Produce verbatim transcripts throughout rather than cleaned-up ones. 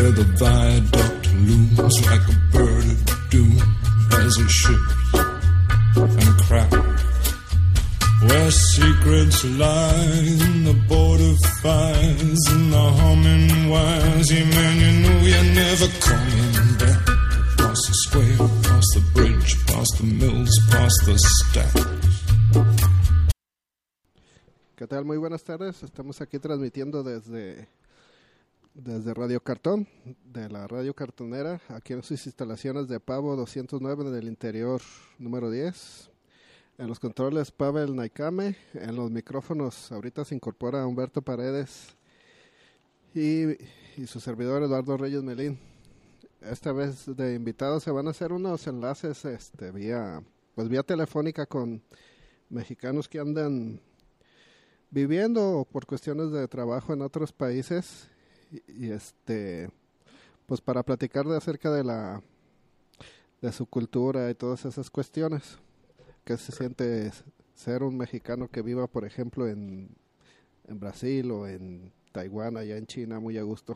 where the viaduct looms like a bird of doom as it shifts and cracks, where secrets lie in the border fires and the humming wires. Yeah, man, you know you're never coming back. Past the square, past the bridge, past the mills, past the stacks. ¿Qué tal? Muy buenas tardes. Estamos aquí transmitiendo desde, desde Radio Cartón, de la Radio Cartonera, aquí en sus instalaciones de Pavo doscientos nueve del interior número diez. En los controles Pavel Naikame, en los micrófonos ahorita se incorpora Humberto Paredes y, y su servidor Eduardo Reyes Melín. Esta vez de invitados se van a hacer unos enlaces este, vía, pues vía telefónica con mexicanos que andan viviendo por cuestiones de trabajo en otros países y, y este pues para platicar de acerca de la de su cultura y todas esas cuestiones. ¿Qué se siente ser un mexicano que viva, por ejemplo, en, en Brasil o en Taiwán, allá en China, muy a gusto?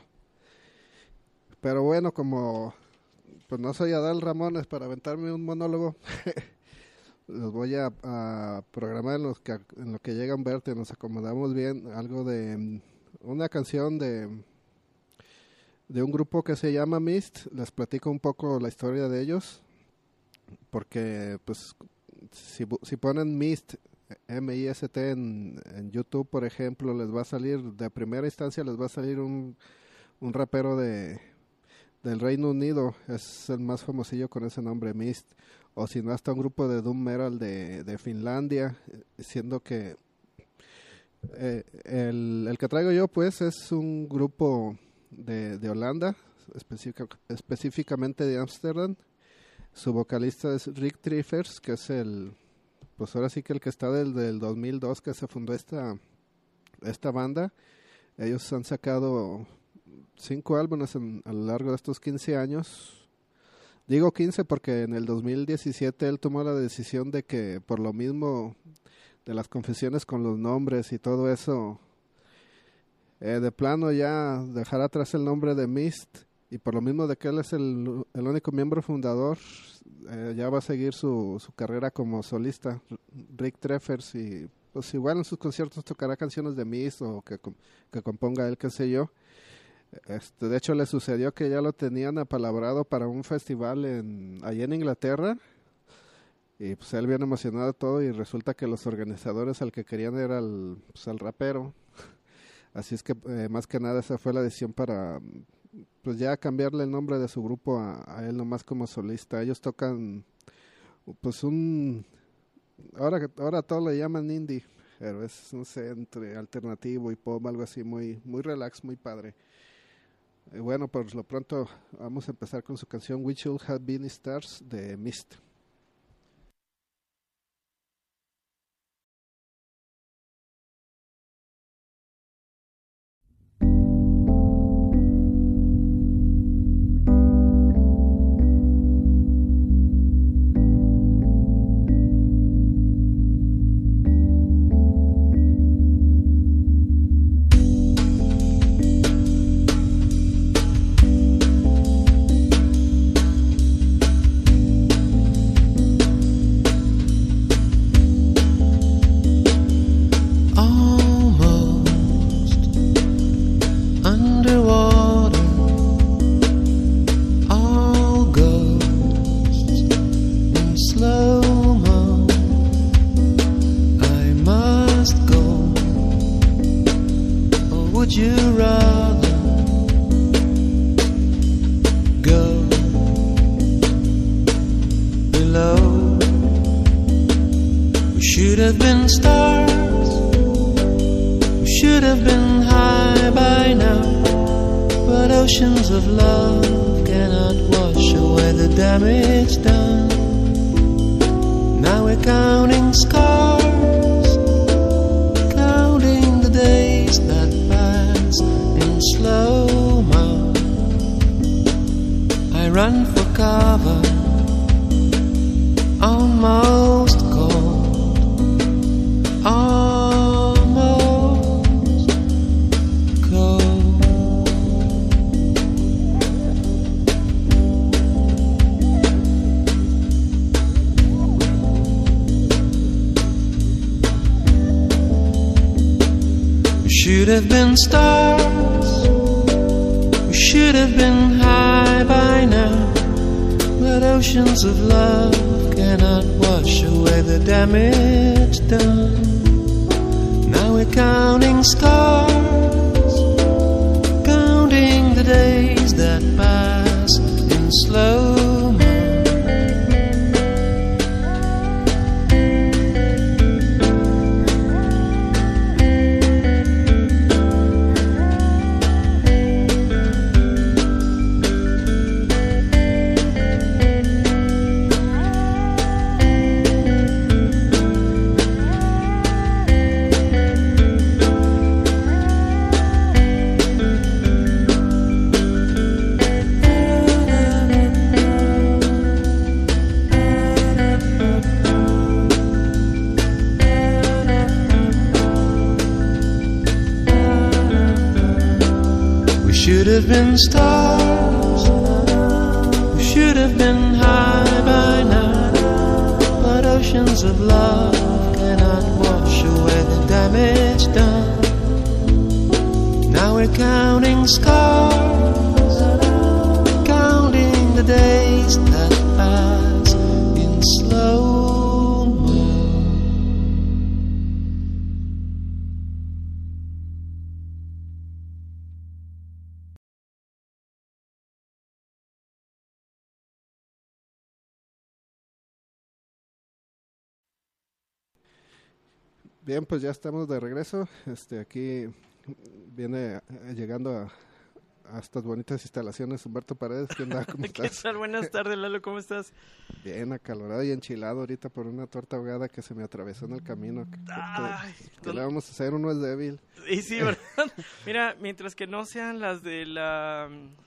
Pero bueno, como pues no soy Adal Ramones para aventarme un monólogo, los voy a, a programar en, los que, en lo que llega Humberto y nos acomodamos bien, algo de una canción de, de un grupo que se llama Mist. Les platico un poco la historia de ellos, porque pues si, si ponen Mist, M I S T en, en YouTube, por ejemplo, les va a salir, de primera instancia les va a salir un, un rapero de del Reino Unido, es el más famosillo con ese nombre, Mist, o si no hasta un grupo de doom metal de, de Finlandia, siendo que eh, el, el que traigo yo pues es un grupo de, de Holanda, específica, específicamente de Ámsterdam. Su vocalista es Rick Treffers, que es el, pues ahora sí que el que está del, del dos mil dos que se fundó esta, esta banda. Ellos han sacado cinco álbumes en, a lo largo de estos quince años. Digo quince porque en el dos mil diecisiete él tomó la decisión de que por lo mismo de las confesiones con los nombres y todo eso, eh, de plano ya dejar atrás el nombre de Mist, y por lo mismo de que él es el, el único miembro fundador, eh, ya va a seguir su, su carrera como solista, Rick Treffers, y pues igual en sus conciertos tocará canciones de Mist o que, que componga él, qué sé yo. Este, de hecho le sucedió que ya lo tenían apalabrado para un festival en allá en Inglaterra, y pues él bien emocionado todo, y resulta que los organizadores al que querían era el, pues, el rapero. Así es que eh, más que nada esa fue la decisión para pues ya cambiarle el nombre de su grupo a, a él nomás como solista. Ellos tocan pues un ahora ahora todo le llaman indie, pero es no sé, entre alternativo y pop, algo así muy muy relax, muy padre. Eh, bueno, por lo pronto vamos a empezar con su canción We Should Have Been Stars de Mist. should have been stars, we should have been high by now, but oceans of love cannot wash away the damage done. Now we're counting stars, counting the days that pass in slow-mo. Should have been stars, we should have been high by now, but oceans of love cannot wash away the damage done. Now we're counting scars, counting the days that pass in slow-mo. Bien, pues ya estamos de regreso. Este, aquí viene eh, llegando a, a estas bonitas instalaciones Humberto Paredes. ¿Qué onda? ¿Cómo ¿Qué estás? tal? Buenas tardes, Lalo, ¿cómo estás? Bien, acalorado y enchilado ahorita por una torta ahogada que se me atravesó en el camino. ¿Qué, Ay, qué- qué le vamos a hacer? Uno es débil. Y sí, ¿verdad? Mira, mientras que no sean las de la,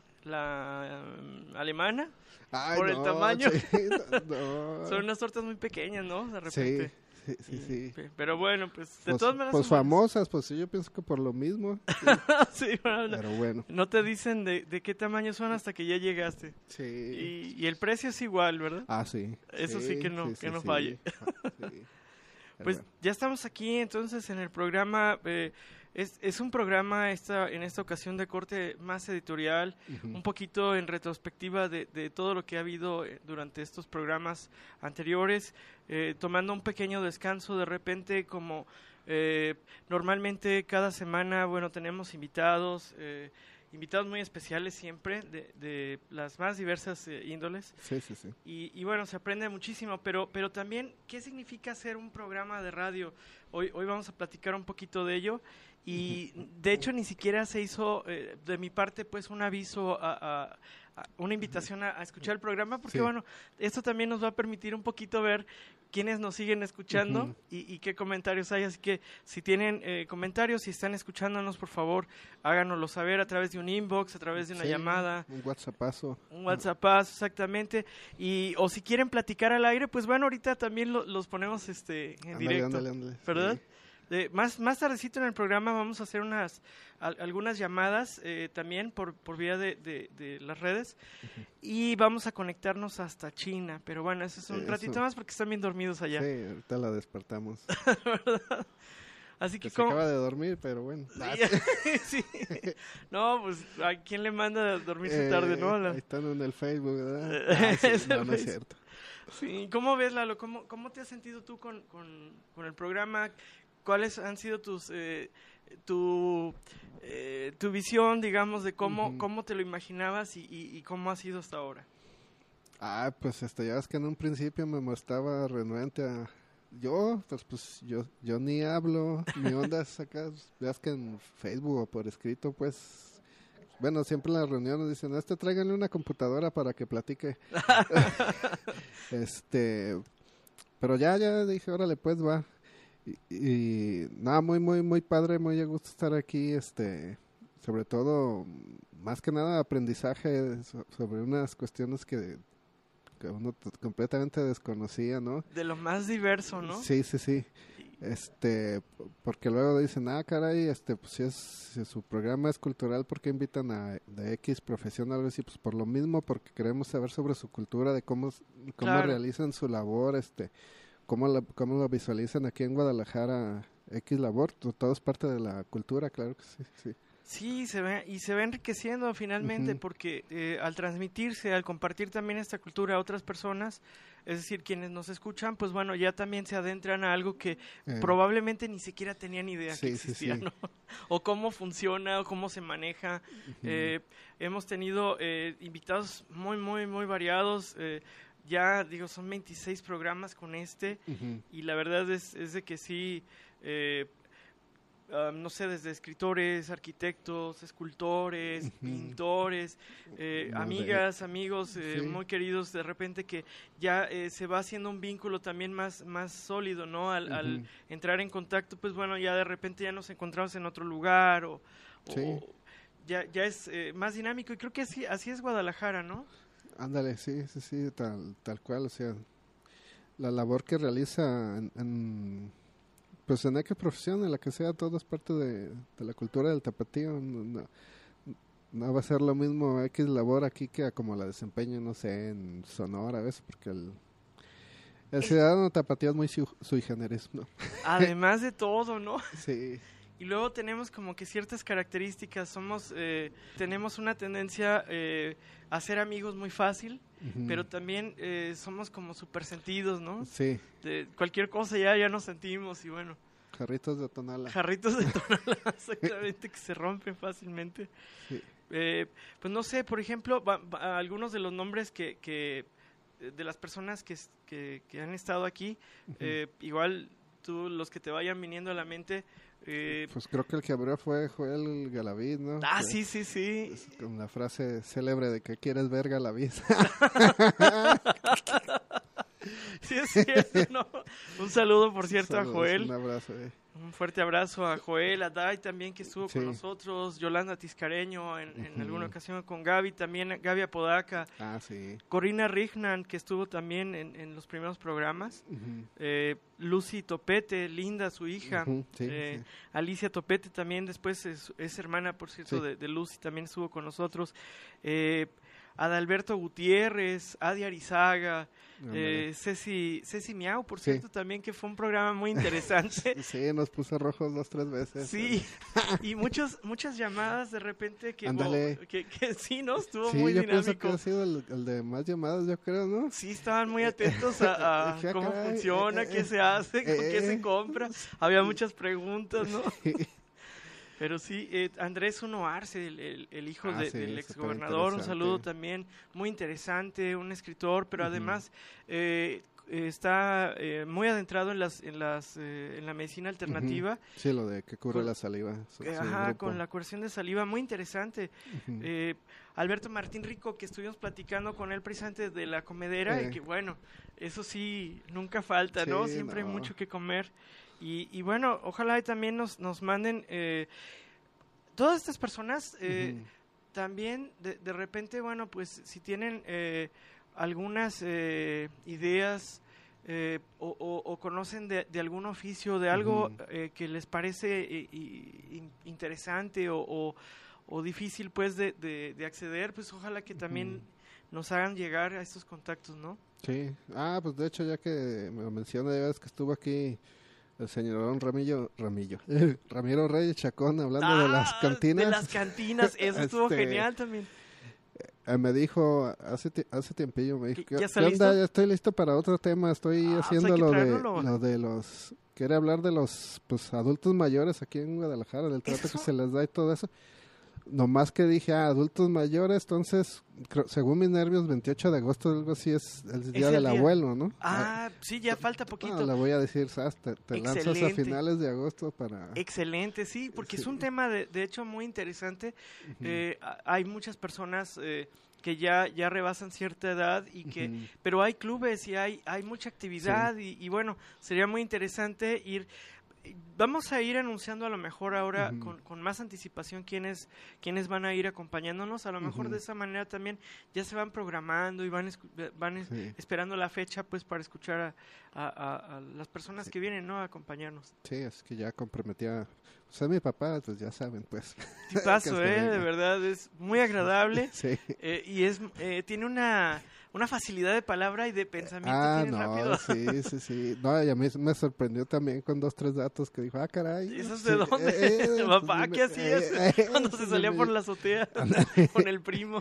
la um, alemana, Ay, Por el no, tamaño. sí, no, no. son unas tortas muy pequeñas, ¿no? De Sí, repente. sí, sí, Y- sí. pe- Pero bueno, pues de Pues, todas maneras. pues son famosas, pues sí, yo pienso que por lo mismo. Sí, buenas. Sí, bueno, no, pero bueno, no te dicen de, de qué tamaño son hasta que ya llegaste. sí. Y, y el precio es igual, ¿verdad? Ah, sí. Eso sí que no- que no sí. falle. Ah, sí. Pero Pues bueno. ya estamos aquí entonces en el programa. eh, es, es un programa esta, en esta ocasión de corte más editorial, Ujú. un poquito en retrospectiva de, de todo lo que ha habido eh, durante estos programas anteriores, eh, tomando un pequeño descanso de repente como eh, normalmente cada semana, bueno, tenemos invitados, eh, invitados muy especiales siempre, de, de las más diversas eh, índoles. Sí, sí, sí. Y, y bueno, se aprende muchísimo, pero, pero también, ¿qué significa hacer un programa de radio? Hoy, hoy vamos a platicar un poquito de ello. Y de hecho ni siquiera se hizo eh, de mi parte pues un aviso, a, a- a una invitación a, a escuchar el programa, porque Sí. bueno, esto también nos va a permitir un poquito ver quiénes nos siguen escuchando Ujú. y, y qué comentarios hay. Así que si tienen eh, comentarios, si están escuchándonos, por favor, háganoslo saber a través de un inbox, a través de una Sí, llamada. Un WhatsAppazo. Un WhatsApp, exactamente. Y o si quieren platicar al aire, pues bueno, ahorita también lo- los ponemos este en Ándale, directo, ándale, ándale. ¿verdad? Sí. Eh, más más tardecito en el programa vamos a hacer unas al- algunas llamadas eh, también por por vía de, de, de las redes y vamos a conectarnos hasta China, pero bueno, eso es un Eso. ratito más porque están bien dormidos allá. Sí, ahorita la despertamos. Así que Que se como acaba de dormir, pero bueno. sí. No, pues a quién le manda a dormirse Eh, tarde, ¿no? La- Ahí están en el Facebook, ¿verdad? Eh, Ah, sí, es el no, no es Facebook. cierto. Sí, ¿cómo ves, Lalo? ¿Cómo, cómo te has sentido tú con, con, con el programa? ¿Cuáles han sido tus eh, tu eh, tu visión, digamos, de cómo Ujú. cómo te lo imaginabas y, y, y cómo ha sido hasta ahora? Ah, pues este, ya ves que en un principio me mostraba renuente a... Yo, pues, pues yo, yo ni hablo, mi onda es acá, veas que en Facebook o por escrito, pues... Bueno, siempre en las reuniones dicen, a este tráiganle una computadora para que platique. este, pero ya, ya dije, órale, pues va. Y, y nada, muy, muy, muy padre, muy a gusto estar aquí, este, sobre todo, más que nada aprendizaje so- sobre unas cuestiones que, que uno t- completamente desconocía, ¿no? De lo más diverso, ¿no? Sí, sí, sí. Este, p- porque luego dicen, ah, caray, este, pues si es, si su programa es cultural, ¿por qué invitan a de X profesionales? Y pues por lo mismo, porque queremos saber sobre su cultura, de cómo, s- cómo Claro. realizan su labor, este, cómo la, cómo lo visualizan aquí en Guadalajara, X labor, todo es parte de la cultura, claro que sí, sí. Sí, se ve, y se va enriqueciendo finalmente, Uh-huh. porque eh, al transmitirse, al compartir también esta cultura a otras personas, es decir, quienes nos escuchan, pues bueno, ya también se adentran a algo que Eh, probablemente ni siquiera tenían idea sí, que sí, existía, sí. ¿no? O cómo funciona, o cómo se maneja. Uh-huh. Eh, hemos tenido eh, invitados muy, muy, muy variados. Eh, ya, digo, son veintiséis programas con este, Uh-huh. y la verdad es, es de que sí... Eh, Um, no sé, desde escritores, arquitectos, escultores, Uh-huh. pintores, eh, No, de- amigas, amigos eh, sí. muy queridos, de repente que ya eh, se va haciendo un vínculo también más, más sólido, ¿no? Al, al Uh-huh. entrar en contacto, pues bueno, ya de repente ya nos encontramos en otro lugar o, o Sí. ya, ya es eh, más dinámico, y creo que así, así es Guadalajara, ¿no? Ándale, sí, sí, sí, tal, tal cual, o sea, la labor que realiza en, en pues en qué profesión, en la que sea, todo es parte de, de la cultura del tapatío. No, no, no va a ser lo mismo X labor aquí que como la desempeño, no sé, en Sonora a veces, porque el, el ciudadano tapatío es muy su, sui generis, ¿no? Además de todo, ¿no? Sí. Y luego tenemos como que ciertas características, somos, eh, tenemos una tendencia eh, a ser amigos muy fácil, Uh-huh. pero también eh, somos como súper sentidos, ¿no? Sí, De cualquier cosa ya, ya nos sentimos, y bueno, jarritos de Tonala. jarritos de Tonalá, exactamente, que se rompen fácilmente. Sí. Eh, pues no sé, por ejemplo, va, va, algunos de los nombres que, que de las personas que, que, que han estado aquí, Uh-huh. eh, igual tú, los que te vayan viniendo a la mente. Eh, Pues creo que el que abrió fue Joel Galaviz, ¿no? ah, Que- sí, sí, sí. Con la frase célebre de que quieres ver Galaviz. Sí, es cierto, ¿no? Un saludo, por cierto, Saludos, a Joel. Un abrazo. Eh. Un fuerte abrazo a Joel, a Dai también, que estuvo Sí. con nosotros, Yolanda Tiscareño en, en Ujú. alguna ocasión con Gaby, también Gaby Apodaca, Ah, sí. Corina Rignan, que estuvo también en, en los primeros programas, Uh-huh. eh, Lucy Topete, Linda, su hija, Ujú, sí, eh, sí. Alicia Topete también, después es, es hermana, por cierto, Sí. de, de Lucy, también estuvo con nosotros, eh, Adalberto Gutiérrez, Adi Arizaga, Ándale. eh, Ceci, Ceci Miau, por Sí. cierto, también, que fue un programa muy interesante. Sí, nos puso rojos dos, tres veces. Sí, y muchos, muchas llamadas de repente que, Ándale. oh, que, que sí, ¿no? Estuvo Sí, muy yo pienso que dinámico. ha sido el, el de más llamadas, yo creo, ¿no? Sí, estaban muy atentos a, a Dije, ah, cómo caray, funciona, eh, qué eh, se hace, con eh, qué se eh. compra. Había muchas preguntas, ¿no? Pero sí, eh, Andrés Uno Arce, el, el, el hijo Ah, de- sí, del súper exgobernador, un interesante. saludo también, muy interesante, un escritor, pero Ujú. además eh, eh, está eh, muy adentrado en las en las eh, en la medicina alternativa. Ujú. Sí, lo de que cubre Con- la saliva. su- Eh, su Ajá, grupo. con la curación de saliva, muy interesante. Ujú. Eh, Alberto Martín Rico, que estuvimos platicando con él precisamente de la comedera, Eh. y que bueno, eso sí, nunca falta, ¿no? Sí, Siempre hay no. mucho que comer. Y, y bueno, ojalá y también nos, nos manden... Eh, todas estas personas eh, Ujú. también, de, de repente, bueno, pues si tienen eh, algunas eh, ideas... Eh, o, o- o conocen de, de algún oficio, de algo Ujú. eh, que les parece eh, i- in- interesante o, o- o difícil pues de, de- de acceder, pues ojalá que también Ujú. nos hagan llegar a estos contactos, ¿no? Sí. Ah, pues de hecho, ya que me lo menciona, ya ves que estuvo aquí el señor Don Ramillo, Ramillo, Ramiro Reyes Chacón, hablando de las Ah, cantinas. De las cantinas, eso estuvo Este, genial también. Eh, me dijo hace ti- hace tiempillo, me dijo, ¿Ya ¿qué, está qué onda? listo? Ya estoy listo para otro tema, estoy Ah, pues haciendo hay que lo, de, traérnoslo. lo de los... Quiere hablar de los pues adultos mayores aquí en Guadalajara, del trato Eso. que se les da y todo eso. Nomás que dije, ah, adultos mayores, entonces, creo- según mis nervios, veintiocho de agosto, algo así, es el día el del día. abuelo, ¿no? Ah, sí, ya falta Ah, poquito. le voy a decir, ¿sabes? Te, te lanzas a Excelente. finales de agosto para... Excelente, sí, porque Sí. es un tema de, de hecho muy interesante. Ujú. Eh, a- hay muchas personas eh, que ya, ya rebasan cierta edad y que, Ujú. pero hay clubes y hay, hay mucha actividad y, y bueno, sería muy interesante ir. Vamos a ir anunciando a lo mejor ahora Ujú. con, con más anticipación quiénes, quiénes van a ir acompañándonos. A lo mejor Ujú. de esa manera también ya se van programando y van, escu- van es- Sí. esperando la fecha pues para escuchar a, a- a- a las personas Sí. que vienen, ¿no? A acompañarnos. Sí, es que ya comprometía... Pues es mi papá, pues ya saben, pues. Tipazo, Que se eh, de venga. verdad, es muy agradable Sí. eh, y es eh, tiene una, una facilidad de palabra y de pensamiento Ah, tienen no, rápido. sí, sí, sí. No, y a mí me sorprendió también con dos, tres datos que dijo, ah, caray. ¿Y esos sí, de dónde? eh, eh, Papá, pues, ¿qué me- hacías eh, eh, cuando se pues, salía me- por la azotea con el primo?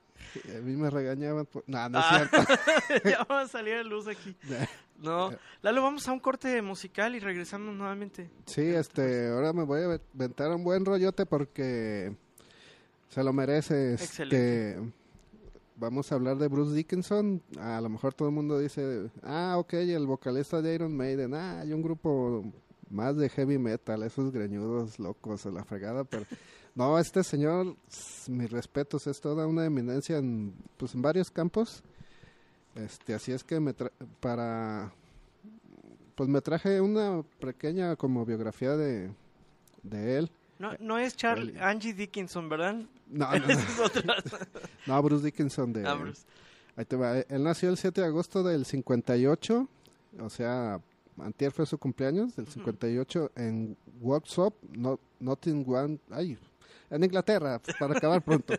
A mí me regañaban. Por... No, no es Ah, cierto. ya va a salir a luz aquí. No, Lalo, vamos a un corte musical y regresamos nuevamente. Sí, este, ahora me voy a aventar un buen rollote porque se lo merece. Este, Excelente. vamos a hablar de Bruce Dickinson. A lo mejor todo el mundo dice, ah, ok, el vocalista de Iron Maiden. Ah, hay un grupo más de heavy metal, esos greñudos locos a la fregada, pero no, este señor, mis respetos, es toda una eminencia en, pues, en varios campos. Este, así es que me tra- para pues me traje una pequeña como biografía de, de él. No, no es Charlie, Él- Angie Dickinson, ¿verdad? No, no, Esa es otra. no, Bruce Dickinson de Ah, Bruce. ahí te va. Él nació el siete de agosto del cincuenta y ocho, o sea, antier fue su cumpleaños, del cincuenta y ocho, en Worksop, no, Nottingham, ay, en Inglaterra, para acabar pronto.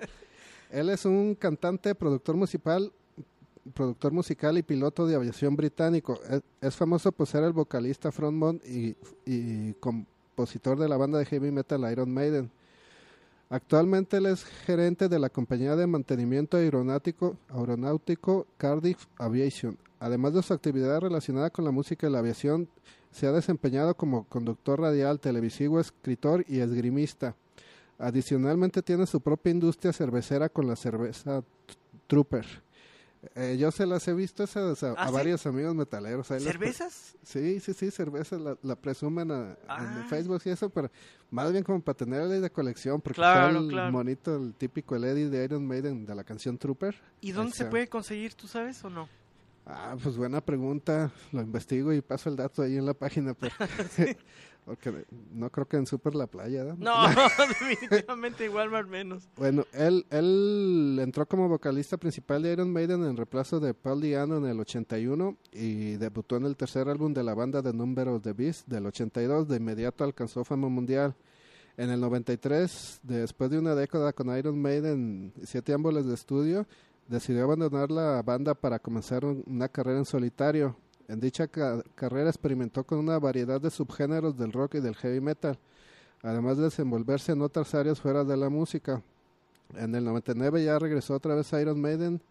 Él es un cantante, productor musical, productor musical y piloto de aviación británico. Es, es famoso por ser el vocalista frontman y, y compositor de la banda de heavy metal Iron Maiden. Actualmente él es gerente de la compañía de mantenimiento aeronáutico, aeronáutico Cardiff Aviation. Además de su actividad relacionada con la música y la aviación, se ha desempeñado como conductor radial, televisivo, escritor y esgrimista. Adicionalmente tiene su propia industria cervecera con la cerveza Trooper. Eh, yo se las he visto esas a, ¿Ah, a sí? varios amigos metaleros. Ahí las pre- ¿Cervezas? Sí, sí, sí, cervezas la, la presumen a- Ah. en Facebook y eso, pero más bien como para tenerle de colección, porque Claro, está el claro. monito, el típico, el Eddie de Iron Maiden de la canción Trooper. ¿Y dónde Ahí se está. puede conseguir, tú sabes o no? Ah, pues buena pregunta, lo investigo y paso el dato ahí en la página, pero porque no creo que en Super La Playa, ¿verdad? No, definitivamente igual más o menos. Bueno, él, él entró como vocalista principal de Iron Maiden en reemplazo de Paul Di'Anno en el ochenta y uno y debutó en el tercer álbum de la banda The Number of the Beast del ochenta y dos. De inmediato alcanzó fama mundial. En el noventa y tres, después de una década con Iron Maiden y siete álbumes de estudio, decidió abandonar la banda para comenzar un- una carrera en solitario. En dicha ca- carrera experimentó con una variedad de subgéneros del rock y del heavy metal, además de desenvolverse en otras áreas fuera de la música. En el noventa y nueve ya regresó otra vez a Iron Maiden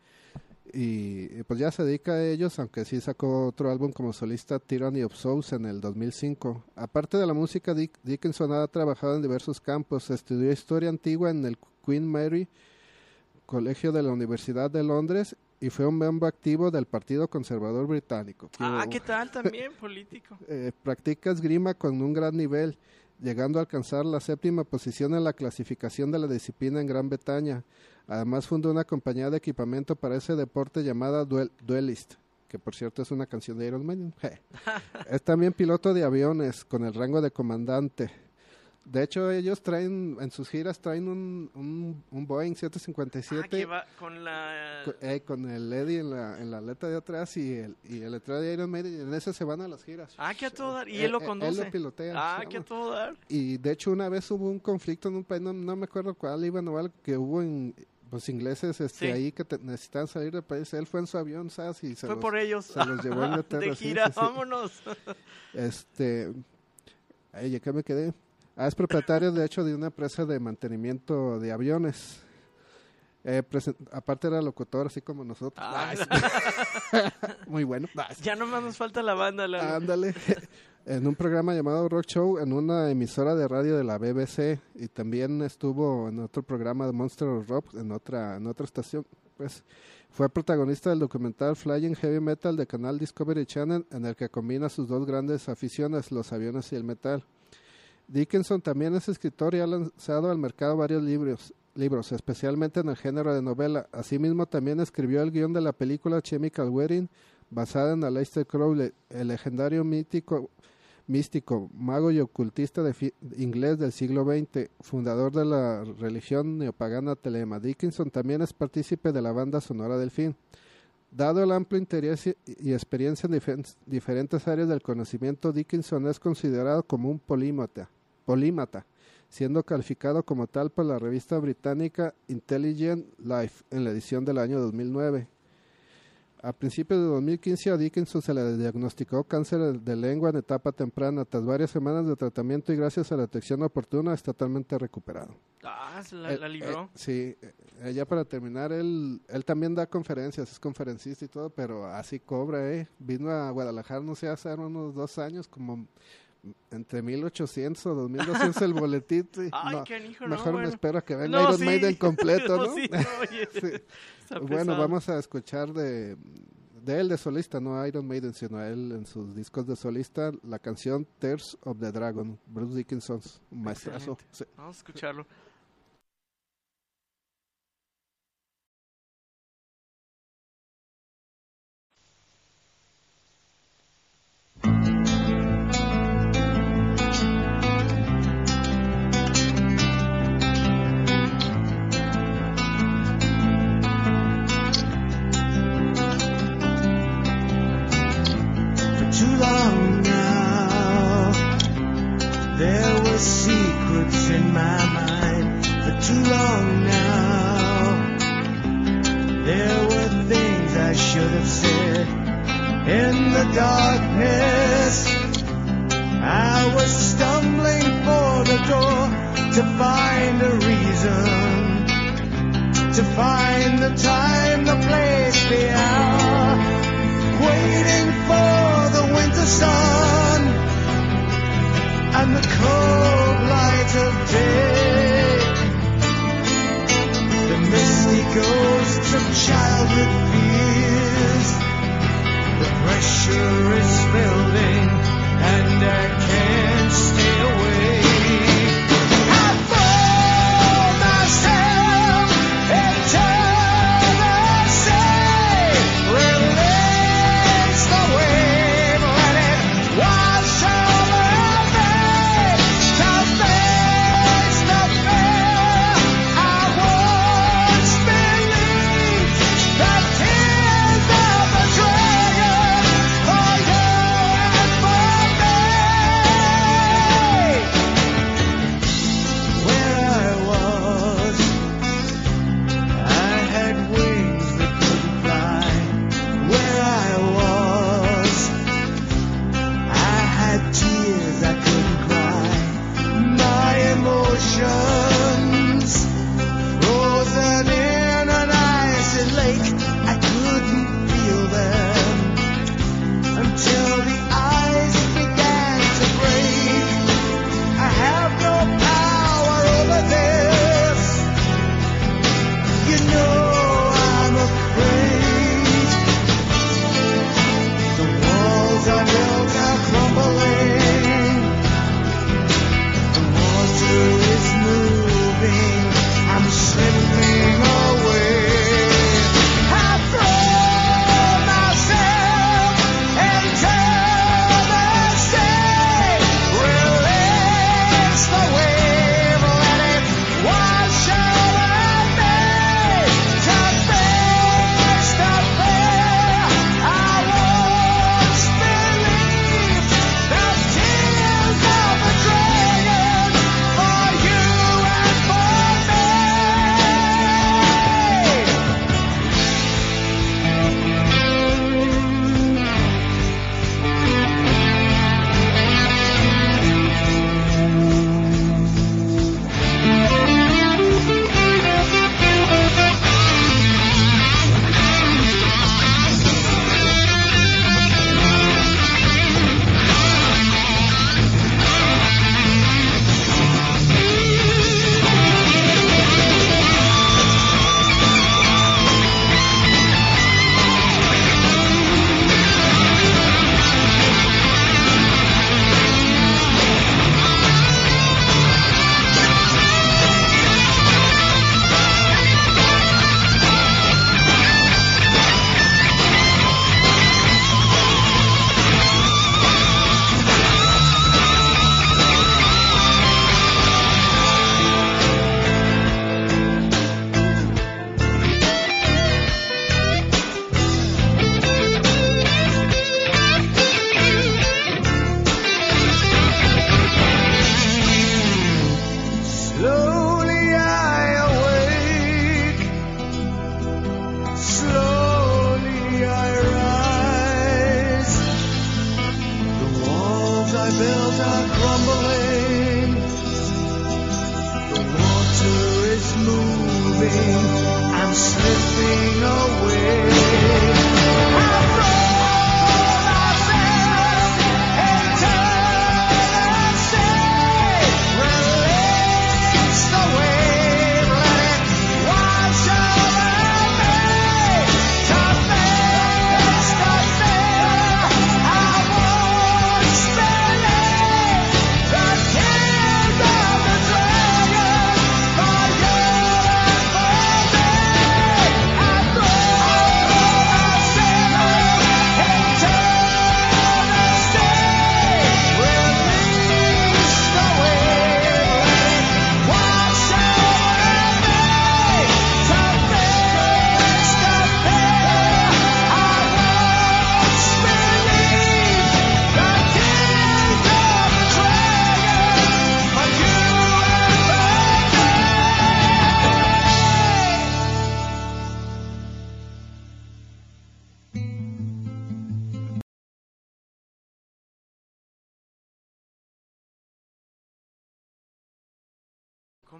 y, y pues ya se dedica a ellos, aunque sí sacó otro álbum como solista, Tyranny of Souls, en el dos mil cinco. Aparte de la música, Dick- Dickinson ha trabajado en diversos campos. Estudió historia antigua en el Queen Mary Colegio de la Universidad de Londres y fue un miembro activo del Partido Conservador Británico. Ah, Que- ¿qué tal también, político? eh, practica esgrima con un gran nivel, llegando a alcanzar la séptima posición en la clasificación de la disciplina en Gran Bretaña. Además fundó una compañía de equipamiento para ese deporte llamada Duel- Duelist, que por cierto es una canción de Iron Maiden. Je. Es también piloto de aviones con el rango de comandante. De hecho, ellos traen, en sus giras traen un, un, un Boeing siete cincuenta y Ah, siete. que va con la... Co- eh, con el Eddie en la, en la aleta de atrás y el, y el letrero de Iron Maiden, y en ese se van a las giras. Ah, que a todo dar. Y Eh, él lo eh, conduce. Él lo pilotea. Ah, sí, que a vamos. todo dar. Y de hecho una vez hubo un conflicto en un país, no, no me acuerdo cuál iban o algo, que hubo en pues ingleses este Sí. ahí que te- necesitaban salir del país. Él fue en su avión, ¿sabes? Y se Fue los, por ellos. se los llevó a Inglaterra. De sí, gira, sí, sí. vámonos. Este, ahí ya que me quedé. Ah, es propietario de hecho de una empresa de mantenimiento de aviones. Eh, presen- aparte era locutor así como nosotros. Ah, Ay, sí. Muy bueno. Ay, sí. Ya nomás nos falta la banda, Lalo. Ándale. En un programa llamado Rock Show en una emisora de radio de la B B C y también estuvo en otro programa de Monster of Rock en otra en otra estación. Pues fue protagonista del documental Flying Heavy Metal de canal Discovery Channel, en el que combina sus dos grandes aficiones, los aviones y el metal. Dickinson también es escritor y ha lanzado al mercado varios libros, libros, especialmente en el género de novela. Asimismo, también escribió el guión de la película Chemical Wedding, basada en Aleister Crowley, el legendario mítico, místico, mago y ocultista de fi- inglés del siglo veinte, fundador de la religión neopagana Telema. Dickinson también es partícipe de la banda sonora del film. Dado el amplio interés y, y experiencia en difer- diferentes áreas del conocimiento, Dickinson es considerado como un polímata, polímata, siendo calificado como tal por la revista británica Intelligent Life en la edición del año dos mil nueve. A principios de dos mil quince a Dickinson se le diagnosticó cáncer de lengua en etapa temprana. Tras varias semanas de tratamiento y gracias a la detección oportuna, está totalmente recuperado. Ah, se la, Eh, la libró. eh, sí, eh, ya para terminar, él, él también da conferencias, es conferencista y todo, pero así cobra, ¿eh? Vino a Guadalajara, no sé, hace unos dos años, como entre mil ochocientos o dos mil doscientos el boletito. Y Ay, no, qué hijo, mejor no, me bueno. espero a que venga No, Iron sí. Maiden completo, ¿no? No, sí, no, oye, Sí. está Bueno, pesado. vamos a escuchar de, de él de solista, no a Iron Maiden, sino a él en sus discos de solista, la canción Tears of the Dragon, Bruce Dickinson, un maestrazo. Excelente. Sí. Vamos a escucharlo. For too long now, there were secrets in my mind. For too long now, there were things I should have said. In the darkness, I was stumbling for the door to find a reason, to find the time, the place, the hour, waiting for the winter sun and the cold light of day. The misty ghosts of childhood fears, the pressure is building and I can't stay away. I throw myself into the sea, release the wave, let it wash over me to fade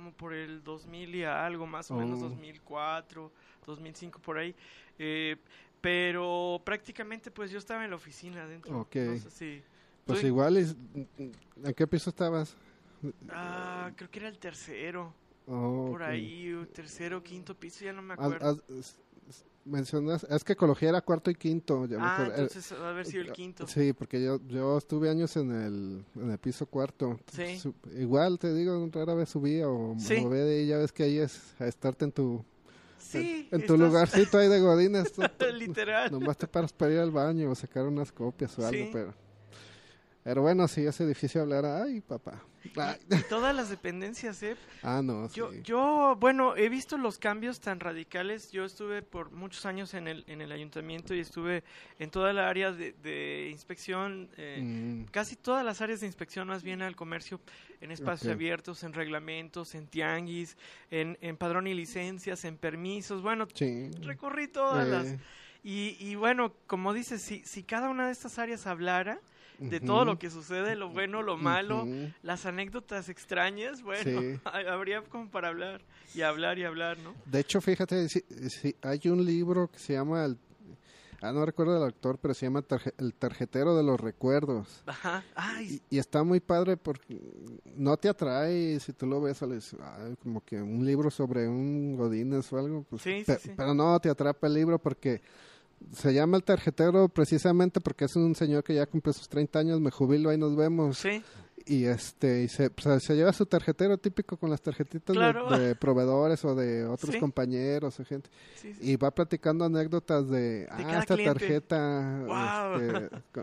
como por el dos mil y algo, más o Oh. menos dos mil cuatro, dos mil cinco, por ahí. Eh, pero prácticamente pues yo estaba en la oficina adentro. Ok. No sé si... Pues Soy- igual, es- ¿en qué piso estabas? Ah, creo que era el tercero, Oh, por ok. ahí, o tercero, quinto piso, ya no me Haz- acuerdo. haz- s- s- mencionas, es que ecología era cuarto y quinto. Ya me Ah, acuerdo. Eh, entonces va a haber sido el quinto. Sí, porque yo yo estuve años en el, en el piso cuarto. Sí. Su- igual, te digo, rara vez subía o Sí. me movía de ahí. Ya ves que ahí es a estarte en tu, Sí, en, en tu estás- lugarcito ahí de godines. tú- tú- literal. Nomás te paras para ir al baño o sacar unas copias o algo, Sí. pero... Pero bueno, sí, ese edificio hablara, ay, papá. Ay. Y todas las dependencias, ¿eh? Ah, no, sí. Yo, yo, bueno, he visto los cambios tan radicales. Yo estuve por muchos años en el, en el ayuntamiento y estuve en toda la área de, de inspección, eh, Mm, casi todas las áreas de inspección más bien al comercio, en espacios Ok. abiertos, en reglamentos, en tianguis, en, en padrón y licencias, en permisos. Bueno, sí. recorrí todas las... Eh, Y, y bueno, como dices, si, si cada una de estas áreas hablara de ujú, todo lo que sucede, lo bueno, lo malo, ujú. las anécdotas extrañas, bueno, Sí. habría como para hablar y hablar y hablar, ¿no? De hecho, fíjate, sí, sí, hay un libro que se llama, el, ah, no recuerdo el autor, pero se llama Tarje- El tarjetero de los recuerdos. Ajá. Ay, Y, y está muy padre porque no te atrae, si tú lo ves, sales, ah, como que un libro sobre un Godínez o algo. Pues, Sí, sí, pe- sí. Pero no te atrapa el libro porque se llama El tarjetero precisamente porque es un señor que ya cumple sus treinta años, me jubilo, ahí nos vemos. sí, Y este y se, pues, se lleva su tarjetero típico con las tarjetitas de- Claro. de, proveedores o de otros Sí. compañeros o gente. sí, sí. Y va platicando anécdotas de, ah, cada esta cliente. tarjeta. Guau. este, co-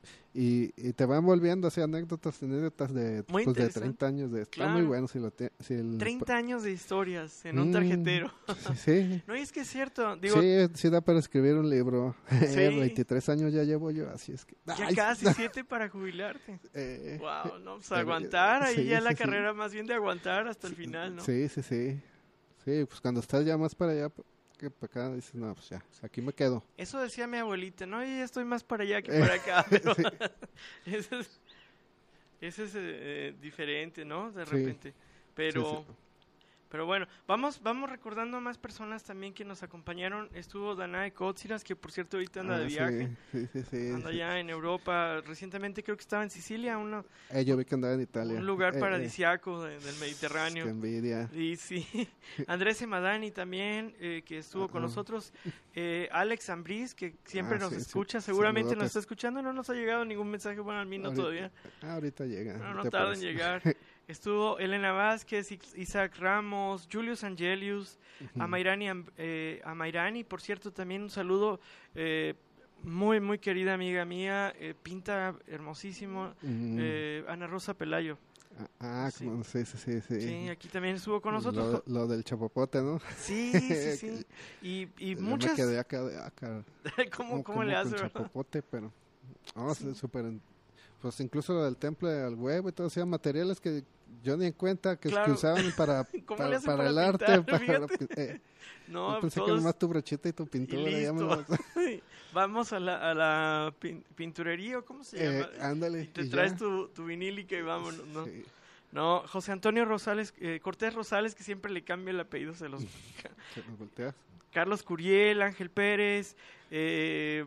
y, y te van volviendo así anécdotas, anécdotas de, Muy pues, de interesante. treinta años. De, está Claro. muy bueno si lo te- si el- treinta años de historias en un Mm, tarjetero. Sí, sí. No, y es que es cierto, digo, sí, sí da para escribir un libro. Sí. veintitrés años ya llevo yo, así es que... ya Ay, casi siete para jubilarte. eh, Wow, no, pues Pero, aguantar, ahí sí, ya la sí, sí. carrera más bien de aguantar hasta el final, ¿no? Sí, sí, sí. Sí, pues cuando estás ya más para allá que para acá, dices, no, pues ya, aquí me quedo. Eso decía mi abuelita, no, yo ya estoy más para allá que Eh, para acá, pero sí. eso es, eso es eh, diferente, ¿no? De Sí. repente. Pero, Sí, sí. pero bueno, vamos, vamos recordando a más personas también que nos acompañaron. Estuvo Danae Kótsiras, que por cierto ahorita anda Ah, de sí, viaje, Sí, sí, sí. anda sí. ya en Europa. Recientemente creo que estaba en Sicilia, uno, Eh, yo vi que andaba en Italia. un lugar Eh, eh, paradisiaco de- del Mediterráneo. Qué envidia. Y sí, Andrés Emadani también, eh, que estuvo con Ah. nosotros, eh, Alex Ambriz, que siempre Ah, nos sí, sí. escucha, seguramente nos Saludotes. está escuchando, no nos ha llegado ningún mensaje, bueno, a mí no Ahorita- todavía, Ah, ahorita llega. no, no no te tarda en apures. llegar. Estuvo Elena Vázquez, Is- Isaac Ramos, Julius Angelius, Ujú. Amairani, Am- eh, Amairani, por cierto, también un saludo, eh, muy, muy querida amiga mía, eh, pinta hermosísimo, Mm. eh, Ana Rosa Pelayo, Ah, ah, sí. como- sí, sí, sí. sí. sí, aquí también estuvo con nosotros. Lo, lo del chapopote, ¿no? Sí, sí, sí. Y, y Yo muchas... me quedé acá de acá. ¿Cómo, cómo le hace, con verdad? chapopote, pero... Oh, Sí. sí, súper... en- Pues incluso lo del temple al huevo y todo, o sea, materiales que yo ni en cuenta que, que Claro. usaban para, ¿Cómo para, le hacen para para el pintar? arte. Para, Fíjate. eh, No, yo pensé que todos- nomás tu brochita y tu y pintura. ya me listo. lo- Vamos a la, a la pin- pinturería, ¿o cómo se eh, llama? ándale. Y te y traes ya. tu, tu vinílica y vámonos, ¿no? Sí. No, José Antonio Rosales, eh, Cortés Rosales, que siempre le cambia el apellido, se los... Que nos volteas. Carlos Curiel, Ángel Pérez, eh,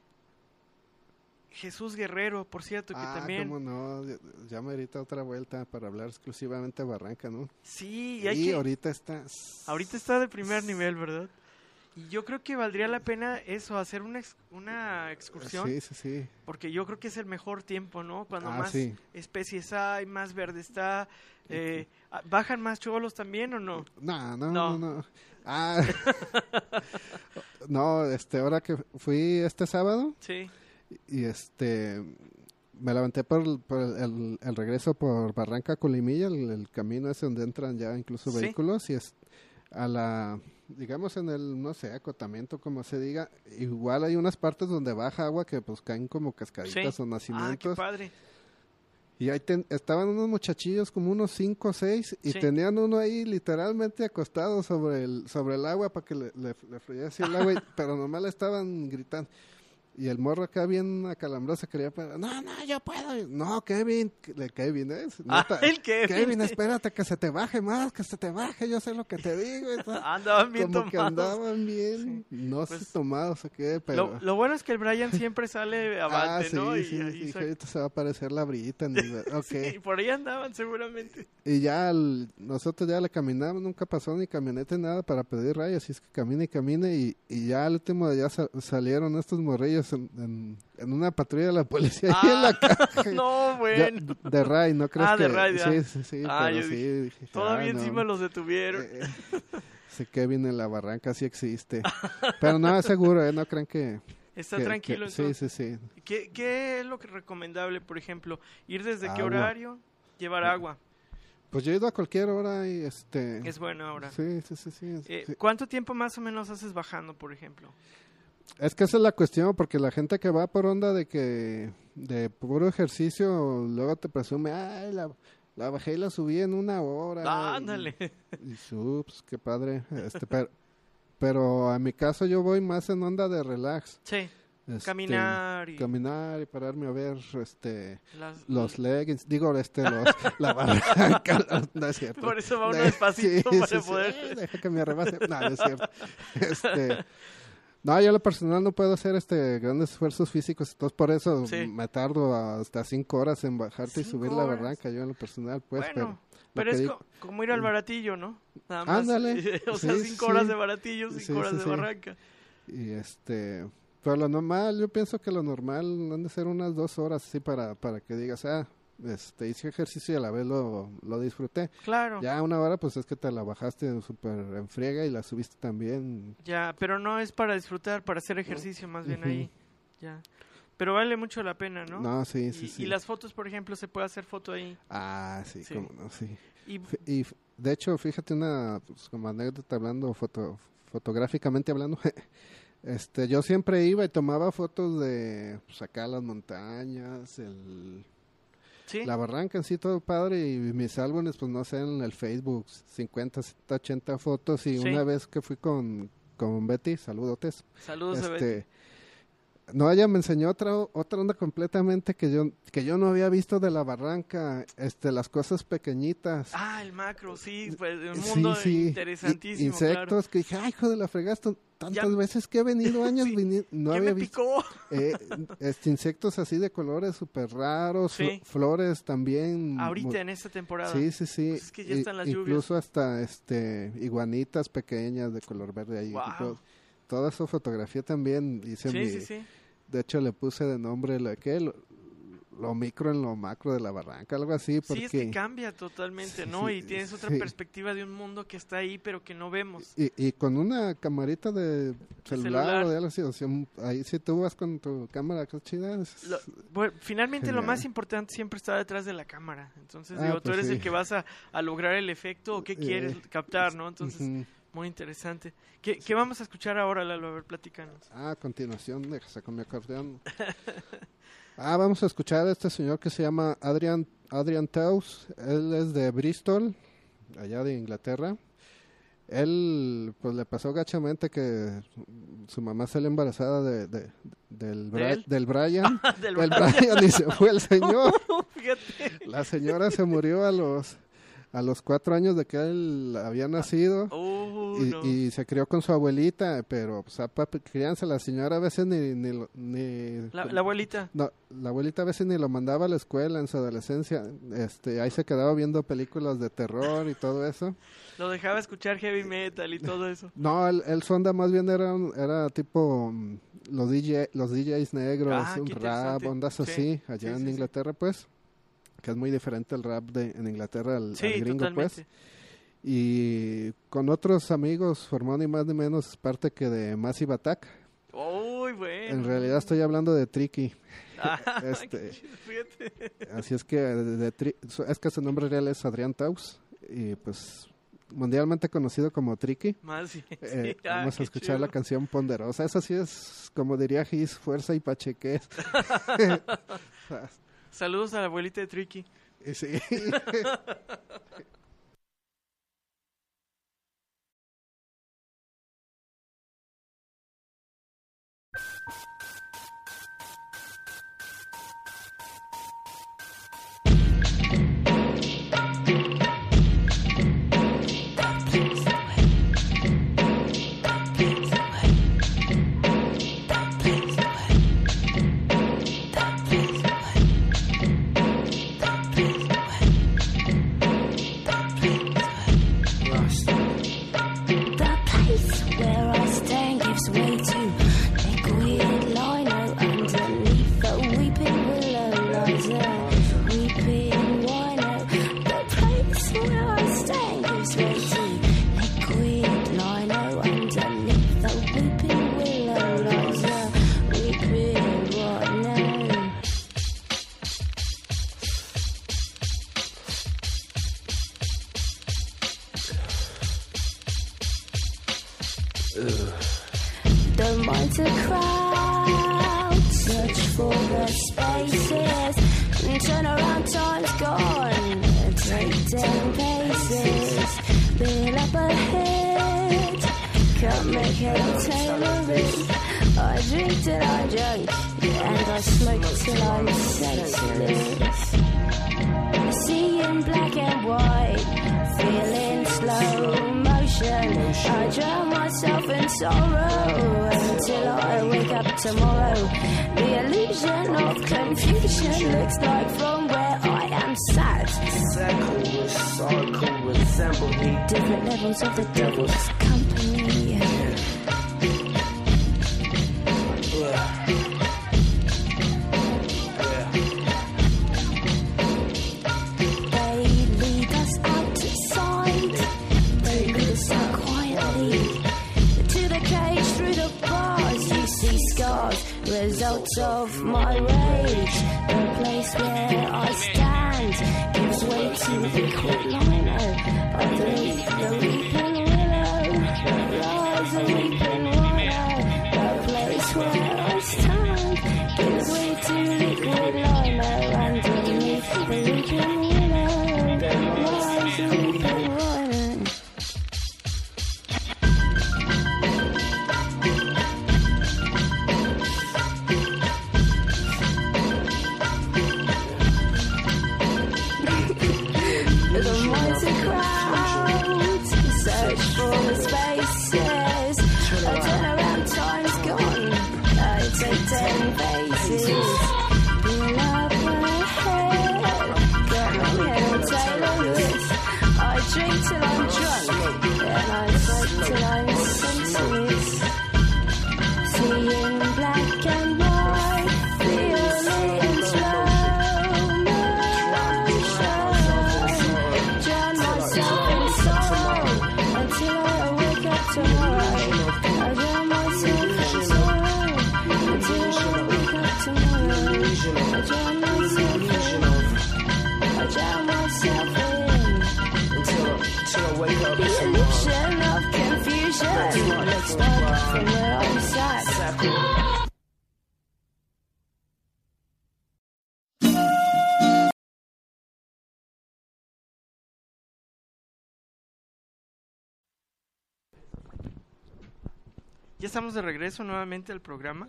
Jesús Guerrero, por cierto, que Ah, también... cómo no, ya, ya merita otra vuelta para hablar exclusivamente de Barranca, ¿no? Sí, y Y, hay que... ahorita está... Ahorita está de primer nivel, ¿verdad? Y yo creo que valdría la pena eso, hacer una, ex- una excursión, Sí, sí, sí. porque yo creo que es el mejor tiempo, ¿no? Cuando Ah, más sí. especies hay, más verde está. Eh, ah, ¿Bajan más cholos también o no? No, no, No. no, no. Ah, no, este, ahora que fui este sábado Sí, y este, me levanté por, el- por el, el- el regreso por Barranca Colimilla, el, el camino es donde entran ya incluso Sí. vehículos y es a la, digamos en el, no sé, acotamiento como se diga, igual hay unas partes donde baja agua que pues caen como cascaditas sí. o Ah, qué nacimientos. padre. Y ahí ten- estaban unos muchachillos como unos cinco o seis y Sí. tenían uno ahí literalmente acostado sobre el sobre el agua para que le, le, le fluyera así el agua, y- pero nomás le estaban gritando. Y el morro acá bien acalambrado se quería parar. No, no, yo puedo. No, Kevin. De Kevin, ¿eh? Ah, Neta, el Kevin. Kevin, espérate que se te baje más, que se te baje. Yo sé lo que te digo. Andaban bien Como que tomados. andaban bien, Sí. no Pues, sé tomados o qué, pero... Lo, lo bueno es que el Brian siempre sale avante, ah, sí, ¿no? Y sí, ahí sí, saca- que ahorita se va a aparecer la brillita. En el... Ok. Sí, por ahí andaban seguramente. Y ya el- nosotros ya le caminamos, nunca pasó ni camioneta ni nada para pedir rayas, así es que camine y camine y, y ya al último ya sa- salieron estos morrillos en, en, en una patrulla de la policía ahí en la caja. No, Ya, bueno. de Ray, ¿no crees Ah, que...? de Ray, ya. Sí, sí, sí, Ah, pero yo sí. dije, Dije, Todavía ah, no. encima los detuvieron. Eh, ese Kevin en la barranca sí existe. Pero no, es seguro, ¿eh? No crean que... Está que- tranquilo. que- sí, entonces. sí, sí. ¿Qué, ¿Qué es lo que recomendable, por ejemplo? ¿Ir desde qué Agua. horario? Llevar agua. Pues yo he ido a cualquier hora y este... Es bueno ahora. Sí, sí, sí, sí, Eh, sí. ¿Cuánto tiempo más o menos haces bajando, por ejemplo? Es que esa es la cuestión, porque la gente que va por onda de que de puro ejercicio, luego te presume, ay, la, la bajé y la subí en una hora. Ah, ándale. Y, y ups, qué padre. Este, pero, pero en mi caso yo voy más en onda de relax. Sí, Este, caminar y Caminar y pararme a ver este las- los leggings, digo, este, los, la barranca, no es cierto. Por eso va uno De- despacito sí, para sí, sí. poder... Ay, deja que me arrebase. No, no es cierto. Este, no, yo en lo personal no puedo hacer este grandes esfuerzos físicos, entonces por eso Sí. me tardo hasta cinco horas en bajarte y Cinco subir la horas. barranca, yo en lo personal, pues, bueno, pero, pero lo es que co- digo- como ir al baratillo, ¿no? Nada más. Ándale. O sea, Sí, cinco sí. horas de baratillo, cinco Sí, horas sí, de sí. barranca. y este, pero lo normal, yo pienso que lo normal han de ser unas dos horas así para, para que digas, ah, este, hice ejercicio y a la vez lo, lo disfruté. Claro. Ya. Ya una hora, pues es que te la bajaste súper en friega y la subiste también. pero no es para disfrutar, para hacer ejercicio más bien Ujú. ahí. Ya. Pero vale mucho la pena, ¿no? No, sí, y, sí, sí. y las fotos, por ejemplo, se puede hacer foto ahí. Ah, sí, Sí. cómo no, sí. Y F- Y f- de hecho, fíjate una pues, como anécdota hablando, foto, fotográficamente hablando, este, yo siempre iba y tomaba fotos de pues, acá las montañas, el, sí, la barranca en sí, todo padre, y mis álbumes, pues no sé, en el Facebook, cincuenta, setenta, ochenta fotos, y Sí. una vez que fui con, con Betty, saludotes, saludos a Betty. este, no, ella me enseñó otra otra onda completamente que yo que yo no había visto de la barranca, este, las cosas pequeñitas. Ah, el macro, sí, pues un Sí, mundo sí. interesantísimo, I- insectos claro. que dije, ay, hijo de la fregada, esto- tantas Ya- veces que he venido años Sí. vini- no ¿Qué había me visto picó? eh, este, insectos así de colores súper raros, Sí. flo- flores también. Ahorita mu- en esta temporada. Sí, sí, sí. Pues es que ya I- están las incluso hasta este iguanitas pequeñas de color verde ahí. Wow. y todo- Toda esa fotografía también hice Sí, mi, sí, sí. de hecho le puse de nombre la que lo, lo micro en lo macro de la barranca, algo así, porque Sí, es que cambia totalmente, Sí, ¿no? sí, y tienes otra sí. perspectiva de un mundo que está ahí, pero que no vemos. y, y con una camarita de celular, celular. o de algo así, o sea, un- ahí sí tú vas con tu cámara que es chida. es- Lo- bueno, finalmente lo Genial. más importante siempre está detrás de la cámara. Entonces, Ah, digo, tú pues eres sí. el que vas a, a lograr el efecto o qué Eh, quieres captar, ¿no? Entonces, Ujú. muy interesante. ¿Qué, qué vamos a escuchar ahora, Lalo? A ver, platícanos. Ah, a continuación, déjase con mi acordeón. Ah, vamos a escuchar a este señor que se llama Adrian, Adrian Taus. Él es de Bristol, allá de Inglaterra. Él, pues le pasó gachamente que su mamá salió embarazada de, de- del, ¿De Bri- él? del Brian. Del del Brian. Brian y se fue el señor. Fíjate. La señora se murió a los a los cuatro años de que él había nacido. Uh, Y, no. y se crió con su abuelita, pero pues a papi- crianza la señora a veces ni... ni, lo- ni La, la abuelita. no, la abuelita a veces ni lo mandaba a la escuela en su adolescencia. Este, ahí se quedaba viendo películas de terror y todo eso. Lo dejaba escuchar heavy metal y todo eso. No, el, el su onda más bien era, un- era tipo mm, los D J, los D Js negros, Ah, un qué rap, interesante. ondas Sí, así, allá sí, en sí, sí. Inglaterra, pues, que es muy diferente el rap de en Inglaterra al, Sí, al gringo, totalmente. pues. Y con otros amigos formó ni más ni menos parte que de Massive Attack. Uy, bueno. En realidad estoy hablando de Tricky. Ah, este- qué chido, fíjate. Así es que de- de Tri- su- es que su nombre real es Adrián Taus y pues mundialmente conocido como Tricky. Más sí. Eh, sí. Ah, vamos a qué escuchar la chido. canción Ponderosa. Esa sí es, como diría Gis, fuerza y pachequez. Saludos a la abuelita de Tricky. Y sí. The mighty crowd search for the spaces. Turn around, time's gone. Take ten paces. Build up ahead. Can't make head or tail of it. I drink till I'm drunk, and I smoke till I'm senseless. Seeing black and white, feeling slow motion. I drown myself in sorrow until I wake up tomorrow. The illusion of confusion looks like from where I am sat. Circle with cycle resemble me. Different levels of the devil's company. Yeah. They lead us outside. They lead us out quietly to the cage through the bars. You see scars, results of my rage. The place where I stand gives way to the quickliner underneath the weeping willow. Rise a weeping willow. The place where I stand gives way to liquid liner underneath the weeping willow. Rise a weeping liner. The mighty crowd search for the spaces. I turn around, time's gone. I take ten paces. Build up ahead. Got my head on tail of it. I drink till I'm drunk, and I smoke till I'm senseless. Seeing black and white, feeling slow motion. Drown myself in sorrow until I wake up tomorrow. I drown myself in sorrow until I wake up tomorrow. I drown myself in. I drown myself in. Until, until I wake up The illusion of confusion looks like from where I'm sat. Ya estamos de regreso nuevamente al programa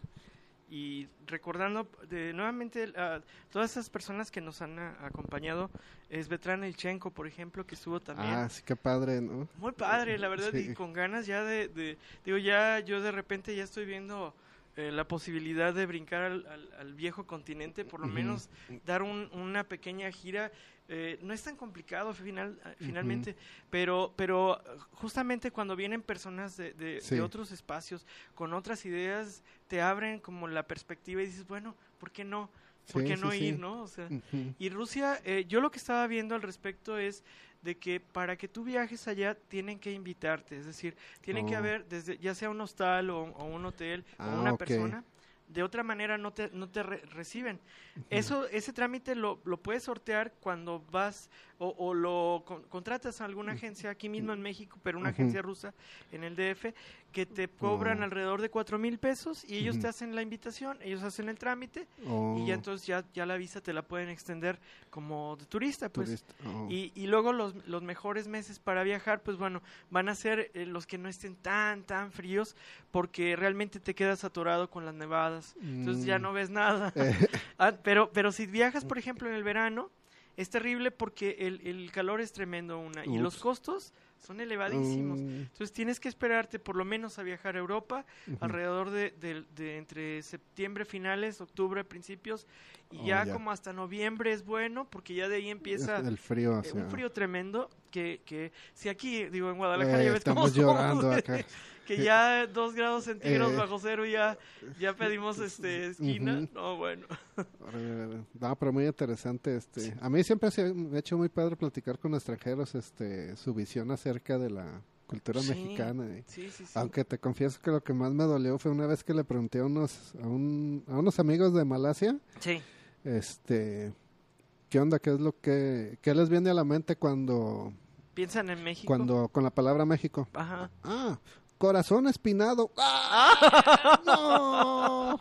y recordando de nuevamente a todas esas personas que nos han a, acompañado, es Svetlana Ilchenko, por ejemplo, que estuvo también. Ah, sí, qué padre, ¿no? Muy padre, la verdad, Sí. y con ganas ya de, de, digo, ya yo de repente ya estoy viendo eh, la posibilidad de brincar al, al, al viejo continente, por lo Ujú. menos dar un, una pequeña gira. Eh, no es tan complicado final, finalmente, pero pero justamente cuando vienen personas de, de, Sí. de otros espacios con otras ideas, te abren como la perspectiva y dices, bueno, ¿por qué no? ¿Por Sí, qué sí, no sí. ir, no? O sea, Ujú. y Rusia, eh, yo lo que estaba viendo al respecto es de que para que tú viajes allá tienen que invitarte, es decir, tienen que Oh. haber desde ya sea un hostal o, o un hotel Ah, o una ok. persona, de otra manera no te no te re- reciben. Eso ese trámite lo, lo puedes sortear cuando vas o, o lo con- contratas a alguna agencia aquí mismo en México, pero una Ujú. agencia rusa en el D F que te cobran Oh. alrededor de cuatro mil pesos y ellos Ujú. te hacen la invitación, ellos hacen el trámite Oh, y ya entonces ya, ya la visa te la pueden extender como de turista, pues. turista. Oh. Y, y luego los, los mejores meses para viajar, pues bueno, van a ser eh, los que no estén tan, tan fríos, porque realmente te quedas atorado con las nevadas, entonces ya Mm. no ves nada. Eh. Ah, pero, pero si viajas, por ejemplo, en el verano, es terrible porque el, el calor es tremendo, una, y los Ups. costos son elevadísimos. Mm. Entonces tienes que esperarte por lo menos a viajar a Europa alrededor de, de- de entre septiembre finales, octubre principios y Oh, ya, ya. como hasta noviembre es bueno porque ya de ahí empieza el frío, o eh, sea, un frío tremendo que, que si aquí, digo, en Guadalajara eh, ya ves cómo estamos llorando somos, acá. que ya dos grados centígrados Eh. bajo cero ya, ya pedimos este esquina, Ujú. no, bueno. Órale, no, pero muy interesante. Este, a mí siempre se me ha hecho muy padre platicar con extranjeros, este, su visión acerca de la cultura Sí, mexicana. y- Sí, sí, sí. Aunque te confieso que lo que más me dolió fue una vez que le pregunté a unos, a, un, a unos amigos de Malasia, Sí. este, ¿qué onda? ¿Qué es lo que, qué les viene a la mente cuando, Piensan en México. cuando, con la palabra México? Ajá. Ah, corazón espinado. ¡Ah! ¡No!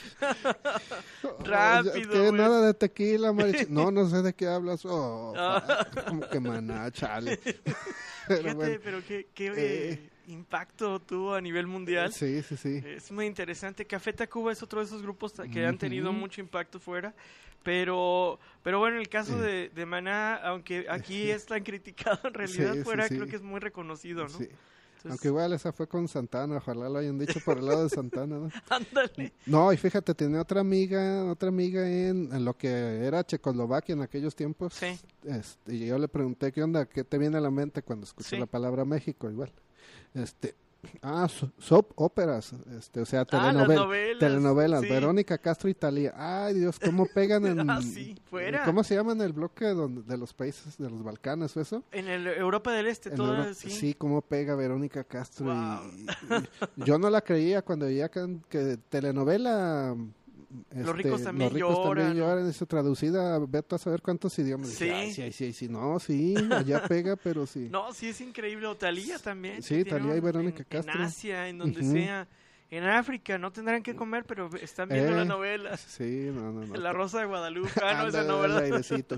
Rápido, Que güey. nada de tequila, Marichi. No, no sé de qué hablas. Oh, como que maná, chale. Pero Fíjate, bueno, pero qué, qué eh, eh, impacto tuvo a nivel mundial. sí, sí, sí. Es muy interesante. Café Tacuba es otro de esos grupos ta- que han tenido Ujú. mucho impacto fuera. Pero, pero bueno, en el caso de, de Maná, aunque aquí es tan criticado, en realidad Sí, sí, fuera sí. creo que es muy reconocido, ¿no? Sí. Entonces, Aunque igual esa fue con Santana, ojalá lo hayan dicho por el lado de Santana, ¿no? ándale. No, y fíjate, tenía otra amiga, otra amiga en, en lo que era Checoslovaquia en aquellos tiempos. Sí. Este, y yo le pregunté, ¿qué onda? ¿Qué te viene a la mente cuando escuché Sí. la palabra México? Igual. Este, ah, so- soap óperas, este, o sea, Ah, las telenovel- novelas, telenovelas. sí. Verónica Castro y Talía. Ay, Dios, ¿cómo pegan en... Ah, sí, fuera. ¿Cómo se llama en el bloque donde, de los países, de los Balcanes o eso? En el Europa del Este, En todo Europa- sí. sí, cómo pega Verónica Castro. Wow. Y, y yo no la creía cuando veía que, que telenovela. este, ricos también Los ricos lloran. también lloran. Eso traducida, vete a saber cuántos idiomas. Sí. Dije, "Ay, sí, sí, sí, no, sí, allá pega, pero sí. No, sí es increíble. O Talía también. Sí, que tiene Thalía y un- Verónica en, Castro. En Asia, en donde Ujú. sea. En África, no tendrán que comer, pero están viendo Eh, las novelas. Sí, no, no, no. La Rosa de Guadalupe. Ah, no, esa Ándale, no, el ¿verdad? airecito.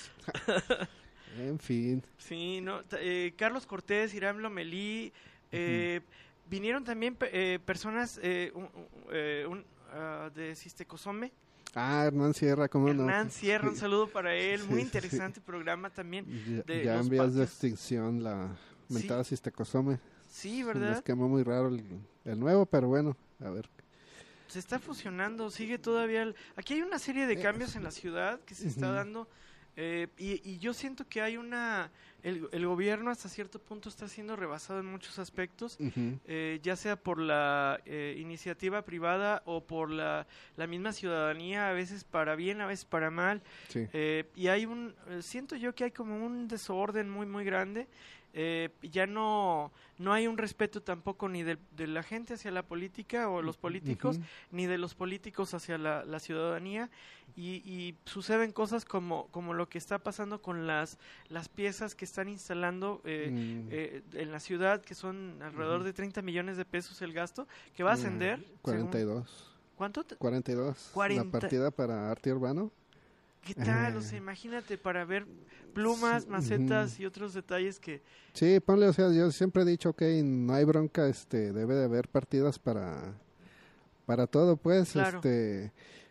En fin. Sí, no. ta- eh, Carlos Cortés, Irán Lomelí. Eh, Vinieron también pe- eh, personas eh, un- un- eh, un, ah, de Sistecosome. Ah, Hernán Sierra, ¿cómo no? Hernán Sierra, un Sí. saludo para él. Sí, Muy sí, interesante programa también. Ya, de ya los en vías de patios. extinción la Sí. mentada Sistecosome. Sí, Un ¿verdad? esquema muy raro el, el nuevo, pero bueno, a ver. Se está fusionando, sigue todavía. el- Aquí hay una serie de Eh, cambios en la ciudad que se está ujú. dando. eh, y, y yo siento que hay una. El, el gobierno hasta cierto punto está siendo rebasado en muchos aspectos. Ujú. eh, ya sea por la eh, iniciativa privada o por la, la misma ciudadanía, a veces para bien, a veces para mal. Sí. Eh, y hay un, eh, siento yo que hay como un desorden muy, muy grande. Eh, ya no, no hay un respeto tampoco ni de, de la gente hacia la política o los políticos, Ujú. ni de los políticos hacia la, la ciudadanía. Y, y suceden cosas como, como lo que está pasando con las, las piezas que están instalando eh, Mm. eh, en la ciudad, que son alrededor de treinta millones de pesos el gasto, que va a ascender. cuarenta y según- dos. ¿Cuánto? te- cuarenta y dos. cuarenta. La partida para arte urbano. ¿Qué tal? Eh. O sea, imagínate para ver plumas, Sí, macetas ujú. y otros detalles que... Sí, ponle, o sea, yo siempre he dicho que no hay bronca, este, debe de haber partidas para, para todo, pues, Claro. este,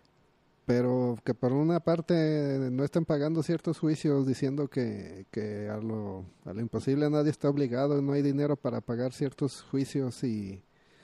pero que por una parte no estén pagando ciertos juicios diciendo que, que a lo, a lo imposible nadie está obligado, no hay dinero para pagar ciertos juicios y,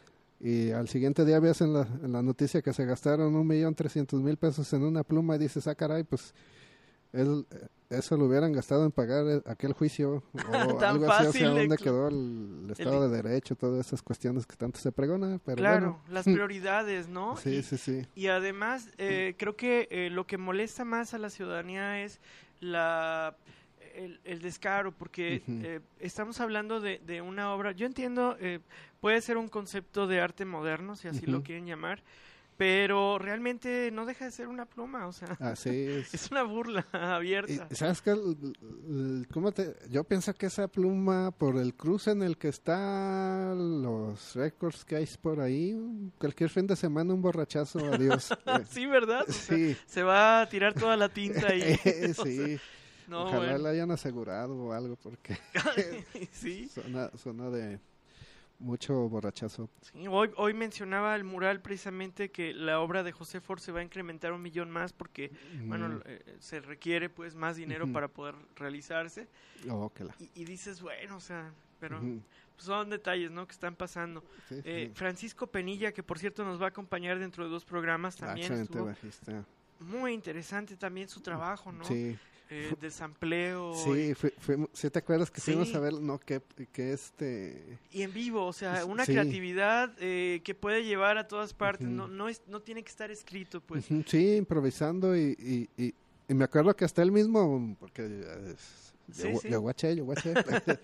y al siguiente día ves en la, en la noticia que se gastaron un millón trescientos mil pesos en una pluma y dices, ah, caray, pues él, eso lo hubieran gastado en pagar el- aquel juicio o Tan algo así, o fácil sea, de dónde cl- quedó el, Estado de Derecho, todas esas cuestiones que tanto se pregona, pero Claro, bueno. las prioridades, ¿no? Sí, y, sí, sí. y además, eh, creo que eh, lo que molesta más a la ciudadanía es la el, el descaro, porque Ujú. eh, estamos hablando de, de una obra, yo entiendo, eh, puede ser un concepto de arte moderno, si así lo Ujú. quieren llamar, pero realmente no deja de ser una pluma, o sea, Así es. es una burla abierta. Y, ¿sabes qué? El- el- ¿Cómo te...? Yo pienso que esa pluma, por el cruce en el que está, los récords que hay por ahí, cualquier fin de semana un borrachazo, adiós. Eh, Sí, ¿verdad? O sea, sí. se va a tirar toda la tinta ahí. O sea, sí. no, Ojalá bueno. le hayan asegurado o algo, porque Sí. suena, suena de mucho borrachazo. Sí, hoy, hoy mencionaba el mural precisamente que la obra de José Ford se va a incrementar un millón más porque, bueno, Mm. eh, se requiere pues más dinero Ujú. para poder realizarse Oh, que la- y, y dices, bueno, o sea, pero Ujú. pues, son detalles, ¿no? Que están pasando. Sí, Eh, sí. Francisco Penilla, que por cierto nos va a acompañar dentro de dos programas Ah, también, excelente estuvo bajista. muy interesante también su trabajo, ¿no? Sí, Eh, de sampleo sí, fui- fuimos- ¿sí te acuerdas que Sí. fuimos a ver, no, que, que este... y en vivo, o sea, una Sí. creatividad eh, que puede llevar a todas partes, Ujú. no no es no tiene que estar escrito, pues. Ujú, sí, improvisando y, y, y, y me acuerdo que hasta él mismo, porque eh, Sí, yo, sí. yo guaché, yo guaché.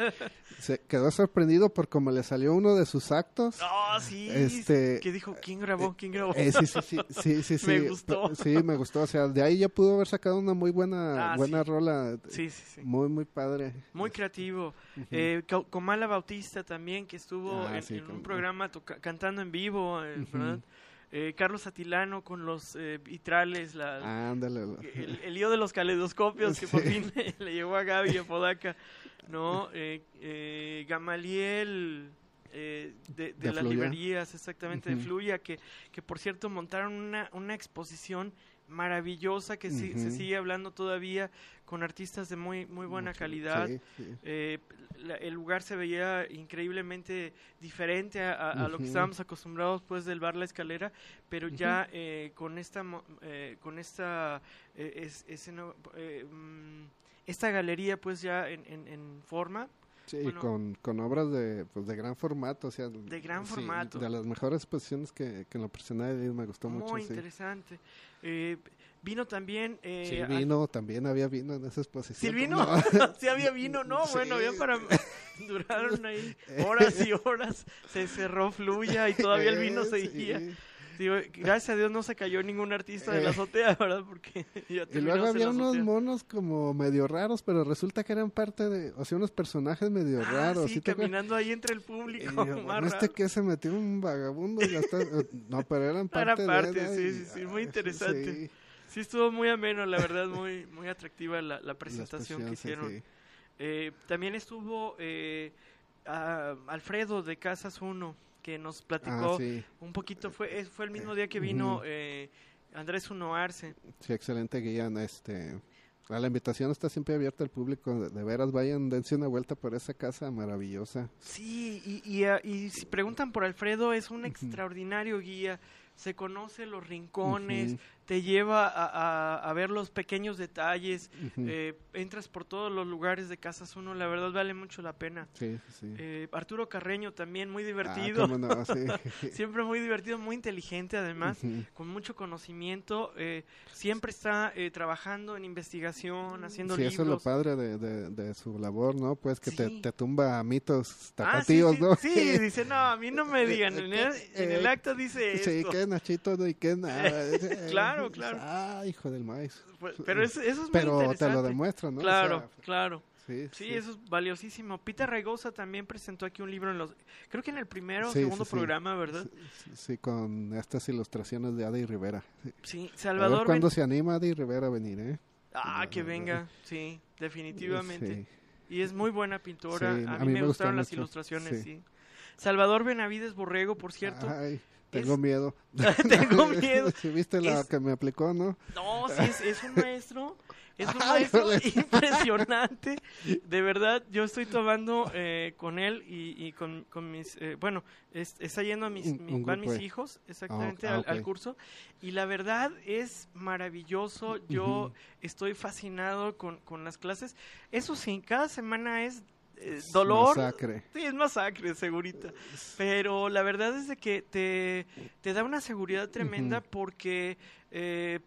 Se quedó sorprendido por cómo le salió uno de sus actos. Ah, sí. Este, que dijo, ¿quién grabó? ¿Quién grabó? Eh, sí, sí, sí, sí, sí, sí. Me gustó. Sí, me gustó. O sea, de ahí ya pudo haber sacado una muy buena, Ah, buena sí. rola. Sí, sí, sí. Muy, muy padre. Muy creativo. eh, Co- Comala Bautista también, que estuvo Ah, en, sí, en un cómo no. programa toca- cantando en vivo, eh, Ujú. ¿verdad? Eh, Carlos Atilano con los eh, vitrales, la, Ándale. el, el lío de los caleidoscopios que por Sí. fin le, le llegó a Gaby y a Podaca, ¿no? Eh, eh, Gamaliel eh, de, de, De las Fluya. librerías, exactamente, de Ujú. Fluya, que, que por cierto montaron una, una exposición maravillosa que sí- se Ujú. sigue hablando todavía con artistas de muy, muy buena Mucho. calidad. Sí, sí. Eh, la- el lugar se veía increíblemente diferente a, a- a lo que Ujú. estábamos acostumbrados pues del bar La Escalera, pero ya eh, con esta mo- eh, con esta eh, es- esceno- eh, mm, esta galería pues ya en, en- en forma. Sí, Bueno. con, con obras de, pues, de gran formato, o sea, De gran sí, formato. de las mejores exposiciones que, que en lo personal me gustó Muy mucho. Sí, interesante. Eh, vino también eh, sí, a- vino, también había vino en esa exposición. ¿Sí vino? ¿no? Sí había vino, ¿no? Sí. Bueno, había para... Duraron ahí horas y horas. Se cerró Fluya y todavía el vino Sí. seguía. Digo, gracias a Dios no se cayó ningún artista de la azotea, ¿verdad? Porque ya Y luego terminamos en había la unos azotea. monos como medio raros, pero resulta que eran parte de, o sea, unos personajes medio Ah, raros. sí, te acuerdas? caminando ahí entre el Y público. yo, más bueno, este raro. que se metió un vagabundo y gastó- No, pero eran Era parte, parte, de... sí, y- sí, sí, muy ay, interesante. sí, Sí, estuvo muy ameno, la verdad, muy muy atractiva la, la la presentación que exposición, sí, hicieron. sí. Eh, también estuvo eh, a- Alfredo de Casas Uno, que nos platicó Ah, sí, un poquito. Fue es- fue el mismo día que vino Ujú. eh, Andrés Uno Arce. sí, excelente guía. Este, a la invitación está siempre abierta al público. De, de veras, vayan, dense una vuelta por esa casa maravillosa. Sí, y, y, ah, y si preguntan por Alfredo, es un extraordinario guía. Se conoce los rincones, Ujú. te lleva a, a- a ver los pequeños detalles, Ujú. eh, entras por todos los lugares de Casas Uno, la verdad vale mucho la pena. Sí, sí. Eh, Arturo Carreño también, muy Ah, divertido, cómo no, sí. siempre muy divertido, muy inteligente además, Ujú. con mucho conocimiento, eh, siempre está eh, trabajando en investigación, haciendo Sí, libros. eso es lo padre de, de, de su labor, ¿no? Pues que Sí. te, te tumba mitos Ah, sí, tapatíos, sí, ¿no? sí, dice, no, a mí no me digan, en el, en el Eh, acta dice Sí, esto. que Nachito no y que nada. Claro, claro. Ah, hijo del maíz. Pues, pero es- eso es muy Pero te interesante. lo demuestra, ¿no? O Claro, sea, claro. sí, Sí, eso es valiosísimo. Peter Raigosa también presentó aquí un libro en los... Creo que en el primero o Sí, segundo sí, sí. programa, ¿verdad? Sí, sí, con estas ilustraciones de Adi Rivera. Sí. Sí, A ver Salvador... cuándo Ben- se anima Adi Rivera a venir, ¿eh? Ah, que venga, sí, definitivamente. Sí. Y es muy buena pintora. Sí, a, mí me, gustó gustaron las mucho, ilustraciones, sí. sí. Salvador Benavides Borrego, por cierto. Ay, tengo es- miedo. Tengo miedo. Si viste la Es- que me aplicó, ¿no? No, sí, es, es un maestro, es un Ay, maestro joder. impresionante. De verdad, yo estoy tomando eh, con él y, y con, con mis, eh, bueno, es- está yendo a mis, Un- mi- un van grupo mis de- hijos, exactamente, Ah, al, ok. al curso. Y la verdad es maravilloso, yo Ujú. estoy fascinado con, con las clases. Eso sí, cada semana es eh, dolor. Masacre. Sí, es masacre, segurita. Pero la verdad es de que te, te da una seguridad tremenda Ujú. porque eh,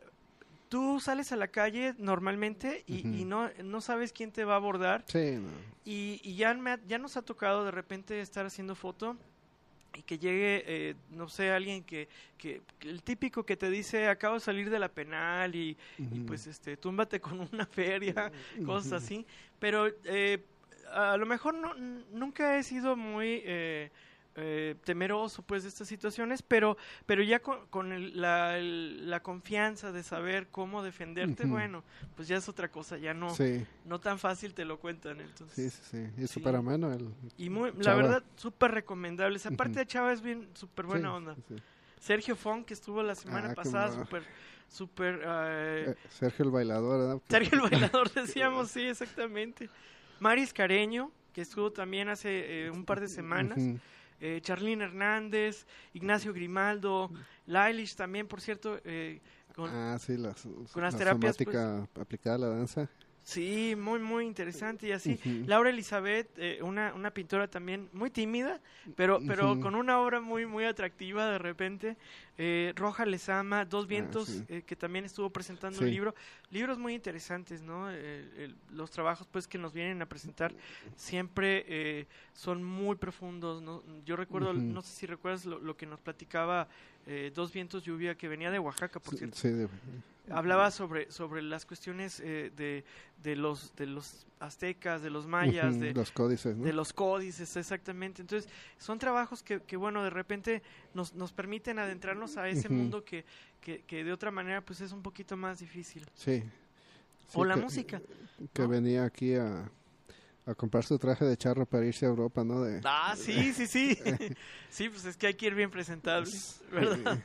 tú sales a la calle normalmente y, Ujú. y no, no sabes quién te va a abordar. Sí, no. Y, y ya, me ha- ya nos ha tocado de repente estar haciendo foto y que llegue, eh, no sé, alguien que, que, que el típico que te dice, acabo de salir de la penal y, y Ujú. pues este, túmbate con una feria, cosas Ujú. así. Pero eh, a lo mejor no, n- nunca he sido muy eh, eh, temeroso pues de estas situaciones, pero, pero ya con, con el- la, el- la confianza de saber cómo defenderte, Ujú. bueno, pues ya es otra cosa, ya no, Sí, no tan fácil te lo cuentan, sí, entonces. sí, sí. Y Sí. súper ameno el... Y muy, la Chava. verdad, súper recomendable. Aparte Ujú. de Chava es bien, súper buena sí, onda. sí. Sergio Fong, que estuvo la semana Ah, pasada, cómo no. súper, súper... eh, Eh, Sergio el bailador, ¿verdad? Sergio el bailador, decíamos, sí, exactamente. Maris Careño, que estuvo también hace eh, un par de semanas. Ujú. eh, Charlene Hernández, Ignacio Grimaldo, Lailish también, por cierto, eh, con, Ah, sí, la, con las la terapias, somática aplicada a la danza. Sí, muy, muy interesante y así. Ujú. Laura Elizabeth, eh, una, una pintora también muy tímida, pero, pero Ujú. con una obra muy, muy atractiva de repente. Eh, Roja Lezama, Dos Vientos, sí. eh, que también estuvo presentando Sí. un libro. Libros muy interesantes, ¿no? Eh, el- los trabajos pues que nos vienen a presentar siempre eh, son muy profundos, ¿no? Yo recuerdo, Ujú. no sé si recuerdas lo, lo que nos platicaba eh, Dos Vientos Lluvia, que venía de Oaxaca, por Sí, cierto. sí, de- Hablaba sobre sobre las cuestiones eh, de de los de los aztecas, de los mayas, ujú, de, los códices, ¿no? de los códices, exactamente. Entonces, son trabajos que, que bueno, de repente nos nos permiten adentrarnos a ese Ujú. mundo que, que que de otra manera pues es un poquito más difícil. Sí. Sí, O la que- música. Que ¿no? venía aquí a, a comprar su traje de charro para irse a Europa, ¿no? De, Ah, sí, sí, sí. Sí, pues es que hay que ir bien presentable, ¿verdad?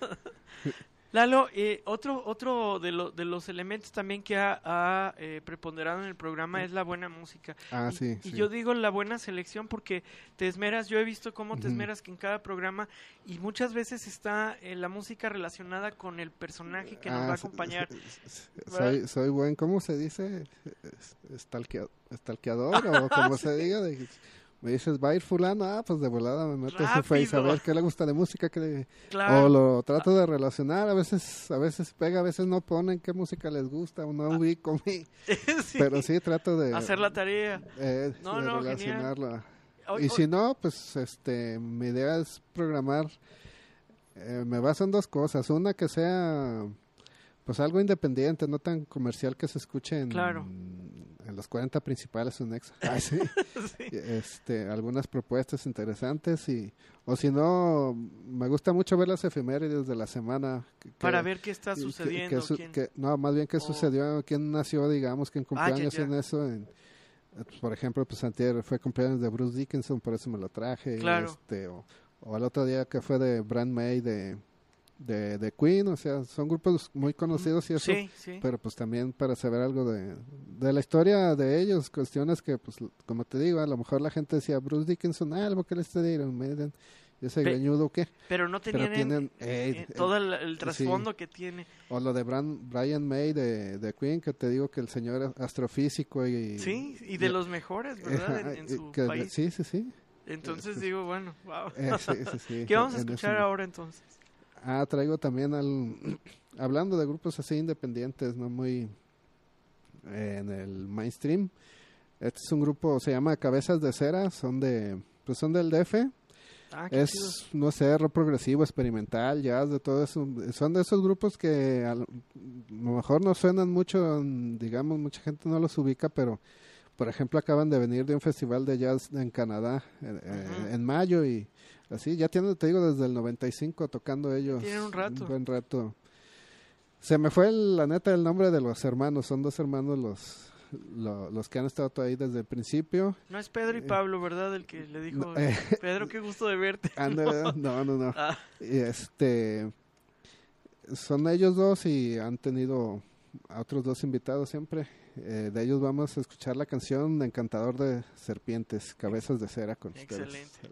Lalo, eh, otro otro de, lo- de los elementos también que ha, ha, eh, preponderado en el programa es la buena música. Ah, y, sí, y sí. yo digo la buena selección porque te esmeras, yo he visto cómo te Ujú. esmeras que en cada programa y muchas veces está eh, la música relacionada con el personaje que nos Ah, va a s- acompañar. s- s- ¿verdad? soy, soy buen, ¿cómo se dice? Es- Estalquea- Estalqueador o como se diga. de- me dices, va a ir fulano, ah, pues de volada me meto a su face a Rápido. ver qué le gusta de música, qué le- Claro. o lo trato de relacionar, a veces a veces pega, a veces no ponen qué música les gusta, o no ubico mi, Sí. pero sí trato de Hacer la tarea. eh, No, de no, relacionarla. Hoy- Y hoy- si no, pues este, mi idea es programar, eh, me baso en dos cosas, una que sea pues algo independiente, no tan comercial que se escuche en, Claro. en los cuarenta principales en Nexa. Ay, sí. Sí. Este, algunas propuestas interesantes y o si no, me gusta mucho ver las efemérides de la semana. que- Para que- ver qué está y que- sucediendo. que su- quién- que- no, más bien qué Oh. sucedió, quién nació, digamos, quién cumplió Ah, ya, años ya. en eso. en- eh, pues, por ejemplo, pues antier fue cumpleaños de Bruce Dickinson, por eso me lo traje. Claro. Este, o, o el otro día que fue de Brand May de, de, de Queen, o sea, son grupos muy conocidos y eso. Sí, sí. Pero pues también para saber algo de, de la historia de ellos, cuestiones que, pues, como te digo, a lo mejor la gente decía, Bruce Dickinson, ah, el vocalista de Iron Maiden, y ese Pe- greñudo, ¿qué? Pero no tenían Pero en- tienen, en- eh, en todo el, el trasfondo que tiene. O lo de Bran- Brian May de, de Queen, que te digo que el señor es astrofísico y... Sí, y de y- los mejores, ¿verdad? En, en y su que- país. Sí, sí, sí. Entonces digo, bueno, wow. Eh, sí, sí, sí. ¿Qué vamos a En eso escuchar me- ahora entonces? Ah, traigo también al... hablando de grupos así independientes, no muy eh, en el mainstream. Este es un grupo, se llama Cabezas de Cera, son de... Pues son del D F. Ah, qué chido. Es, no sé, rock progresivo, experimental, jazz, de todo eso. Son de esos grupos que a lo a lo mejor no suenan mucho, digamos, mucha gente no los ubica, pero por ejemplo acaban de venir de un festival de jazz en Canadá eh, eh, Ujú. en mayo y así, ya tienen, te digo, desde el noventa y cinco tocando ellos. Tienen un rato. buen rato. Se me fue el- la neta el nombre de los hermanos, son dos hermanos los, lo- los que han estado ahí desde el principio. No es Pedro y Pablo, ¿verdad? El que le dijo, No, eh. Pedro, qué gusto de verte. Ándale, no, no, no. Ah, Y este son ellos dos y han tenido a otros dos invitados siempre. Eh, de ellos vamos a escuchar la canción Encantador de Serpientes, Cabezas de Cera con ustedes. excelente.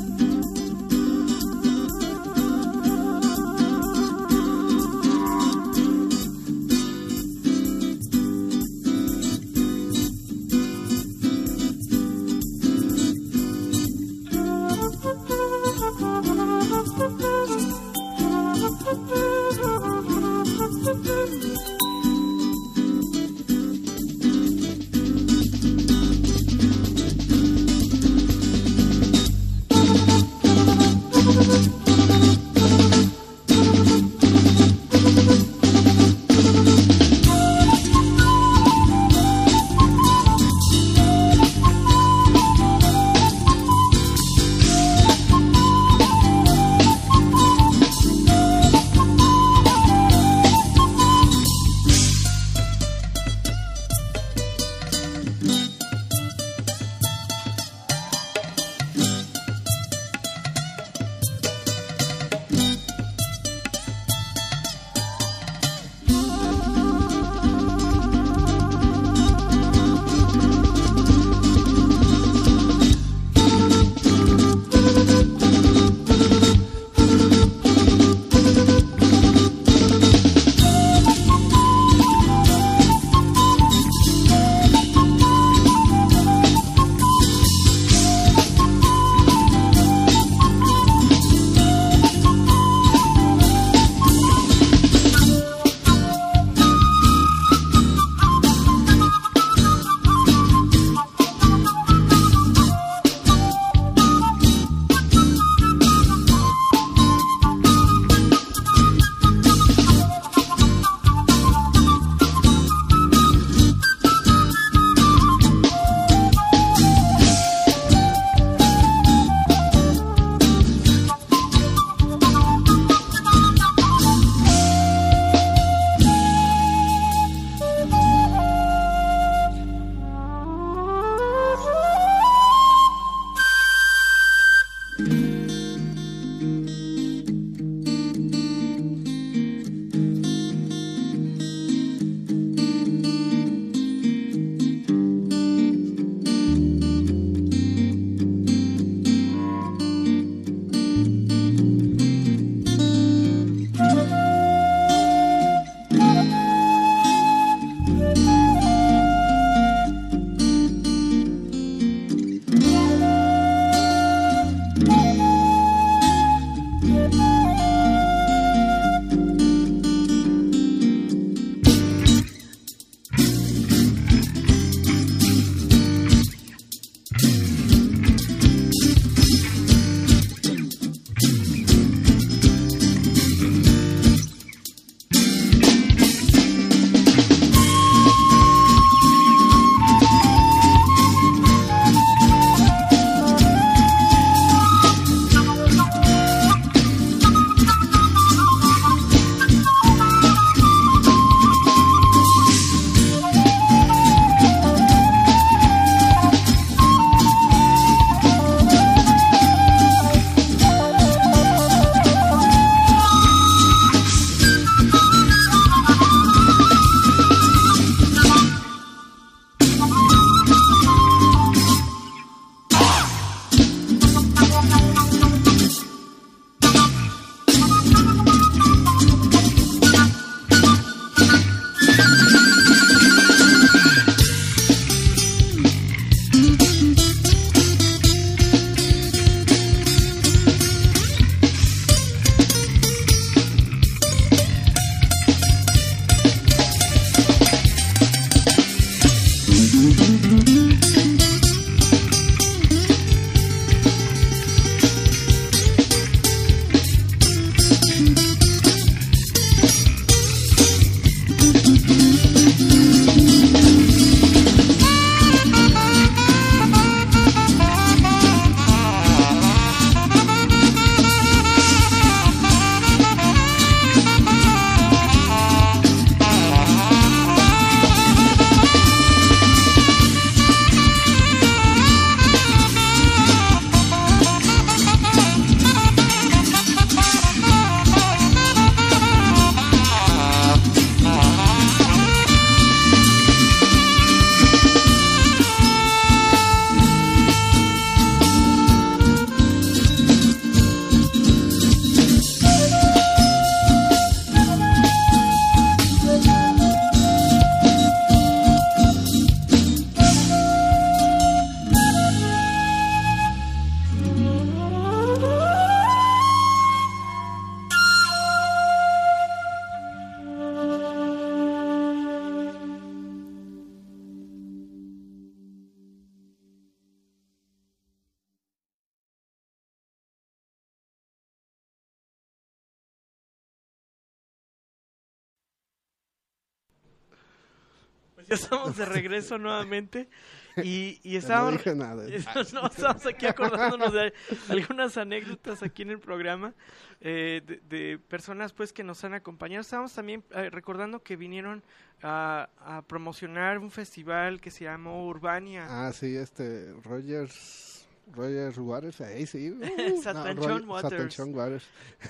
Thank Ya estamos de regreso nuevamente y, y No estábamos, dije nada. no, estamos aquí acordándonos de algunas anécdotas aquí en el programa eh, de, de personas pues que nos han acompañado. Estábamos también eh, recordando que vinieron a, a promocionar un festival que se llamó Urbania. Ah, sí, este, Rogers... Roger Waters, ahí sí. Uh, Satanchón no, Waters. Satanchón Waters.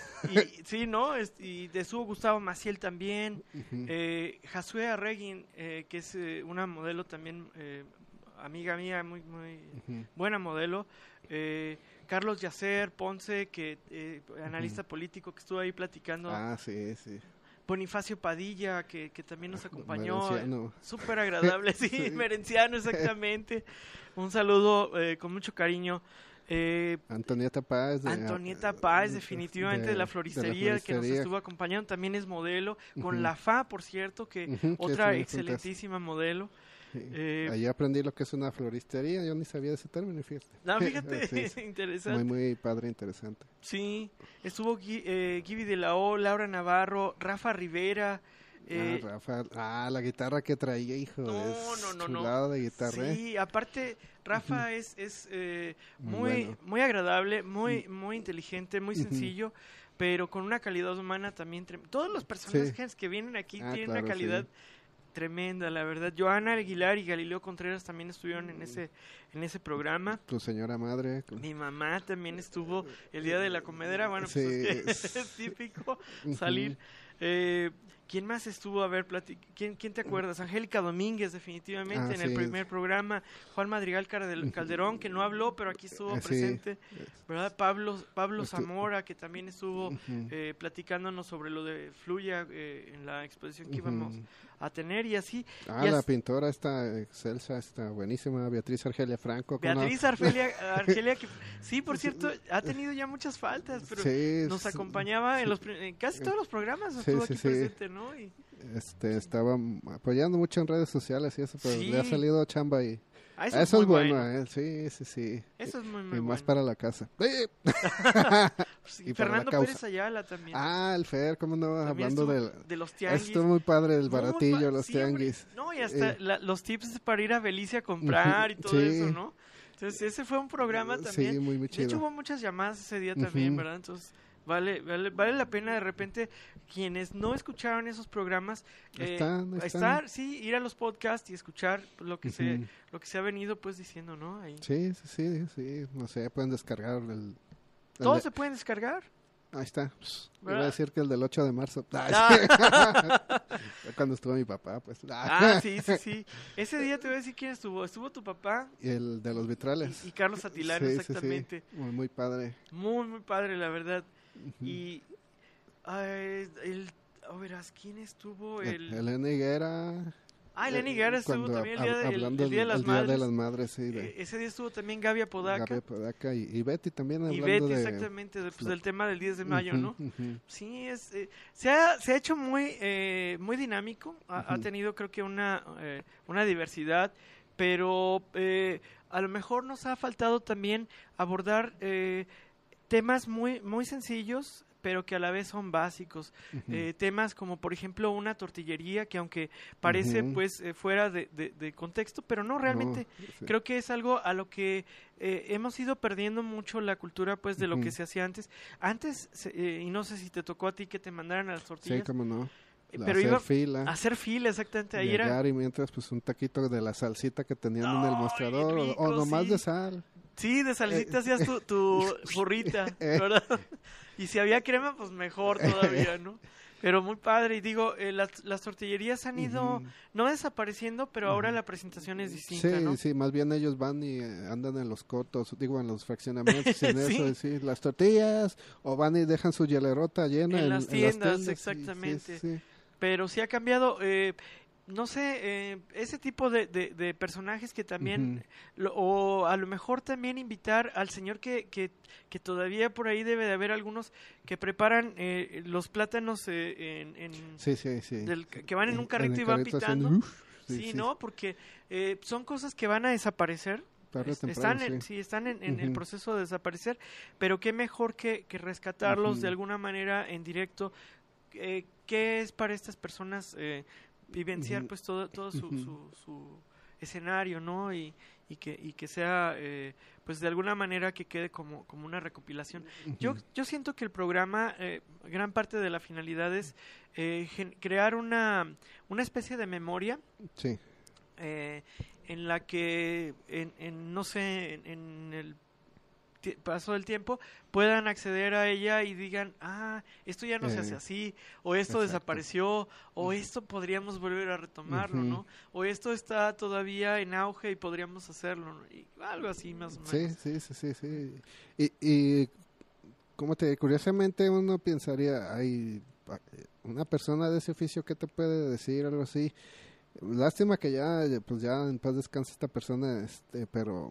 Y, sí, ¿no? Es- y estuvo Gustavo Maciel también. Ujú. Eh, Josué Arreguín, eh, que es eh, una modelo también, eh, amiga mía, muy, muy Ujú. buena modelo. Eh, Carlos Yacer Ponce, que eh, analista político, que estuvo ahí platicando. Ah, sí, sí. Bonifacio Padilla, que, que también nos acompañó. Merenciano. Súper agradable, sí, Sí. Merenciano, exactamente. Un saludo eh, con mucho cariño. Eh, Antonieta Páez. De, Antonieta Páez, definitivamente de, la floristería, que nos estuvo acompañando, también es modelo, con Ujú. la F A, por cierto, que Ujú, que otra es muy excelentísima modelo. Sí. Eh, Ahí aprendí lo que es una floristería, yo ni sabía ese término, fíjate. No, fíjate, Sí, sí. interesante. Muy, muy padre, interesante. Sí, estuvo Gui, eh, Gibi de la O, Laura Navarro, Rafa Rivera. Eh, ah, Rafa, ah, la guitarra que traía, hijo, no, es no, no, no. chulada de guitarra. ¿eh? Sí, aparte Rafa es, es eh, Muy muy, bueno. muy agradable, muy, muy inteligente, muy Ujú. sencillo, pero con una calidad humana también. trem- Todos los personajes que vienen aquí Ah, tienen claro, una calidad sí. tremenda, la verdad. Joana Aguilar y Galileo Contreras también estuvieron en ese, en ese programa. Tu señora madre. con- Mi mamá también estuvo el día de la comedera. Bueno, pues Sí, es que es- es típico Ujú. salir. Eh, ¿Quién más estuvo? A ver, plati- ¿quién, ¿quién te acuerdas? Angélica Domínguez, definitivamente, Ah, en el sí. primer programa. Juan Madrigal Cardel- Calderón, que no habló, pero aquí estuvo Eh, sí. presente. ¿Verdad? Pablo, Pablo Estu- Zamora, que también estuvo Ujú. eh, platicándonos sobre lo de Fluya eh, en la exposición que íbamos Ujú. a tener. Y así. Ah, y la as- pintora está excelsa, está buenísima, Beatriz Argelia Franco. ¿cómo no? Beatriz Argelia, Argelia, que sí, por cierto, ha tenido ya muchas faltas, pero Sí, nos sí. acompañaba en, los, pri- en casi todos los programas, Sí, estuvo sí, aquí sí. presente, ¿no? Y, Este, estaba apoyando mucho en redes sociales y eso, pero Sí. le ha salido chamba y ah, eso, eso, es muy bueno, bueno. eh, sí, sí, sí. Eso es muy, y muy más bueno. para la casa. ¡Eh! Sí, y para la Fernando causa. Pérez Ayala también. Ah, el Fer, cómo no, También hablando estuvo del... de los tianguis. Estuvo muy padre el Muy baratillo, pa- los sí, hombre. tianguis. No, y hasta Eh, la- los tips para ir a Belice a comprar y todo Sí. eso, ¿no? Entonces, ese fue un programa Sí, también. muy, muy De hecho, chido. hubo muchas llamadas ese día también, Ujú. ¿verdad? Entonces, vale, vale, vale la pena de repente, quienes no escucharon esos programas, eh, Están, están. estar, sí, ir a los podcasts y escuchar lo que se Ujú. lo que se ha venido pues diciendo, ¿no? Ahí. Sí, sí, sí, sí, no sé, pueden descargar el... el Todos de- se pueden descargar. Ahí está. Pss, Iba ¿Verdad? a decir que el del ocho de marzo. Ah. Cuando estuvo mi papá, pues. Ah, sí, sí, sí. Ese día te voy a decir quién estuvo. Estuvo tu papá Y el de los vitrales. y, y Carlos Atilano, Sí, sí, sí. exactamente. Muy, muy padre. Muy, muy padre, la verdad. Ujú. Y ay, el, oh, verás, ¿quién estuvo? El, El, Elena Higuera. ah, Elena eh, Higuera estuvo cuando también el hab- día, de, el- hablando el día de del- las el Día Madres. de las Madres, sí. Eh, De ese día estuvo también Gaby Apodaca. Gaby Apodaca y, y Betty también Y hablando Betty, de... exactamente, de- pues, lo- del tema del diez de mayo, Ujú, ¿no? ujú. Sí, es, eh, se, ha, se ha hecho muy, eh, muy dinámico, ha, ha Ujú. tenido creo que una, eh, una diversidad, pero eh, a lo mejor nos ha faltado también abordar eh, temas muy, muy sencillos, pero que a la vez son básicos. Ujú. Eh, temas como, por ejemplo, una tortillería que aunque parece Ujú. pues eh, fuera de, de- de contexto, pero no realmente. No, sí. Creo que es algo a lo que eh, hemos ido perdiendo mucho la cultura pues de lo Ujú. que se hacía antes. Antes, se- eh, y no sé si te tocó a ti que te mandaran a las Sí, tortillas, cómo no. eh, La- pero hacer iba fila. a hacer fila exactamente. Ahí era, Llegar y mientras pues un taquito de la salsita que tenían en el Ay, mostrador o- rico, o nomás sí. de sal. sí, de salicita hacías tu, tu burrita, Eh. ¿verdad? Y si había crema, pues mejor todavía, ¿no? Pero muy padre, y digo, eh, las, las tortillerías han ido Ujú. no desapareciendo, pero ahora la presentación es distinta, Sí, ¿no? sí, más bien ellos van y eh, andan en los cotos, digo, en los fraccionamientos y en Sí. eso, y sí, las tortillas, o van y dejan su hielerota llena En en, las en tiendas, sí, sí, exactamente. sí. Pero sí ha cambiado, eh, no sé, eh, ese tipo de, de, de personajes que también, lo- o a lo mejor también invitar al señor que, que, que todavía por ahí debe de haber algunos que preparan eh, los plátanos eh, en, en Sí, sí, sí. del- que van en un el carrito y van carrito pitando. haciendo, uf, Sí, ¿no? Porque eh, son cosas que van a desaparecer. Tarde o Es- temprano, están en, sí. sí, están en, en el Ujú. proceso de desaparecer, pero qué mejor que, que rescatarlos Ujú. de alguna manera en directo. Eh, ¿Qué es para estas personas? Eh, vivenciar Ujú. pues todo, todo su, Ujú. su, su escenario, ¿no? Y, y que, y que sea, eh, pues de alguna manera que quede como, como una recopilación. Yo, yo siento que el programa, eh, gran parte de la finalidad es eh, gen- crear una, una especie de memoria Sí. eh, en la que, en, en, no sé, en, en el ti- paso del tiempo, puedan acceder a ella y digan, ah, esto ya no se Eh, hace así, o esto exacto. desapareció, o esto podríamos volver a retomarlo, Ujú. ¿no? O esto está todavía en auge y podríamos hacerlo, ¿no? Y algo así más o Sí, menos. sí, sí, sí, sí. Y, y como te curiosamente uno pensaría, hay pa- una persona de ese oficio que te puede decir algo así. Lástima que ya, pues ya en paz descanse esta persona, este, pero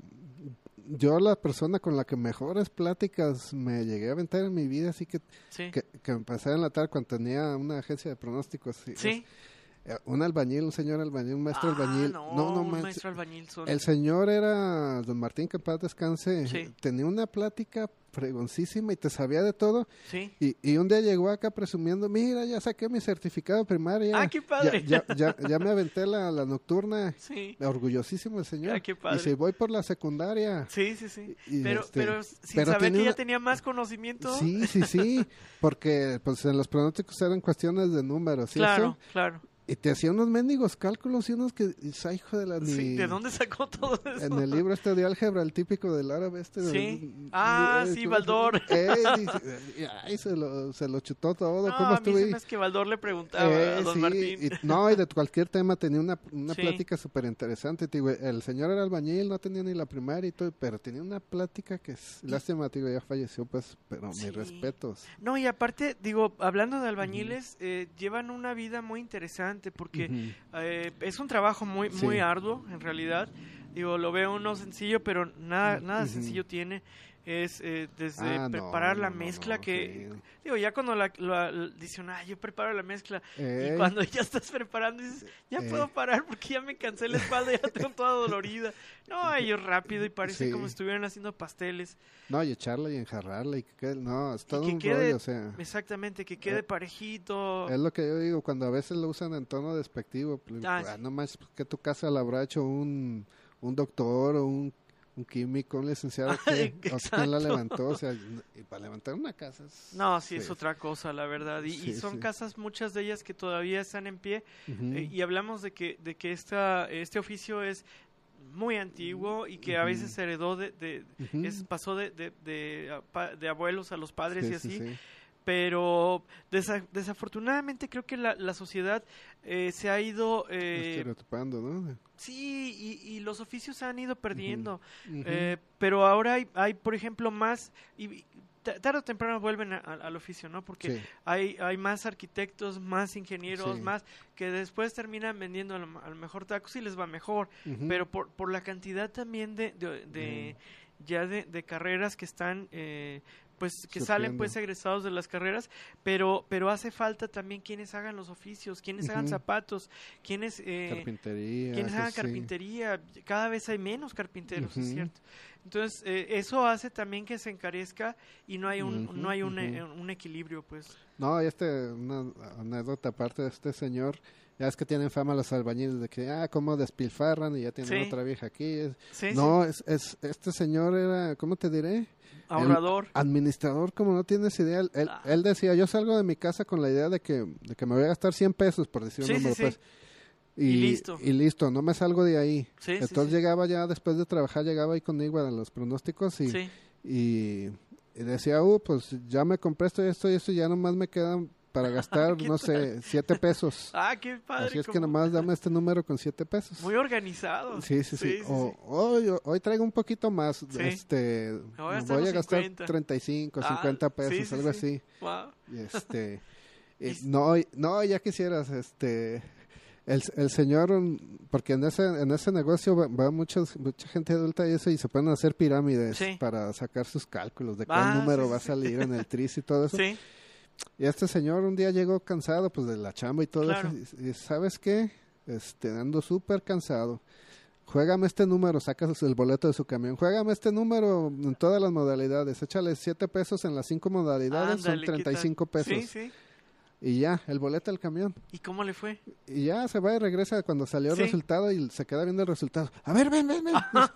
yo la persona con la que mejores pláticas me llegué a aventar en mi vida, así que Sí, que, que me pasaba en la tarde cuando tenía una agencia de pronósticos. Sí, sí. es- eh, un albañil, un señor albañil, un maestro Ah, albañil. no, No, no, un manches. maestro albañil son... El señor era don Martín, que en paz descanse. Sí. Tenía una plática fregoncísima y te sabía de todo. Sí. Y, y un día llegó acá presumiendo, mira, ya saqué mi certificado de primaria. Ah, qué padre. Ya, ya, ya, ya me aventé la, la nocturna. Sí, Orgullosísimo el señor. Ah, qué padre. Y si voy por la secundaria. sí, sí, sí. Y, Pero, este, pero sin pero saber tenía que ya una- tenía más conocimiento. Sí, sí, sí. Porque pues en los pronósticos eran cuestiones de números. ¿Y Claro, eso? claro. Y te hacía unos mendigos cálculos y unos que, esa hijo de la ni... Sí, ¿de dónde sacó todo eso? En el libro este de álgebra, el típico del árabe este. Sí. del- Ah, eh, sí, ¿cómo Baldor. se- Eh, dice, ay, se lo, se lo chutó todo. No, ¿Cómo a mí estuve se ahí? me hace que Baldor le preguntaba Eh, a don sí, Martín. y- no, y de cualquier tema tenía una, una Sí. plática súper interesante. Te digo, el señor era albañil, no tenía ni la primaria y todo, pero tenía una plática que es, lástima, te digo, ya falleció, pues, pero Sí. mis respetos. No, y aparte, digo, hablando de albañiles, eh, llevan una vida muy interesante porque Ujú. eh, es un trabajo muy muy Sí. arduo, en realidad. Digo, lo veo uno sencillo, pero nada nada Ujú. sencillo tiene. Es eh, desde Ah, no, preparar la no, no, mezcla no, que... sí. Digo, ya cuando la, la- la- dicen, ah, yo preparo la mezcla. Eh, Y cuando ya estás preparando, dices, ya Eh. puedo parar porque ya me cansé la espalda, ya tengo toda dolorida. No, ellos rápido y parece Sí. como si estuvieran haciendo pasteles. No, y echarla y enjarrarla y que quede- no, es todo que un quede- rollo, o sea. Exactamente, que quede Eh, parejito. Es lo que yo digo, cuando a veces lo usan en tono despectivo. pues, Ah, ah, sí. no más que tu casa la habrá hecho un, un doctor o un, un químico, un licenciado. Ay, que, o quién la exacto. levantó, o sea, y para levantar una casa. Es, No, sí, es sí. otra cosa, la verdad. Y, y Sí, son sí. casas, muchas de ellas que todavía están en pie. Ujú. eh, y hablamos de que, de que esta, este oficio es muy antiguo y que a Ujú. veces se heredó de, de- Ujú. es, pasó de, de, de, a pa- de abuelos a los padres Sí, y sí, así. sí. Pero desa- desafortunadamente creo que la, la sociedad eh, se ha ido... eh, Estereotipando, ¿no? sí, y, y los oficios se han ido perdiendo. Ujú. Eh, pero ahora hay, hay, por ejemplo, más... Y, y ta- tarde o temprano vuelven a- a- al oficio, ¿no? Porque Sí. hay, hay más arquitectos, más ingenieros, Sí. más que después terminan vendiendo a lo, a lo mejor tacos y les va mejor. Ujú. Pero por, por la cantidad también de, de, de- ya de, de carreras que están... eh, pues que salen Surgiendo. pues egresados de las carreras, pero pero hace falta también quienes hagan los oficios, quienes hagan Ujú. zapatos, quienes eh, Carpintería. quienes hagan cosas así. carpintería, cada vez hay menos carpinteros, es Ujú. cierto. Entonces, eh, eso hace también que se encarezca y no hay un, Ujú, no hay un, eh, ujú. un equilibrio, pues. No, y este, una anécdota aparte de este señor, ya es que tienen fama los albañiles de que, ah, cómo despilfarran y ya tienen Sí. otra vieja aquí. Es- Sí, no, Es, es, este señor era, ¿cómo te diré? sí, ahorrador. Administrador, como no tienes idea. Él, él- Ah. él decía, yo salgo de mi casa con la idea de que, de que me voy a gastar cien pesos, por decir un Sí, sí, número, sí. pues. Y listo. Y listo, no me salgo de ahí. Sí, sí, Entonces sí. llegaba ya, después de trabajar, llegaba ahí conmigo a los pronósticos y, Sí. y, y decía, uh, pues ya me compré esto y esto y esto, y ya nomás me quedan para gastar, ¿Qué no sé, siete pesos. Ah, qué padre. Así es que como- nomás dame este número con siete pesos. Muy organizado. Sí, sí, sí. sí, O, sí. hoy, hoy traigo un poquito más. Sí. Este, Me voy a me gastar voy a los gastar cincuenta. treinta y cinco, Ah, cincuenta pesos, sí, sí, algo sí. así. Wow. Y este, y Y- no, y- no, ya quisieras, este, el, el señor, mm, porque en ese, en ese negocio va, va muchos, mucha gente adulta y eso, y se pueden hacer pirámides Sí. para sacar sus cálculos de cuál Ah, número sí, va a sí, sí. salir en el tris y todo eso. Sí. Y este señor un día llegó cansado, pues, de la chamba y todo Claro. eso. Y, y ¿sabes qué? Este, ando súper cansado. Juégame este número, sacas el boleto de su camión. Juégame este número en todas las modalidades. Échale siete pesos en las cinco modalidades, Ándale, son ¿qué treinta y cinco tal? pesos. Sí, sí. y ya, el boleto del camión. ¿Y cómo le fue? Y ya se va y regresa cuando salió el Sí. resultado y se queda viendo el resultado. A ver, ven, ven, ven.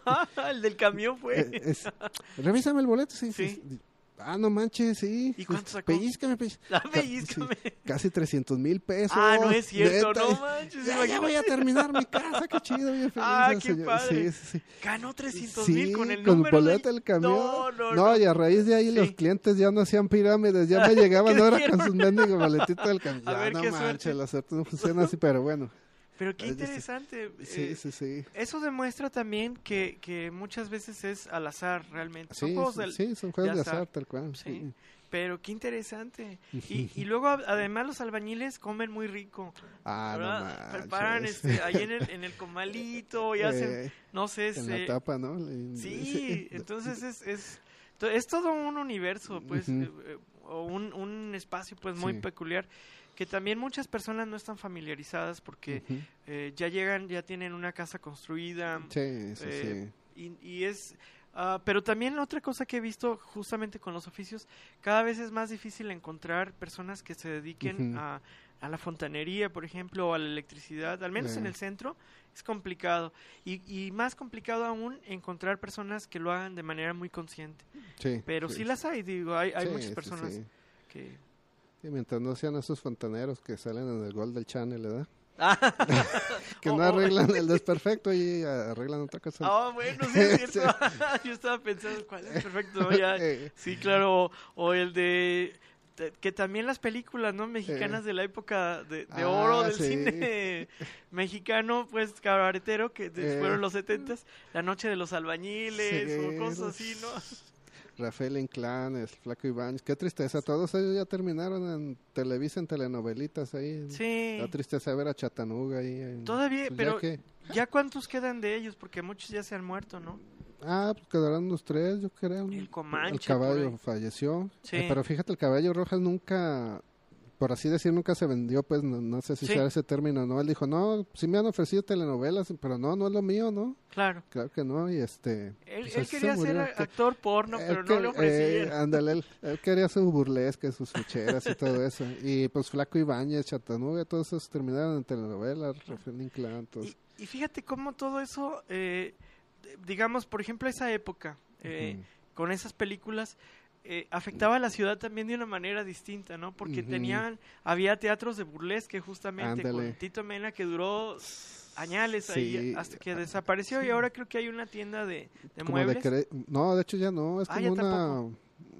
El del camión fue. Eh, es, revísame el boleto, sí. Sí. sí. Ah, no manches, sí. ¿Y cuánto sacó? Pellízcame, pellízcame. Ah, pellízcame. Sí, casi trescientos mil pesos. Ah, no es cierto, neta. no manches, Ya, ya voy a imagínate. terminar mi casa, qué chido, bien feliz. Ah, el qué señor. padre. Sí, sí, sí. Ganó trescientos Sí, mil con el con número boleto de... del camión. No, no, No, no. y a raíz de ahí Sí. los clientes ya no hacían pirámides, ya me llegaban ¿Qué ahora dijeron? con sus mendigos boletitos del camión. A Ya, ver, no qué manches, suerte. la suerte no funciona así, pero bueno. Pero qué Ay, sí. interesante. Sí, eh, sí, sí. Eso demuestra también que, que muchas veces es al azar, realmente. Son Sí, juegos sí, del- sí, son juegos de de azar. azar, tal cual. Sí. Sí. Pero qué interesante. Y, y luego, a- además, los albañiles comen muy rico. Ah, ¿verdad? no manches. Preparan este, ahí en el, en el comalito y hacen, Eh, no sé, En la este, tapa, ¿no? Le- sí, entonces es, es, to- es todo un universo, pues, Ujú. eh, eh, o un, un espacio, pues, muy Sí. peculiar, que también muchas personas no están familiarizadas porque Ujú. eh, ya llegan, ya tienen una casa construida, Sí, sí, eh, sí. y, y es... ah, pero también otra cosa que he visto justamente con los oficios, cada vez es más difícil encontrar personas que se dediquen Ujú. a, a la fontanería, por ejemplo, o a la electricidad, al menos Eh. en el centro, es complicado. Y, y más complicado aún encontrar personas que lo hagan de manera muy consciente. Sí, Pero sí, las hay, digo, hay, hay Sí, muchas sí, personas sí. que... Sí, mientras no sean esos fontaneros que salen en el Gol del Channel, ¿verdad? Ah, Que Oh, no oh. arreglan el desperfecto y arreglan otra cosa. Ah, bueno, sí es cierto. Yo estaba pensando cuál es perfecto. ¿no? Ya, Eh. sí, claro. O, o el de, de- que también las películas, ¿no? Mexicanas Eh. de la época de, de Ah, oro del sí. cine mexicano, pues cabaretero, que de- Eh. fueron los setentas, La Noche de los Albañiles Sí, o cosas así, ¿no? Rafael Inclán, el Flaco Ibáñez. Qué tristeza. Todos ellos ya terminaron en Televisa, en telenovelitas ahí. Sí. Da tristeza ver a Chatanuga ahí. en- Todavía, pues, ya pero que- ¿ya cuántos quedan de ellos? Porque muchos ya se han muerto, ¿no? Ah, pues quedaron unos tres, yo creo. El Comanche, El caballo por ahí. falleció. Sí. Eh, pero fíjate, el caballo Rojas nunca, por así decir, nunca se vendió, pues no, no sé si Sí. sea ese término, ¿no? Él dijo, no, sí me han ofrecido telenovelas, pero no, no es lo mío, ¿no? Claro. Claro que no, y este... Él, pues él así se quería ser murió. actor porno, Él pero no que- le eh, ofrecían. ándale, él, él quería su burlesque, sus ficheras y todo eso. Y pues Flaco Ibáñez, Chatanuga, todos esos terminaron en telenovelas, Rafael Inclán, todos. Y, y fíjate cómo todo eso, eh, d- digamos, por ejemplo, esa época, eh, Ujú. con esas películas, eh, afectaba a la ciudad también de una manera distinta, ¿no? Porque Ujú. tenían, había teatros de burlesque justamente Ándale. con Tito Mena que duró añales ahí Sí. hasta que desapareció y ahora creo que hay una tienda de, de Como de muebles. cre- no, de hecho ya no, es Ah, como ya una tampoco.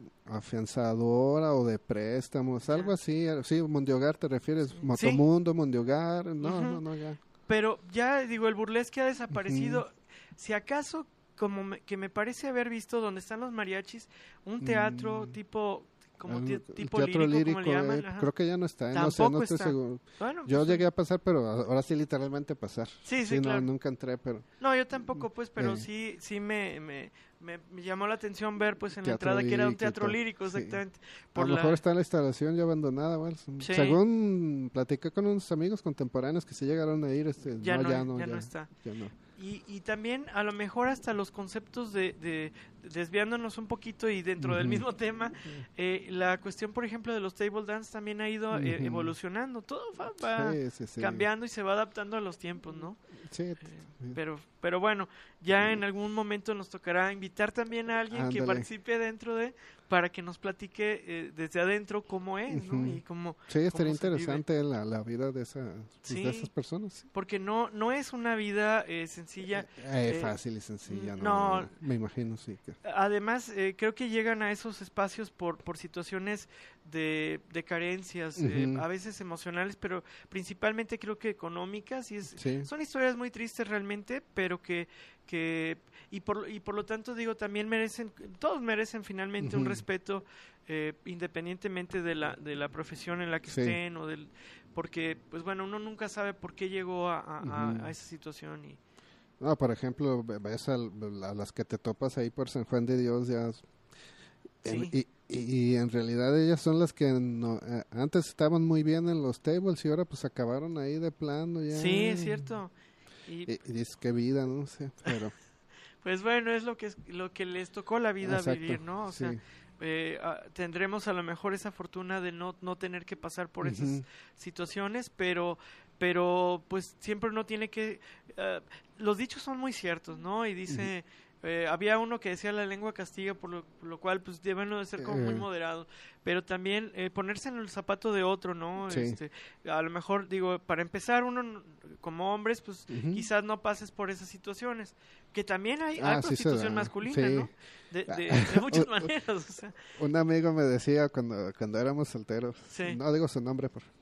afianzadora o de préstamos, algo Ya. así. Sí, Mondiogar te refieres, Motomundo, Mondiogar, no, Ujú. no, no, ya. Pero ya digo, el burlesque ha desaparecido. Si acaso, como me- que me parece haber visto donde están los mariachis, un teatro Mm. tipo como El- ti- el tipo teatro lírico, como le llaman. eh, Ajá. creo que ya no está, eh, no sé, Tampoco no estoy está. seguro. Bueno, Yo pues, llegué a pasar, pero ahora sí literalmente pasar. Sí, sí, no, claro. nunca entré, pero No, yo tampoco, pues, pero Eh. sí, sí me, me, me, me llamó la atención ver, pues, en la Teatro entrada que era un lírico y teatro todo, lírico, sí. exactamente. a Por lo la... mejor está la instalación ya abandonada. Bueno, Sí. según platiqué con unos amigos contemporáneos que se llegaron a ir, este, Ya no, no, ya no, ya ya, no está. ya no. Y, y también a lo mejor hasta los conceptos de, de- desviándonos un poquito y dentro del Ujú. mismo tema, eh, la cuestión, por ejemplo, de los table dance también ha ido eh, Ujú. evolucionando. Todo va, va Sí, sí, sí. cambiando y se va adaptando a los tiempos, ¿no? Sí, Eh, pero, pero bueno, ya en algún momento nos tocará invitar también a alguien que Ándale. participe dentro de, para que nos platique eh, desde adentro cómo es, ¿no? Ujú. Y cómo, sí, estaría cómo se vive. interesante la, la vida de, esa, pues, Sí. de esas personas. Sí. porque no, no es una vida eh, sencilla. Eh, eh, fácil y sencilla, no, no, me imagino, sí. Que, Además, eh, creo que llegan a esos espacios por, por situaciones de, de carencias, eh, Ujú. a veces emocionales, pero principalmente creo que económicas. Y es, sí. son historias muy tristes realmente, pero que, que y, por, y por lo tanto digo, también merecen, todos merecen finalmente un Ujú. respeto, eh, independientemente de la, de la profesión en la que Sí. estén, o del porque, pues bueno, uno nunca sabe por qué llegó a, a- a- Ujú. a esa situación. Y, No, por ejemplo, ve- ves a, a las que te topas ahí por San Juan de Dios, ya. en- Sí. y, y, y en realidad ellas son las que no, eh, antes estaban muy bien en los tables y ahora pues acabaron ahí de plano ya. sí, es cierto. Y, Y, y dices, qué vida, no sé, pero... pues bueno, es lo que es, lo que les tocó la vida Exacto, vivir, ¿no? O sea, sí. eh, a, tendremos a lo mejor esa fortuna de no, no tener que pasar por Ujú. esas situaciones, pero pero pues siempre uno tiene que... Uh, los dichos son muy ciertos, ¿no? Y dice... Eh, había uno que decía la lengua castiga, por lo, por lo cual pues debe uno de ser como muy Eh. moderado, pero también eh, ponerse en el zapato de otro, ¿no? Sí. Este, a lo mejor, digo, para empezar uno n- como hombres, pues Ujú. quizás no pases por esas situaciones, que también hay, Ah, hay sí se prostitución da, masculina, sí. ¿no? De, de, de muchas maneras, o sea, Un amigo me decía cuando, cuando éramos solteros, Sí. no digo su nombre, por...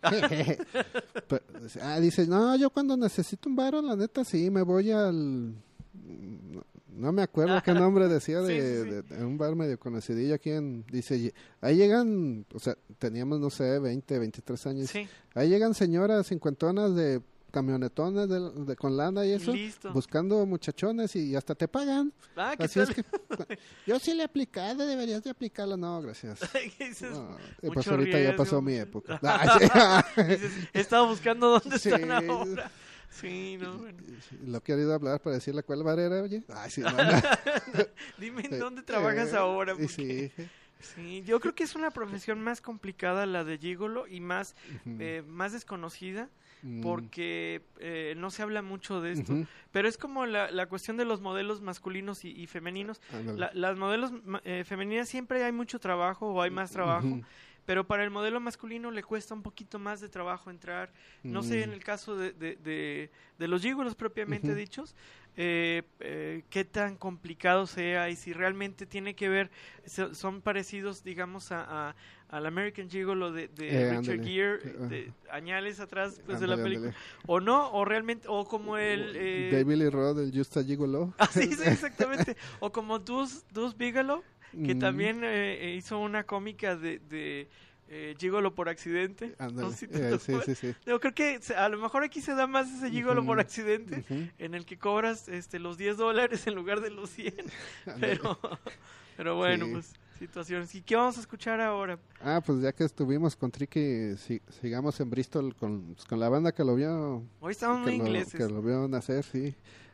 Pero, ah, dice, no, yo cuando necesito un varo, la neta, sí, me voy al... No, no me acuerdo qué nombre decía de, Sí, sí, sí. de- de un bar medio conocidillo aquí en... Dice, ahí llegan, o sea, teníamos, no sé, veinte, veintitrés años. sí, Ahí llegan señoras cincuentonas de camionetones de, de- con lana y eso, listo. buscando muchachones y hasta te pagan. Ah, ¿qué Así tal? es que yo sí le he aplicado, deberías de aplicarlo. No, gracias. ¿Qué dices? No, y pues Mucho ahorita ya riesgo, pasó mi mucho- época. Ah, sí. Dices, he estado buscando dónde Sí. están ahora. Sí, no, bueno. Lo he querido hablar para decirle cuál bar era, oye. Ay, sí, no, no. Dime en dónde trabajas ahora. Y Porque... sí. Sí, yo creo que es una profesión más complicada la de gigolo y más, Ujú. eh, más desconocida Mm, porque eh, no se habla mucho de esto. ujú. Pero es como la, la cuestión de los modelos masculinos y, y femeninos. Ándale. La- las modelos ma- eh, femeninas siempre hay mucho trabajo o hay más trabajo, Ujú. pero para el modelo masculino le cuesta un poquito más de trabajo entrar. No sé, en Mm. el caso de, de, de, de los gigolos propiamente Ujú. dichos, eh, eh, qué tan complicado sea y si realmente tiene que ver, so- son parecidos, digamos, a, a- al American Gigolo de, de Eh, Richard ándale. Gere, Eh, de añales atrás pues, de la Ándale, película, ándale. o no, o realmente, o como el... eh, David Lee Roth, el Just a Gigolo. Ah, sí, sí, exactamente. O como Dus, Dus Bigelow, que Mm. también eh, hizo una cómica de, de eh, Gigolo por accidente. Ándale. No sé si te Eh, lo sí, acuerdas. sí, sí. Yo creo que se- a lo mejor aquí se da más ese Gigolo por Ujú. accidente, Ujú. en el que cobras este los diez dólares en lugar de los cien. Ándale. Pero, pero bueno, Sí. pues situaciones. ¿Y qué vamos a escuchar ahora? Ah, pues ya que estuvimos con Tricky, si- sigamos en Bristol con, pues, con la banda que lo vio, Hoy estamos que muy lo, ingleses. que lo vio nacer, sí.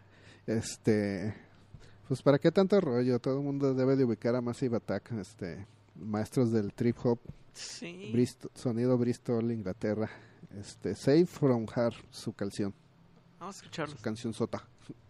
Este, pues para qué tanto rollo, todo el mundo debe de ubicar a Massive Attack, este, maestros del trip hop, Sí. Bristol, sonido Bristol, Inglaterra. Este, Save from Heart, su canción, Vamos a escucharlo. su canción sota.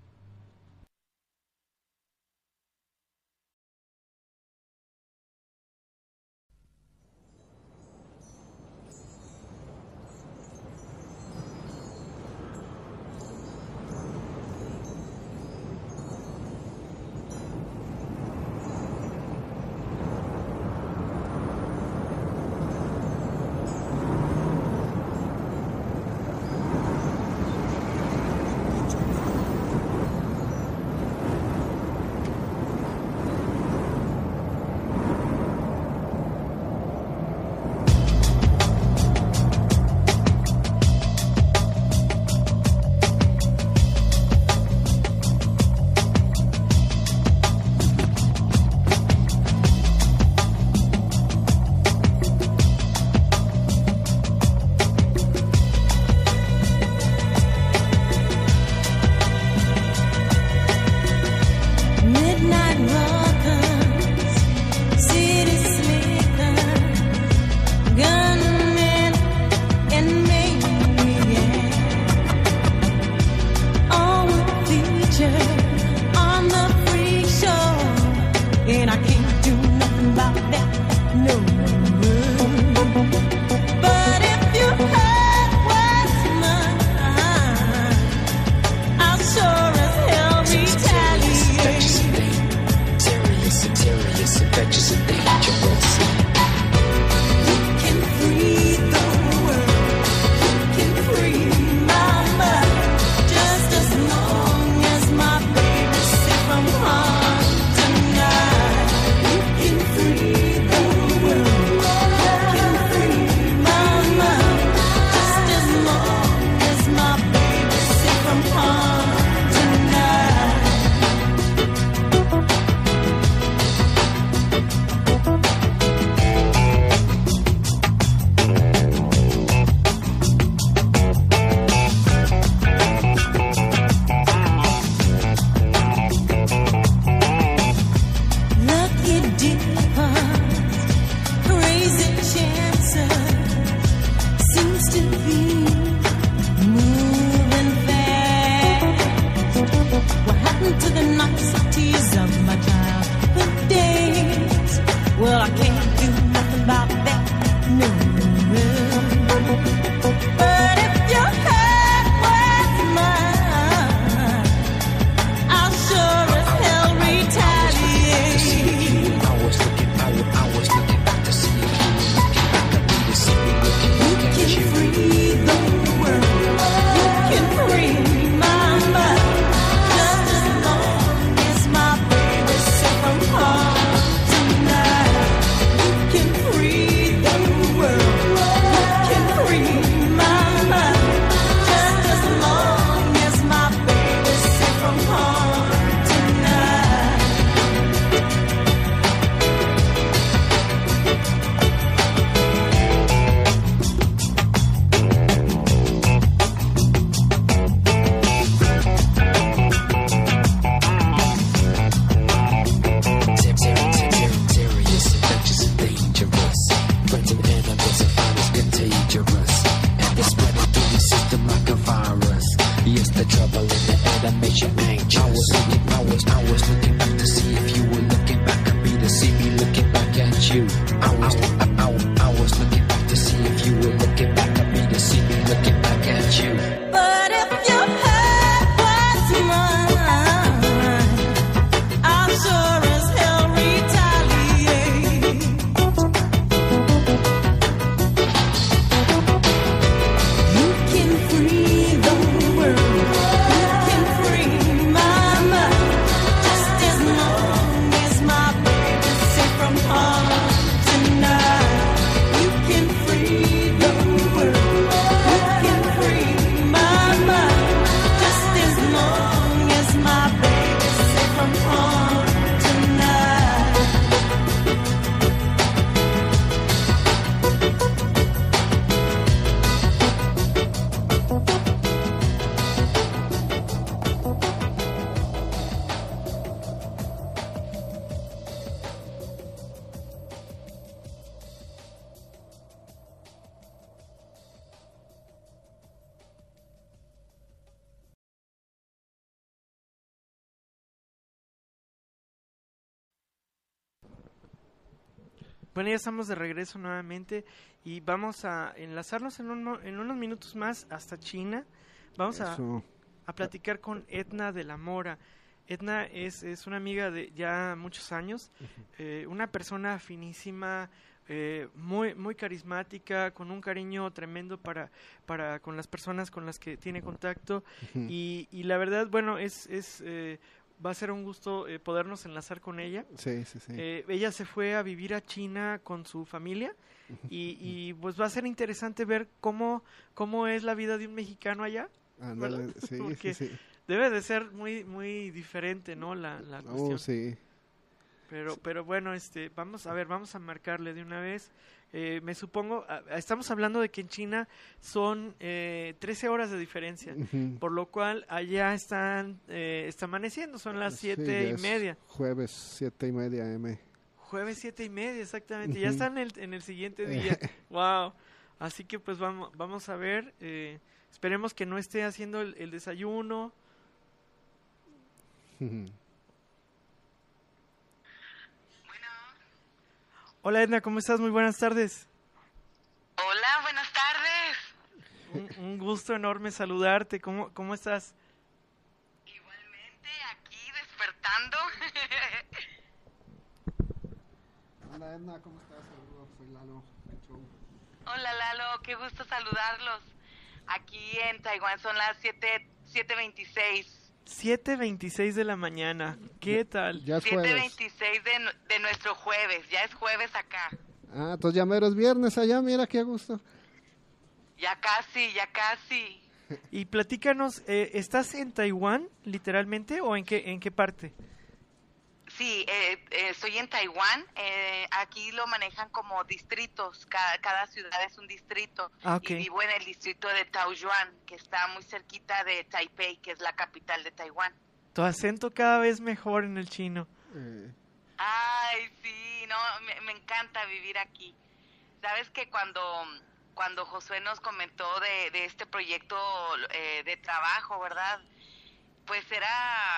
Midnight rockers, city slickers, gunmen and maniacs, all would feature on the freak show, and I can't do nothing about that, no. But if you heard what's mine, I'll sure as hell retaliate. to the niceties of my childhood days. Well, I can't do nothing about that, no. But if your head was mine, I'll sure as hell retaliate. I was looking, I was, I was looking back to see if you were looking back at me to see me looking You back can at you. free the world, you can free my mind, just as long as my baby's safe from harm tonight. You can free the world, you can free my mind, just as long as my baby's safe from harm tonight. Serious, infectious, and dangerous. Friends and enemies are fine as contagious. And they spread it through the system like a virus. Yes, the trouble in the air that makes you anxious. I was looking, I was, I was looking back to see if you were looking back at me to see me looking back at you. I was, I, I, I was looking back to see if you were looking back at me to see me looking back at you. But if your head was mine, I'll sure as hell retaliate. You can free the world, you can free my mind, just as long as my baby's safe from harm tonight. You can free the world, you can free my mind, just as long as my baby's safe from harm tonight. Bueno, ya estamos de regreso nuevamente y vamos a enlazarnos en, un mo- en unos minutos más hasta China. Vamos a, Eso. a platicar con Edna de la Mora. Edna es, es una amiga de ya muchos años, eh, una persona finísima, eh, muy muy carismática, con un cariño tremendo para para con las personas con las que tiene contacto. Ujú. y, y la verdad, bueno, es es eh, va a ser un gusto eh, podernos enlazar con ella. Sí, sí, sí. Eh, ella se fue a vivir a China con su familia y, y pues va a ser interesante ver cómo cómo es la vida de un mexicano allá. Ándale, ¿verdad? sí, Porque sí, sí. debe de ser muy muy diferente, ¿no? La, la cuestión. Oh, sí. Pero pero bueno, este vamos a ver, vamos a marcarle de una vez. Eh, me supongo, a- estamos hablando de que en China son eh, trece horas de diferencia, Ujú. por lo cual allá están eh, está amaneciendo, son las Sí, siete ya y es media. Jueves, siete y media M. Jueves siete y media, exactamente. Ya Ujú. están en el, en el siguiente día. Wow. Así que pues vamos, vamos a ver. Eh, esperemos que no esté haciendo el, el desayuno. Ujú. Hola Edna, ¿cómo estás? Muy buenas tardes. Hola, buenas tardes. Un, un gusto enorme saludarte. ¿Cómo, cómo estás? Igualmente, aquí despertando. Hola Edna, ¿cómo estás? Saludos, soy Lalo. del show. Hola, Lalo, qué gusto saludarlos. Aquí en Taiwán son las siete veintiséis. siete veintiséis de la mañana. ¿Qué tal? Ya es siete jueves. veintiséis de, nu- de nuestro jueves. Ya es jueves acá. Ah, entonces ya mero es viernes allá, mira qué gusto. Ya casi, ya casi. Y platícanos, eh, ¿estás en Taiwán, literalmente, o en qué, en qué parte? Sí, eh, eh, estoy en Taiwán. Eh, aquí lo manejan como distritos. Cada, cada ciudad es un distrito. Ah, ok. Y vivo en el distrito de Taoyuan, que está muy cerquita de Taipei, que es la capital de Taiwán. Tu acento cada vez mejor en el chino. Eh, Ay, sí, no, me, me encanta vivir aquí. Sabes que cuando, cuando Josué nos comentó de, de este proyecto eh, de trabajo, ¿verdad? Pues era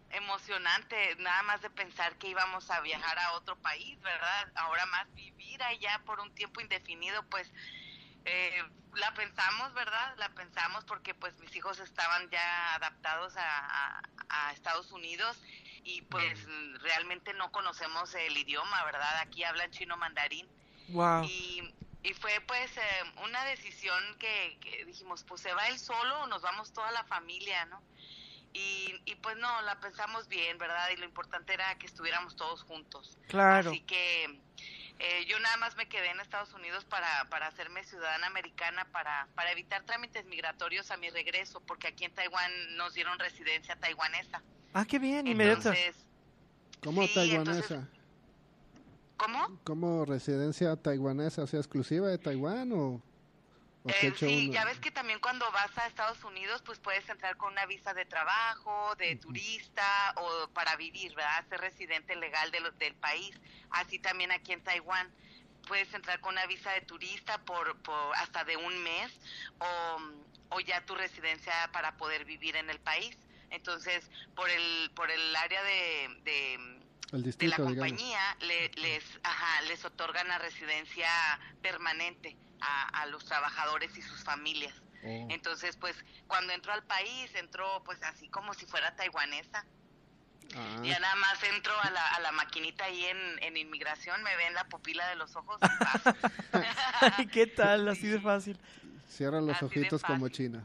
emocionante, nada más de pensar que íbamos a viajar a otro país, ¿verdad? Ahora más vivir allá por un tiempo indefinido, pues eh, la pensamos, ¿verdad? La pensamos porque pues mis hijos estaban ya adaptados a, a, a Estados Unidos y pues realmente no conocemos el idioma, ¿verdad? Aquí hablan chino mandarín. Wow. Y, y fue pues eh, una decisión que, que dijimos, pues se va él solo o nos vamos toda la familia, ¿no? Y, y pues no, la pensamos bien, ¿verdad? Y lo importante era que estuviéramos todos juntos. Claro. Así que eh, yo nada más me quedé en Estados Unidos para, para hacerme ciudadana americana, para, para evitar trámites migratorios a mi regreso, porque aquí en Taiwán nos dieron residencia taiwanesa. Ah, qué bien, inmediata. Entonces, ¿Cómo sí, taiwanesa? entonces- ¿cómo? ¿Como residencia taiwanesa, o sea, exclusiva de Taiwán o, o se Eh, echa sí, uno? ya ves que también cuando vas a Estados Unidos, pues puedes entrar con una visa de trabajo, de turista o para vivir, ¿verdad? Ser residente legal de lo- del país. Así también aquí en Taiwán puedes entrar con una visa de turista por, por hasta de un mes o, o ya tu residencia para poder vivir en el país. Entonces, por el por el área de, de El de la distrito, digamos. compañía le- les ajá, les otorgan la residencia permanente a, a los trabajadores y sus familias. Oh. Entonces, pues, cuando entró al país, entró pues así como si fuera taiwanesa. Ah, Ya nada más entro a la, a la maquinita ahí en, en inmigración, me ven la pupila de los ojos y paso. Ay, ¿qué tal? Así de fácil. cierra los así de ojitos como fácil. China.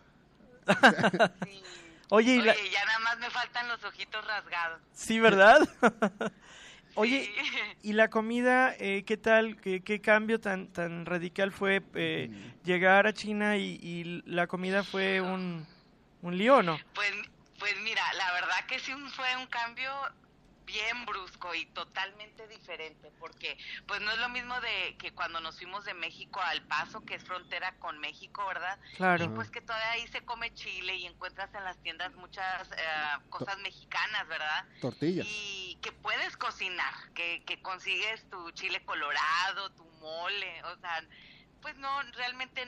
Sí. Oye, y la- Oye, ya nada más me faltan los ojitos rasgados. sí, ¿verdad? Oye, Sí. ¿y la comida, eh, qué tal? ¿Qué, qué cambio tan tan radical fue eh, llegar a China y, y la comida fue un, un lío, ¿no? Pues, pues mira, la verdad que sí un- fue un cambio bien brusco y totalmente diferente, porque pues no es lo mismo de que cuando nos fuimos de México a El Paso, que es frontera con México, ¿verdad? Claro. Y pues que todavía ahí se come chile y encuentras en las tiendas muchas eh, cosas mexicanas, ¿verdad? Tortillas. Y que puedes cocinar, que, que consigues tu chile colorado, tu mole, o sea, pues no, realmente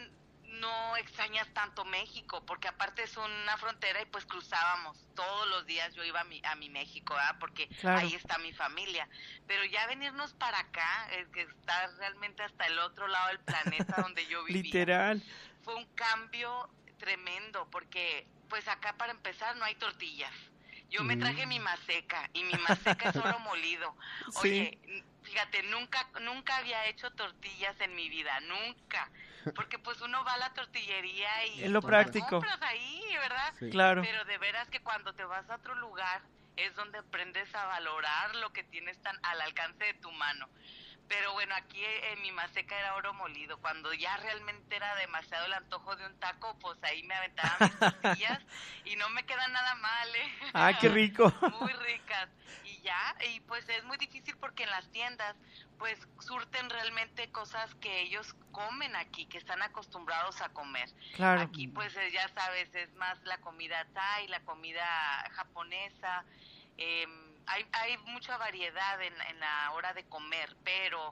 no extrañas tanto México, porque aparte es una frontera y pues cruzábamos todos los días, yo iba a mi, a mi México, ¿verdad? Porque Claro. ahí está mi familia, pero ya venirnos para acá, es que está realmente hasta el otro lado del planeta donde yo vivía. Literal. Fue un cambio tremendo, porque pues acá para empezar no hay tortillas. Yo me traje mi maseca y mi maseca es oro molido. Sí. Oye, n- fíjate, nunca nunca había hecho tortillas en mi vida, nunca. Porque pues uno va a la tortillería y Es lo pues, práctico. compras ahí, ¿verdad? Sí. Claro. Pero de veras que cuando te vas a otro lugar es donde aprendes a valorar lo que tienes tan al alcance de tu mano. Pero bueno, aquí eh, en mi maseca era oro molido. Cuando ya realmente era demasiado el antojo de un taco, pues ahí me aventaba mis tortillas y no me queda nada mal, ¿eh? Ah, qué rico. Muy ricas. Y ya, y pues es muy difícil porque en las tiendas pues surten realmente cosas que ellos comen aquí, que están acostumbrados a comer. Claro. Aquí pues eh, ya sabes, es más la comida thai, la comida japonesa, eh, hay, hay mucha variedad en, en la hora de comer, pero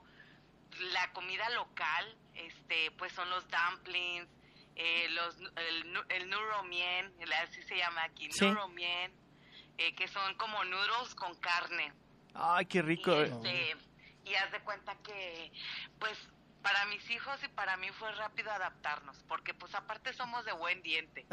la comida local, este, pues son los dumplings, eh, los, el, nu- el nuro mien, el- así se llama aquí, Sí. nuro mien, eh, que son como noodles con carne. Ay, qué rico. Y, este, y haz de cuenta que, pues, para mis hijos y para mí fue rápido adaptarnos, porque pues aparte somos de buen diente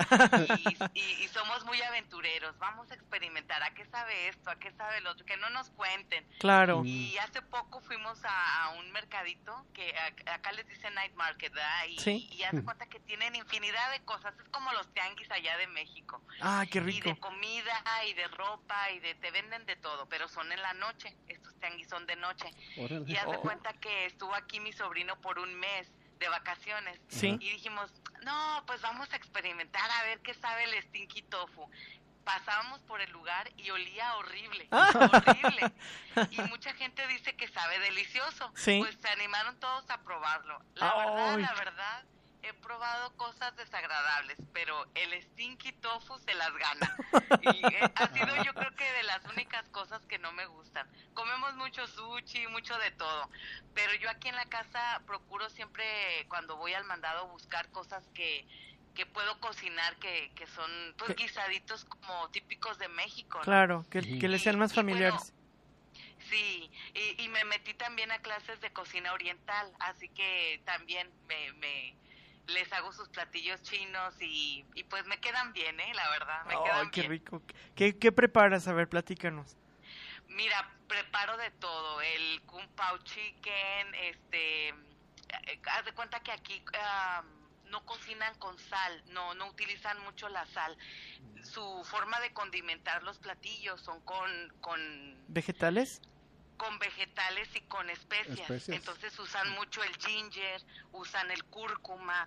y, y, y somos muy aventureros, vamos a experimentar, ¿a qué sabe esto? ¿A qué sabe el otro? Que no nos cuenten. Claro. Y hace poco fuimos a, a un mercadito que a- acá les dicen night market, ¿verdad? Y, Sí. y haz de cuenta que tienen infinidad de cosas, es como los tianguis allá de México. Ah, qué Y rico. de comida, y de ropa, y de te venden de todo, pero son en la noche, estos tianguis son de noche. Órale. Y haz de Oh. cuenta que estuvo aquí mi sobrino por un mes de vacaciones. Sí. Y dijimos, no, pues vamos a experimentar a ver qué sabe el stinky tofu. Pasábamos por el lugar y olía horrible, horrible. Y mucha gente dice que sabe delicioso. Sí. Pues se animaron todos a probarlo. La Ay. verdad, la verdad, he probado cosas desagradables, pero el stinky tofu se las gana. Y eh, ha sido yo creo que de las únicas cosas que no me gustan. Comemos mucho sushi, mucho de todo, pero yo aquí en la casa procuro siempre cuando voy al mandado buscar cosas que que puedo cocinar, que, que son pues ¿Qué? guisaditos como típicos de México, ¿no? Claro, que, que les sean más Y- y bueno, familiares. Sí, y, y me metí también a clases de cocina oriental, así que también me, me les hago sus platillos chinos y, y pues me quedan bien, ¿eh? La verdad, me Ay, quedan qué bien. rico. ¿Qué, ¿Qué preparas? A ver, platícanos. Mira, preparo de todo, el kung pao chicken, este, eh, haz de cuenta que aquí ah, no cocinan con sal, no, no utilizan mucho la sal. Su forma de condimentar los platillos son con, con ¿Vegetales? con vegetales y con especias. Especias. Entonces usan mucho el ginger, usan el cúrcuma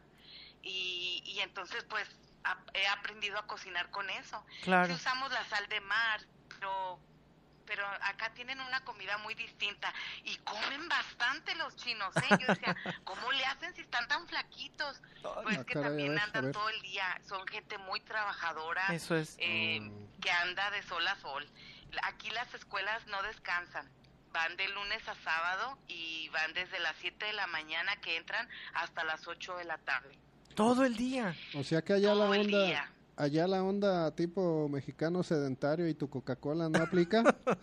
y, y entonces pues a- he aprendido a cocinar con eso. Claro. Sí usamos la sal de mar, pero pero acá tienen una comida muy distinta y comen bastante los chinos, ¿eh? Yo decía, ¿cómo le hacen si están tan flaquitos? Pues Ah, que caray, a también ver, a andan ver. todo el día, son gente muy trabajadora, Eso es. eh, Oh. que anda de sol a sol. Aquí las escuelas no descansan, van de lunes a sábado y van desde las siete de la mañana que entran hasta las ocho de la tarde. Todo el día. O sea que allá la Todo el onda, día. allá la onda tipo mexicano sedentario y tu Coca-Cola no aplica.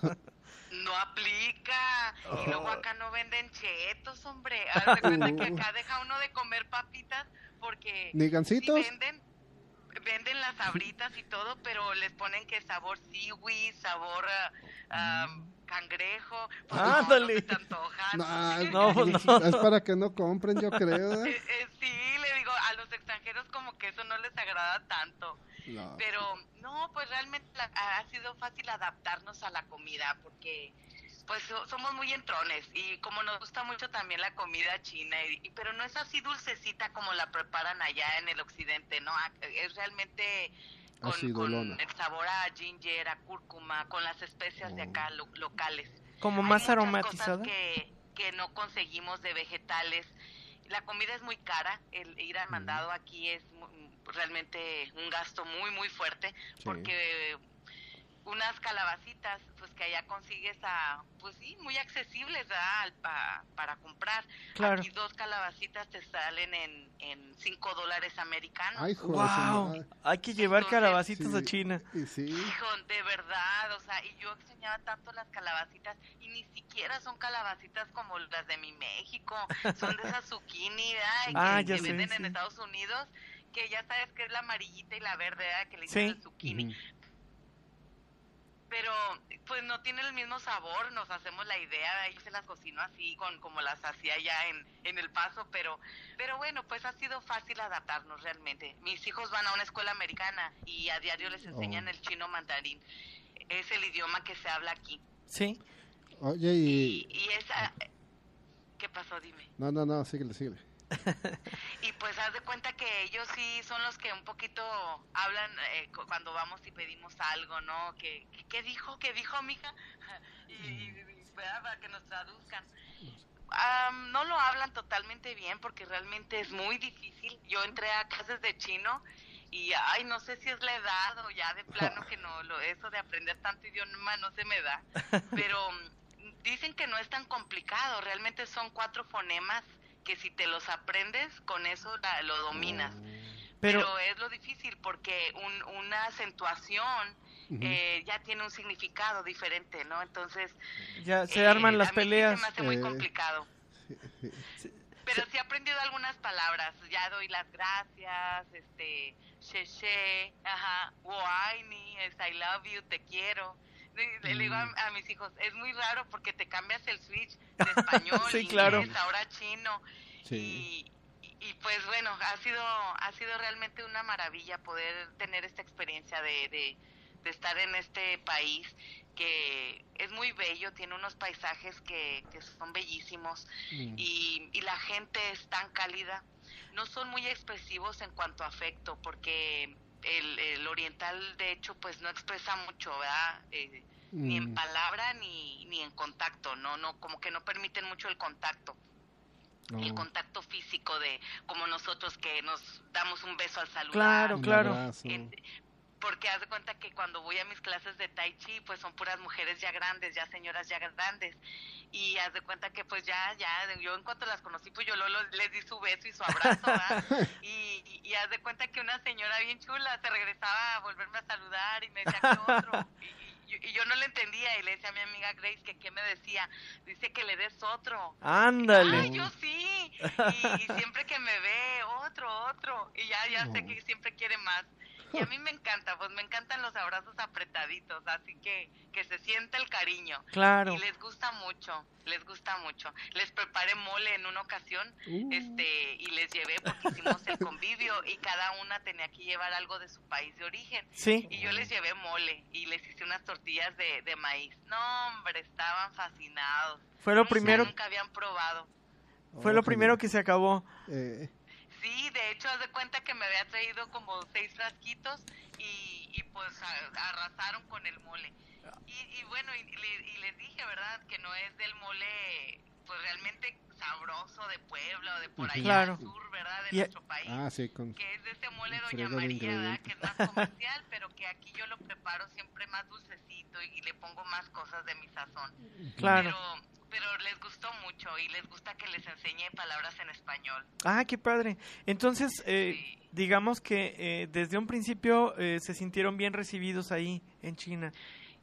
No aplica. Y luego acá no venden chetos, hombre. Haz de cuenta que acá deja uno de comer papitas porque Ni sí gancitos. venden, venden las sabritas y todo, pero les ponen que sabor seaweed, sabor ah, ah, cangrejo. Pues no, Ándale. no se te antojan. No, No, pues no. es para que no compren, yo creo. Eh, ¿eh? eh, sí, le digo, a los extranjeros como que eso no les agrada tanto. No. Pero no, pues realmente la- ha sido fácil adaptarnos a la comida porque pues so- somos muy entrones y como nos gusta mucho también la comida china, y, y- pero no es así dulcecita como la preparan allá en el occidente, ¿no? Ac- Es realmente con, Acidulona. con el sabor a ginger, a cúrcuma, con las especias de acá lo- locales. Como Hay más muchas aromatizada. cosas que, que no conseguimos de vegetales. La comida es muy cara, el ir al mandado aquí es mu- realmente un gasto muy muy fuerte Sí. porque unas calabacitas pues que allá consigues a pues sí muy accesibles, ¿verdad? Al- pa- para comprar. Claro. Aquí dos calabacitas te salen en en cinco dólares americanos. Ay, joder, Wow. Hay que llevar Entonces, calabacitas a sí. China. Y sí. Hijo, de verdad, o sea, y yo extrañaba tanto las calabacitas y ni siquiera son calabacitas como las de mi México, son de esas zucchini, ¿verdad? Que, Ah, ya que sé, venden sí. en Estados Unidos, que ya sabes que es la amarillita y la verde, ¿verdad? Que le Sí. dicen el zucchini. Ujú. Pero pues no tiene el mismo sabor, nos hacemos la idea, ¿verdad? Yo se las cocino así con como las hacía ya en, en El Paso, pero pero bueno, pues ha sido fácil adaptarnos realmente. Mis hijos van a una escuela americana y a diario les enseñan Oh. el chino mandarín. Es el idioma que se habla aquí. Sí. Oye, Y, y... y esa... ¿Qué pasó? Dime. No, no, no, síguele, síguele. Y pues haz de cuenta que ellos sí son los que un poquito hablan eh, cu- cuando vamos y pedimos algo, ¿no? ¿Qué, qué, qué dijo? ¿Qué dijo, mija? Y, y, y, ¿verdad? Para que nos traduzcan. Am, no lo hablan totalmente bien porque realmente es muy difícil. Yo entré a clases de chino y, ay, no sé si es la edad o ya de plano que no, lo, eso de aprender tanto idioma no se me da. Pero mm, dicen que no es tan complicado, realmente son cuatro fonemas que si te los aprendes, con eso la- lo dominas. Pero- Pero, es lo difícil porque un, una acentuación Ujú. eh, ya tiene un significado diferente, ¿no? Entonces... Ya se eh, arman las a mí sí peleas. se me hace muy Eh, complicado. Pero sí he aprendido algunas palabras. Ya doy las gracias, este, sheche, ajá, woaini, es I love you, te quiero. Le, le digo a, a mis hijos, es muy raro porque te cambias el switch de español, Sí, inglés, claro. ahora chino. Sí. Y, y, y, pues bueno, ha sido ha sido realmente una maravilla poder tener esta experiencia de, de, de estar en este país que es muy bello, tiene unos paisajes que, que son bellísimos Mm. y, y la gente es tan cálida. No son muy expresivos en cuanto a afecto porque el, el oriental de hecho pues no expresa mucho, ¿verdad? Eh, ni en Mm. palabra ni, ni en contacto, no no como que no permiten mucho el contacto. El Oh. contacto físico de como nosotros que nos damos un beso al saludar. Claro, Un claro. abrazo. En- porque haz de cuenta que cuando voy a mis clases de Tai Chi, pues son puras mujeres ya grandes, ya señoras ya grandes. y haz de cuenta que pues ya, ya, yo en cuanto las conocí, pues yo lo, lo- les di su beso y su abrazo, ¿verdad? Y, y, y haz de cuenta que una señora bien chula se regresaba a volverme a saludar y me decía que otro, y, y, yo- y yo no le entendía, y le decía a mi amiga Grace que qué me decía, dice que le des otro. Ándale. Ay, yo sí, y, y siempre que me ve, otro, otro, y ya, ya sé que siempre quiere más. Y a mí me encanta, pues me encantan los abrazos apretaditos, así que que se sienta el cariño. Claro. Y les gusta mucho, les gusta mucho. Les preparé mole en una ocasión, Uh. este, y les llevé porque hicimos el convivio y cada una tenía que llevar algo de su país de origen. Sí. Y yo les llevé mole y les hice unas tortillas de, de maíz. No, hombre, estaban fascinados. Fue lo Nunca, primero- Nunca habían probado. Fue Oh, lo primero genial. que se acabó. Eh, Sí, de hecho, haz de cuenta que me había traído como seis frasquitos y, y pues a- arrasaron con el mole. Y, y bueno, y, le- y les dije, ¿verdad? Que no es del mole, pues realmente sabroso de Puebla o de por allá Claro. al sur, ¿verdad? De Y- nuestro país. ah, sí, con... Que es de ese mole Doña friego de María, ¿verdad? Que es más ingredientes. comercial, pero que aquí yo lo preparo siempre más dulcecito y, y le pongo más cosas de mi sazón. Claro. Pero, pero les gustó mucho y les gusta que les enseñe palabras en español. Ah, qué padre. Entonces, eh, Sí. digamos que eh, desde un principio eh, se sintieron bien recibidos ahí en China.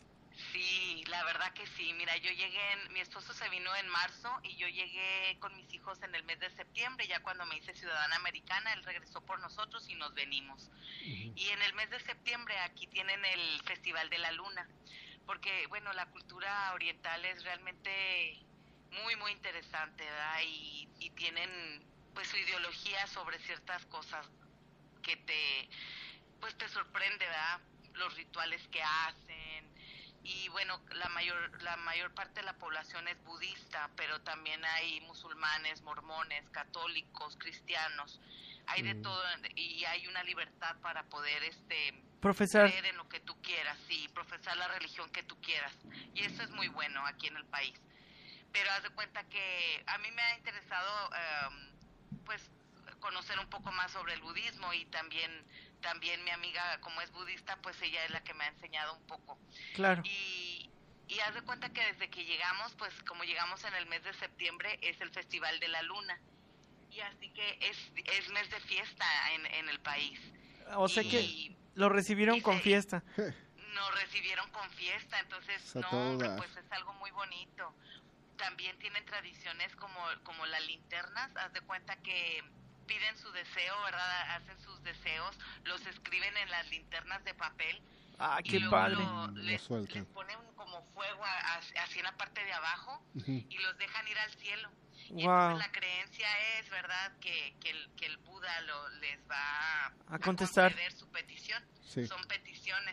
Sí, la verdad que sí. Mira, yo llegué, en- mi esposo se vino en marzo y yo llegué con mis hijos en el mes de septiembre, ya cuando me hice ciudadana americana, él regresó por nosotros y nos venimos. Y en el mes de septiembre aquí tienen el Festival de la Luna, porque bueno, la cultura oriental es realmente muy, muy interesante, ¿verdad? Y, y tienen pues su ideología sobre ciertas cosas que te, pues te sorprende, ¿verdad? Los rituales que hacen. Y bueno, la mayor la mayor parte de la población es budista, pero también hay musulmanes, mormones, católicos, cristianos. Hay de todo y hay una libertad para poder este Profesor, creer en lo que tú quieras, sí, profesar la religión que tú quieras. Y eso es muy bueno aquí en el país. Pero haz de cuenta que a mí me ha interesado em, pues conocer un poco más sobre el budismo y también también mi amiga, como es budista, pues ella es la que me ha enseñado un poco. claro. Y, y haz de cuenta que desde que llegamos, pues como llegamos en el mes de septiembre, es el Festival de la Luna. Y así que es, es mes de fiesta en, en el país. O sea que Y lo recibieron y con se- fiesta. nos recibieron con fiesta, entonces, A no, todo hombre, dar. pues es algo muy bonito. También tienen tradiciones como, como las linternas, haz de cuenta que piden su deseo, ¿verdad? Hacen sus deseos, los escriben en las linternas de papel. Ah, y qué luego padre. lo- Lo les, sueltan. les ponen como fuego a- a- así en la parte de abajo Ujú. y los dejan ir al cielo. Y Wow. entonces la creencia es, ¿verdad?, que, que, el, que el Buda lo, les va A contestar. conceder su petición. Sí. Son peticiones.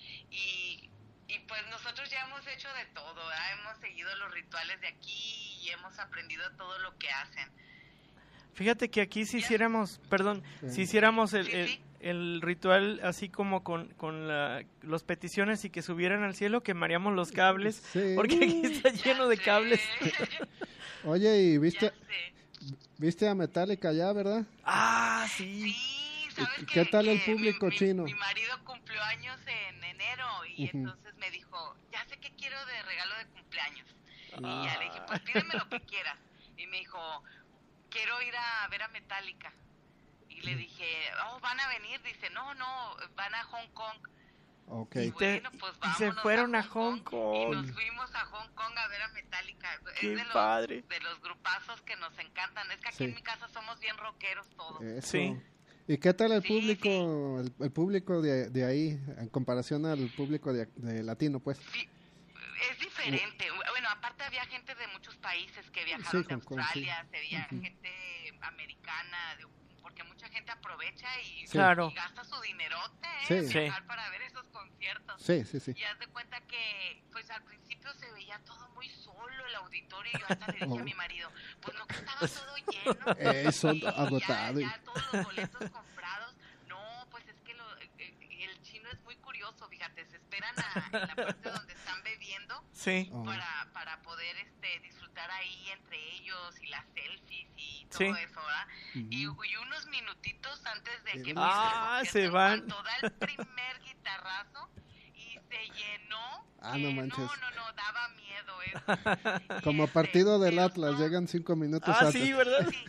Y, y pues nosotros ya hemos hecho de todo, ¿verdad? Hemos seguido los rituales de aquí y hemos aprendido todo lo que hacen. Fíjate que aquí si Ya. hiciéramos, perdón, Sí. si hiciéramos el, Sí, el, sí. el ritual así como con, con la, los peticiones y que subieran al cielo, quemaríamos los cables, Sí. porque aquí está lleno de Ya cables. sé, Oye, ¿y ya viste, sé. viste a Metallica ya, verdad? Ah, sí. Sí, ¿sabes ¿Y qué? qué tal el Que público mi, mi- chino? Mi marido cumplió años en enero y Ujú. entonces me dijo, ya sé qué quiero de regalo de cumpleaños. Y Ah. ya le dije, pues pídeme lo que quieras. Y me dijo, quiero ir a ver a Metallica. Y le dije, oh, ¿van a venir? Dice, no, no, van a Hong Kong. Ok. Y te- Bueno, pues y se vámonos fueron a Hong Y Kong. nos fuimos a Hong Kong a ver a Metallica. Qué es de los, padre. de los grupazos que nos encantan. Es que aquí Sí. en mi casa somos bien rockeros todos. Eso. Sí. ¿Y qué tal el Sí, público, el, el público de, de ahí, en comparación al público de, de latino, pues? Sí, es diferente. Bueno, aparte había gente de muchos países que viajaron Sí, de Hong Kong, Australia, sí. había Ujú. gente americana, de- porque mucha gente aprovecha y, Sí. Claro. y gasta su dinerote, ¿eh? Sí. en Sí. viajar para ver esos conciertos. Sí, sí, sí. Y haz de cuenta que, pues al principio se veía todo muy solo el auditorio y yo hasta le dije Oh. a mi marido, pues no que estaba todo lleno. Eh, son Y ya- agotado y- Ya, todos los boletos comprados. No, pues es que lo- eh, el chino es muy curioso, fíjate, se esperan a, en la parte donde están bebiendo Sí. Oh. para, para poder este disfrutar ahí entre ellos y las selfies y todo Sí. eso, ¿verdad? Y, Ujú. y unos minutitos antes de que empiece Ah, el se concierto, van. en cuanto da el primer guitarrazo y se llenó, Ah, que no manches. no, no, no, daba miedo miedo. Es, Como este, partido del pero Atlas, son- llegan cinco minutos Ah, antes. sí, ¿verdad? Sí.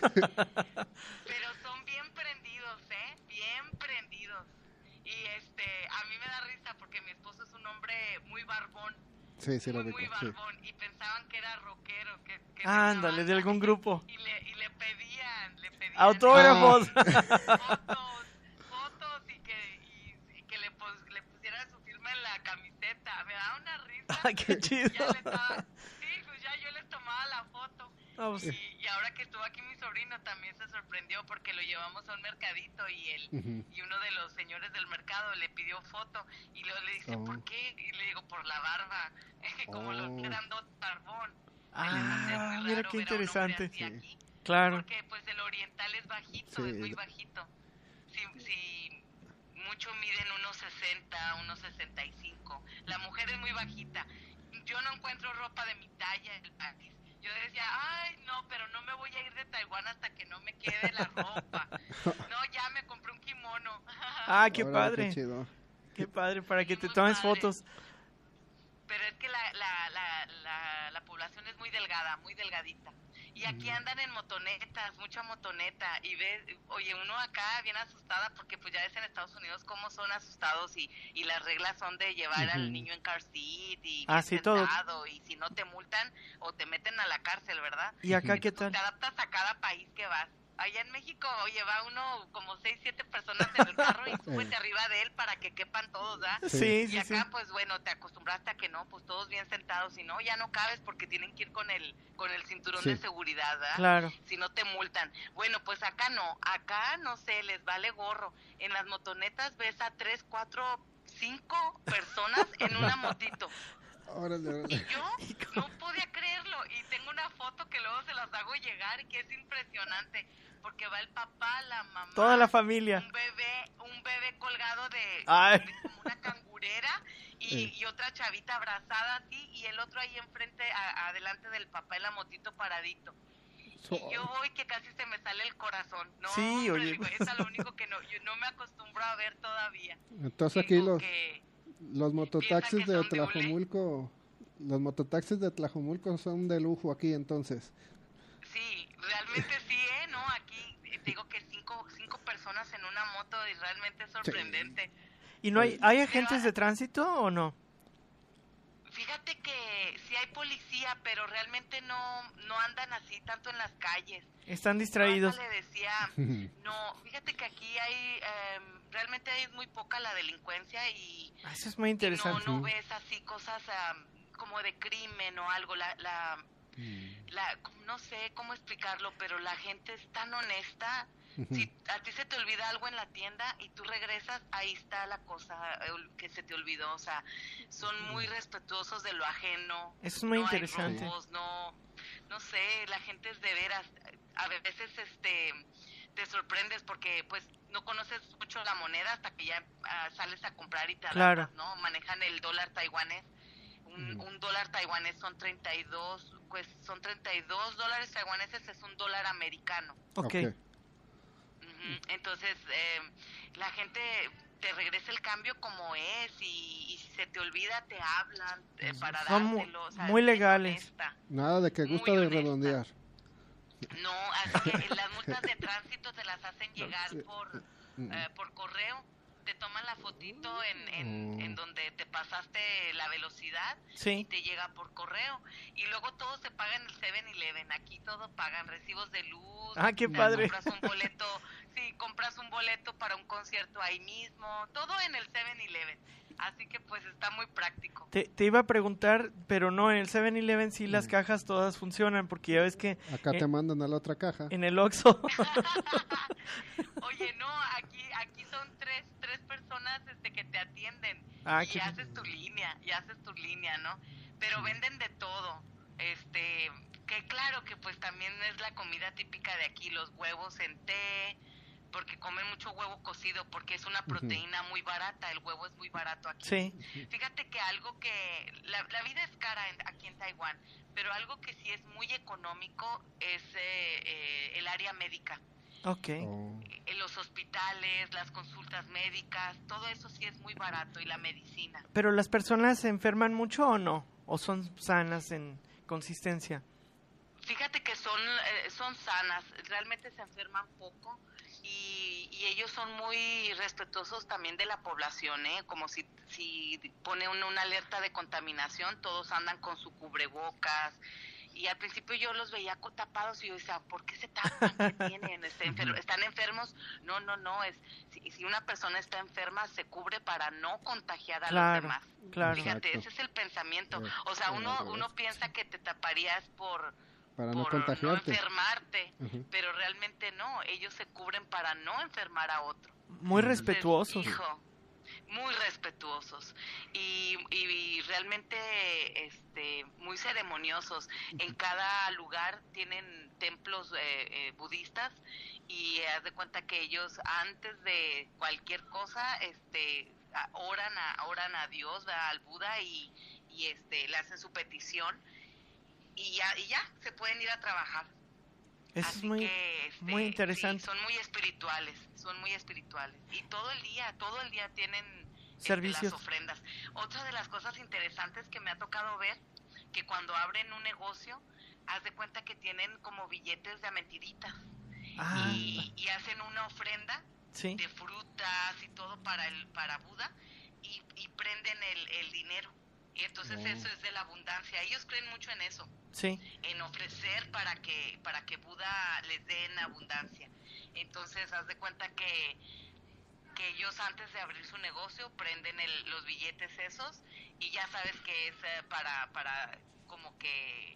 Pero son bien prendidos, ¿eh? Bien prendidos. Y este, a mí me da risa porque mi esposo es un hombre muy barbón. Sí, sí, lo muy, ubico, muy sí. barbón. Y pensaban que era rockero. Que, que Ah, tenía ándale, de banda. algún grupo. Y le, y le pedían, le pedían Autógrafos. fotos, fotos y que, y, y que le, pos, le pusiera su firma en la camiseta. Me daba una risa. Ah, qué chido. Ya le estaba, sí, pues ya yo les tomaba la foto. Ah, pues, Y, y ahora que estuvo aquí mi sobrino también se sorprendió porque lo llevamos a un mercadito y él Ujú. y uno de los señores del mercado le pidió foto y luego le dice, Oh. ¿por qué? Y le digo, por la barba, como Oh. los grandotes barbón. Ah, Es muy mira raro qué ver a un hombre interesante. así Sí. aquí, claro. porque pues el oriental es bajito, Sí. es muy bajito. Si, si mucho miden unos sesenta, unos sesenta y cinco. La mujer es muy bajita. Yo no encuentro ropa de mi talla en el país. Yo decía, ay, no, pero no me voy a ir de Taiwán hasta que no me quede la ropa. No, ya me compré un kimono. Ah, qué Órale, padre. Qué chido. Qué padre, para que te Muy tomes padre. fotos. Pero es que la, la, la, la, la población es muy delgada, muy delgadita. Y aquí andan en motonetas, mucha motoneta. Y ves, oye, uno acá bien asustada porque pues ya ves en Estados Unidos cómo son asustados y, y las reglas son de llevar Ujú. al niño en car seat y Ah, bien sí, todo. sentado, y si no te multan o te meten a la cárcel, ¿verdad? ¿Y acá qué Pues tal? te adaptas a cada país que vas. Allá en México, oye, va uno como seis, siete personas en el carro y súbete arriba de él para que quepan todos, ¿verdad? Sí, Y sí, sí. acá, pues bueno, te acostumbraste a que no, pues todos bien sentados, y no, ya no cabes porque tienen que ir con el con el cinturón Sí. de seguridad, ¿verdad? Claro. Si no te multan. Bueno, pues acá no, acá no sé, les vale gorro. En las motonetas ves a tres, cuatro, cinco personas en una motito. Órale, Y órale. yo no podía creerlo. Y tengo una foto que luego se las hago llegar y que es impresionante. Porque va el papá, la mamá, Toda la familia. un bebé, un bebé colgado de, Ay. de como una cangurera y, Sí. y otra chavita abrazada así y el otro ahí enfrente, a- adelante del papá en la motito paradito. So- Y yo voy que casi se me sale el corazón. No, Sí, hombre, oye. digo, es a lo único que no, yo no me acostumbro a ver todavía. Entonces aquí Digo los, que- los mototaxis piensan que de son de hule. Tlajomulco, los mototaxis de Tlajomulco son de lujo aquí entonces. Sí, realmente sí, ¿eh? No, aquí eh, te digo que cinco, cinco personas en una moto y realmente es sorprendente. ¿Y no hay, hay agentes de tránsito o no? Fíjate que sí hay policía, pero realmente no no andan así tanto en las calles. Están Yo distraídos. hasta le decía, no, fíjate que aquí hay, em, realmente hay muy poca la delincuencia y Ah, eso es muy no, interesante. no ves así cosas am, como de crimen o algo. La, la, la, no sé cómo explicarlo, pero la gente es tan honesta. Si a ti se te olvida algo en la tienda y tú regresas, ahí está la cosa eh, que se te olvidó. O sea, son muy respetuosos de lo ajeno. Eso es muy no interesante. Hay robos, no, no sé, la gente es de veras. A veces este te sorprendes porque pues no conoces mucho la moneda hasta que ya ah, sales a comprar y te Claro. adaptas, ¿no? Manejan el dólar taiwanés. Un, un dólar taiwanés son treinta y dos, pues son treinta y dos dólares taiwaneses, es un dólar americano. Ok. Ujú. Entonces, eh, la gente te regresa el cambio como es y, y si se te olvida te hablan eh, para Son mu- dártelo. O sea, muy es legales. honesta. Nada de que Muy gusta de honesta. redondear. No, así que las multas de tránsito te las hacen llegar por, eh, por correo. Te toman la fotito en, en, Mm. en donde te pasaste la velocidad y Sí. te llega por correo. Y luego todo se paga en el seven eleven. Aquí todo pagan recibos de luz. Ah, qué eh, padre. Compras un boleto, sí, compras un boleto para un concierto ahí mismo. Todo en el seven eleven. Así que pues está muy práctico. Te, te iba a preguntar, pero no, en el seven eleven sí las cajas todas funcionan, porque ya ves que Acá en, te mandan a la otra caja. en el Oxxo. Oye, no, aquí aquí son tres tres personas este que te atienden Ah, y qué- haces tu línea, y haces tu línea, ¿no? Pero venden de todo. Este, que claro que pues también es la comida típica de aquí, los huevos en té, porque comen mucho huevo cocido porque es una proteína muy barata, el huevo es muy barato aquí. Sí. Fíjate que algo que la, la vida es cara en- aquí en Taiwán, pero algo que sí es muy económico es eh, eh, el área médica. Ok. Oh. En los hospitales, las consultas médicas, todo eso sí es muy barato y la medicina. ¿Pero las personas se enferman mucho o no? o son sanas en consistencia? Fíjate que son eh, son sanas, realmente se enferman poco y, y ellos son muy respetuosos también de la población, ¿eh? Como si si pone una, una alerta de contaminación, todos andan con su cubrebocas. Y al principio yo los veía co- tapados y yo decía, ¿por qué se tapan? ¿Qué tienen? ¿Está enfer- ¿Están enfermos? No, no, no. Es si, si una persona está enferma, se cubre para no contagiar a Claro, los demás. claro. Fíjate, Exacto. ese es el pensamiento. Eh, O sea, eh, uno al uno revés. piensa que te taparías por, Para no por contagiarte. enfermarte, Ujú. pero realmente no. Ellos se cubren para no enfermar a otro. Muy Entonces, respetuosos. hijo, muy respetuosos y, y, y realmente este muy ceremoniosos. En cada lugar tienen templos eh, eh, budistas y haz de cuenta que ellos antes de cualquier cosa este a- oran a oran a Dios, ¿verdad? Al Buda y, y este le hacen su petición y ya y ya se pueden ir a trabajar. Eso es Así muy, que, este, muy interesante. sí, son muy espirituales, son muy espirituales. Y todo el día, todo el día tienen este, Servicios. las ofrendas. Otra de las cosas interesantes que me ha tocado ver, que cuando abren un negocio, haz de cuenta que tienen como billetes de a mentiritas. Ah, Y, y hacen una ofrenda sí, de frutas y todo para el para Buda y, y prenden el, el dinero. Y entonces Oh. eso es de la abundancia. Ellos creen mucho en eso, sí. en ofrecer para que para que Buda les dé en abundancia. Entonces haz de cuenta que que ellos antes de abrir su negocio prenden el, los billetes esos y ya sabes que es eh, para para como que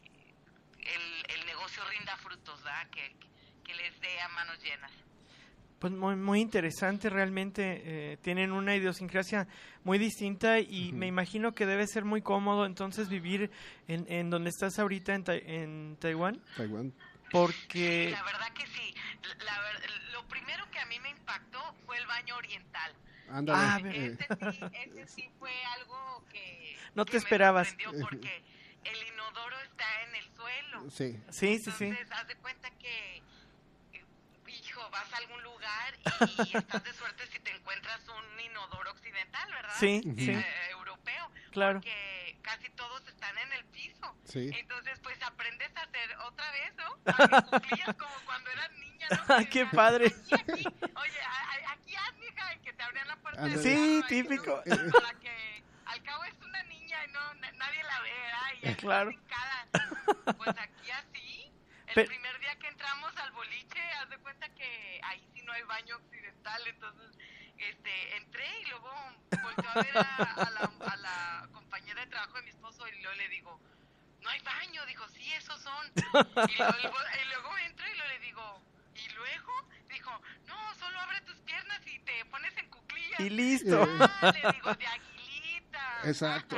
el, el negocio rinda frutos, ¿verdad? Que, que les dé a manos llenas. Pues muy, muy interesante, realmente eh, tienen una idiosincrasia muy distinta y Ujú. me imagino que debe ser muy cómodo entonces vivir en, en donde estás ahorita en, Tai- en Taiwán, Taiwán. porque... La verdad que sí. La ver- lo primero que a mí me impactó fue el baño oriental. Ándale. Ah, ver- eh, Ese sí, ese sí fue algo que, No que te me esperabas. sorprendió porque el inodoro está en el suelo. sí. Sí, sí, sí. Entonces, haz de cuenta que, eh, hijo, vas a algún lugar y estás de suerte si te encuentras un inodoro occidental, ¿verdad? Sí, Ujú. sí, Eh, europeo. claro. Porque casi todos están en el piso. Sí. Entonces, pues aprendes a hacer otra vez, ¿no? A que cumplías como cuando eras niña, ¿no? ¡Qué Que decías, padre! Aquí, aquí, oye, a- a- aquí haz, mija, y que te abrían la puerta. Ándale. del Sí, carro ahí, ¿no? típico. Para que, al cabo es una niña y no, na- nadie la ve, ¿verdad? Y aquí Claro. brincada. Pues aquí así, el Pe- primer día que entramos al boliche, haz de cuenta que ahí sí no hay baño occidental, entonces este entré y luego volteé a ver a, a, la, a la compañera de trabajo de mi esposo y luego le digo, no hay baño, dijo, sí, esos son. Y luego, y luego entro y luego le digo, ¿y luego? Dijo, no, solo abre tus piernas y te pones en cuclillas. Y listo. Ah, le digo, de aguilita. Exacto.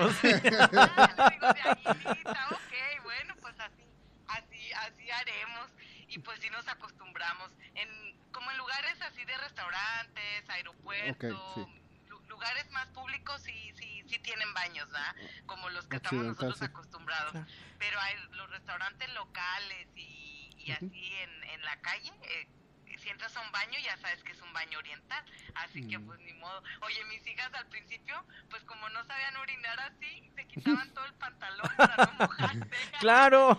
Ah, le digo, de aguilita, ok, bueno, pues así, así, así haremos. Y pues sí nos acostumbramos. En, como en lugares así de restaurantes, aeropuertos, Ok, sí. lu- lugares más públicos sí, sí, sí tienen baños, ¿verdad? Como los que estamos Occidental, nosotros sí. acostumbrados. Claro. Pero hay los restaurantes locales y, y Ujú. así en, en la calle, eh, si entras a un baño ya sabes que es un baño oriental, así que Mm. pues ni modo. Oye, mis hijas al principio, pues como no sabían orinar así, se quitaban todo el pantalón para no mojarse. Claro.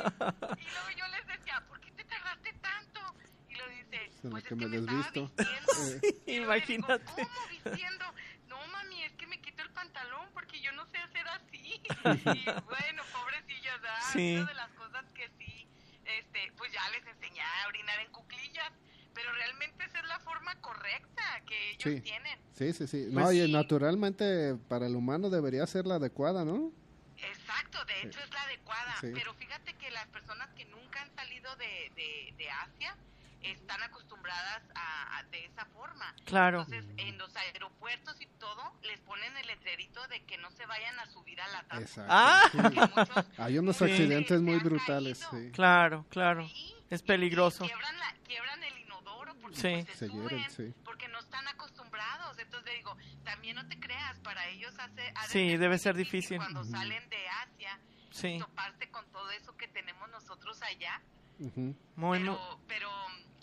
Y luego yo les decía, ¿por qué te tardaste tanto? Y lo dice, En pues lo es que que me me estaba desvisto. vistiendo. Y luego le digo, Imagínate. ¿cómo vistiendo? No, mami, es que me quito el pantalón porque yo no sé hacer así. Y bueno, pobrecillas, ¿verdad? Sí. Una de las cosas que sí, este, pues ya les enseñé a orinar en cuclillas, pero realmente esa es la forma correcta que ellos Sí. tienen. Sí, sí, sí. Pues No, y sí. naturalmente para el humano debería ser la adecuada, ¿no? Exacto, de hecho es la adecuada, Sí. pero fíjate que las personas que nunca han salido de, de, de Asia están acostumbradas a, a- de esa forma. Claro. Entonces, en los aeropuertos y todo, les ponen el letrerito de que no se vayan a subir a la taza. Exacto. Ah. sí. Porque muchos- Hay unos Sí. accidentes se muy han brutales, caído. sí. Claro, claro. Sí, Es y- peligroso. y quiebran, la, quiebran el inodoro porque Sí. pues, Se se hieren, suben, sí. porque no están acostumbrados. Entonces le digo, también no te creas, para ellos hace, ha de Sí, debe muy ser difícil. cuando Ujú. salen de Asia Sí. toparse con todo eso que tenemos nosotros allá. Ujú. Muy, pero, muy- pero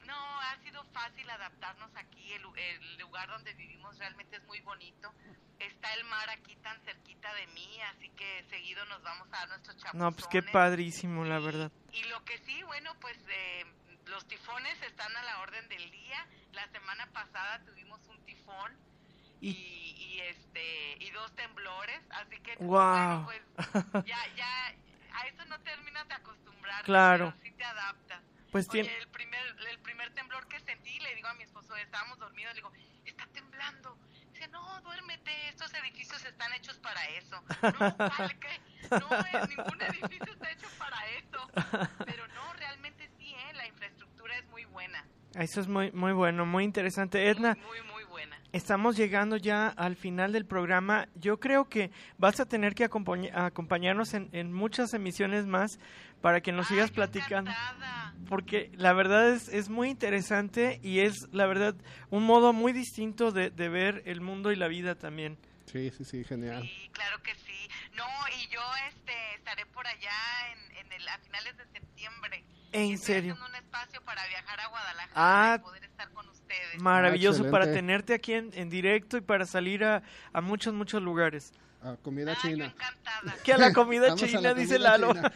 No, ha sido fácil adaptarnos aquí. El, el lugar donde vivimos realmente es muy bonito. Está el mar aquí tan cerquita de mí, así que seguido nos vamos a dar nuestros chapuzones. No, pues qué padrísimo, la Y- verdad. Y lo que sí, bueno, pues eh, los tifones están a la orden del día. La semana pasada tuvimos un tifón y, y este y dos temblores, así que Guau. bueno, pues ya ya a eso no terminas de acostumbrar, Claro. pero sí te adaptas. Pues Oye, tiene... el primer el primer temblor que sentí, le digo a mi esposo, estábamos dormidos, le digo, está temblando. Dice, no, duérmete, estos edificios están hechos para eso. No, ¿cuál qué? No, eh, ningún edificio está hecho para eso. Pero no, realmente sí, ¿eh? La infraestructura es muy buena. Eso es muy, muy bueno, muy interesante. Edna, Muy, muy, muy buena. estamos llegando ya al final del programa. Yo creo que vas a tener que acompañ- acompañarnos en, en muchas emisiones más para que nos Ay, sigas yo platicando. encantada. Porque la verdad es, es muy interesante y es, la verdad, un modo muy distinto de, de ver el mundo y la vida también. Sí, sí, sí, genial. Sí, claro que sí. No, y yo este estaré por allá en, en el, a finales de septiembre. ¿En Estoy serio? haciendo un espacio para viajar a Guadalajara Ah, y poder estar con ustedes. Maravilloso Ah, para excelente. tenerte aquí en, en directo y para salir a, a muchos, muchos lugares. Ah, comida Ah, yo china. encantada. Que a la comida Vamos a china, la dice comida Lalo. china.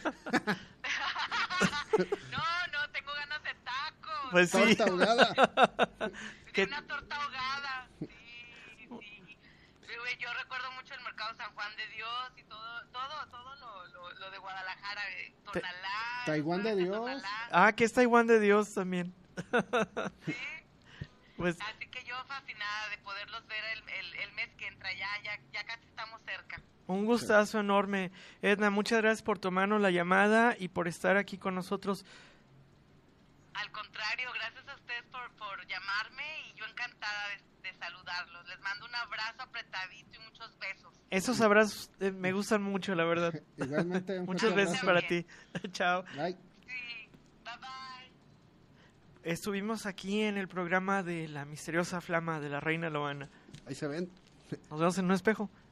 No, no, tengo ganas de tacos. Pues sí. Torta ahogada. Sí, ¿Qué- una torta ahogada. Sí, sí. Yo, yo recuerdo mucho el mercado San Juan de Dios y todo, todo, todo lo, lo, lo de Guadalajara, eh, Tonalá. Taiwán de restaurantes Dios. Tonalá, Ah, que es Taiwán de Dios también. sí. Pues Así que yo fascinada de poderlos ver el, el, el mes que entra, ya, ya, ya casi estamos cerca. un gustazo enorme. Edna, muchas gracias por tomarnos la llamada y por estar aquí con nosotros. Al contrario, gracias a ustedes por, por llamarme y yo encantada de, de saludarlos. Les mando un abrazo apretadito y muchos besos. Esos abrazos eh, me gustan mucho, la verdad. Igualmente, un Muchas fuerte besos abrazo. para ti. Chao. Bye. Sí, bye bye. Estuvimos aquí en el programa de la misteriosa flama de la reina Loana. Ahí se ven. Nos vemos en un espejo.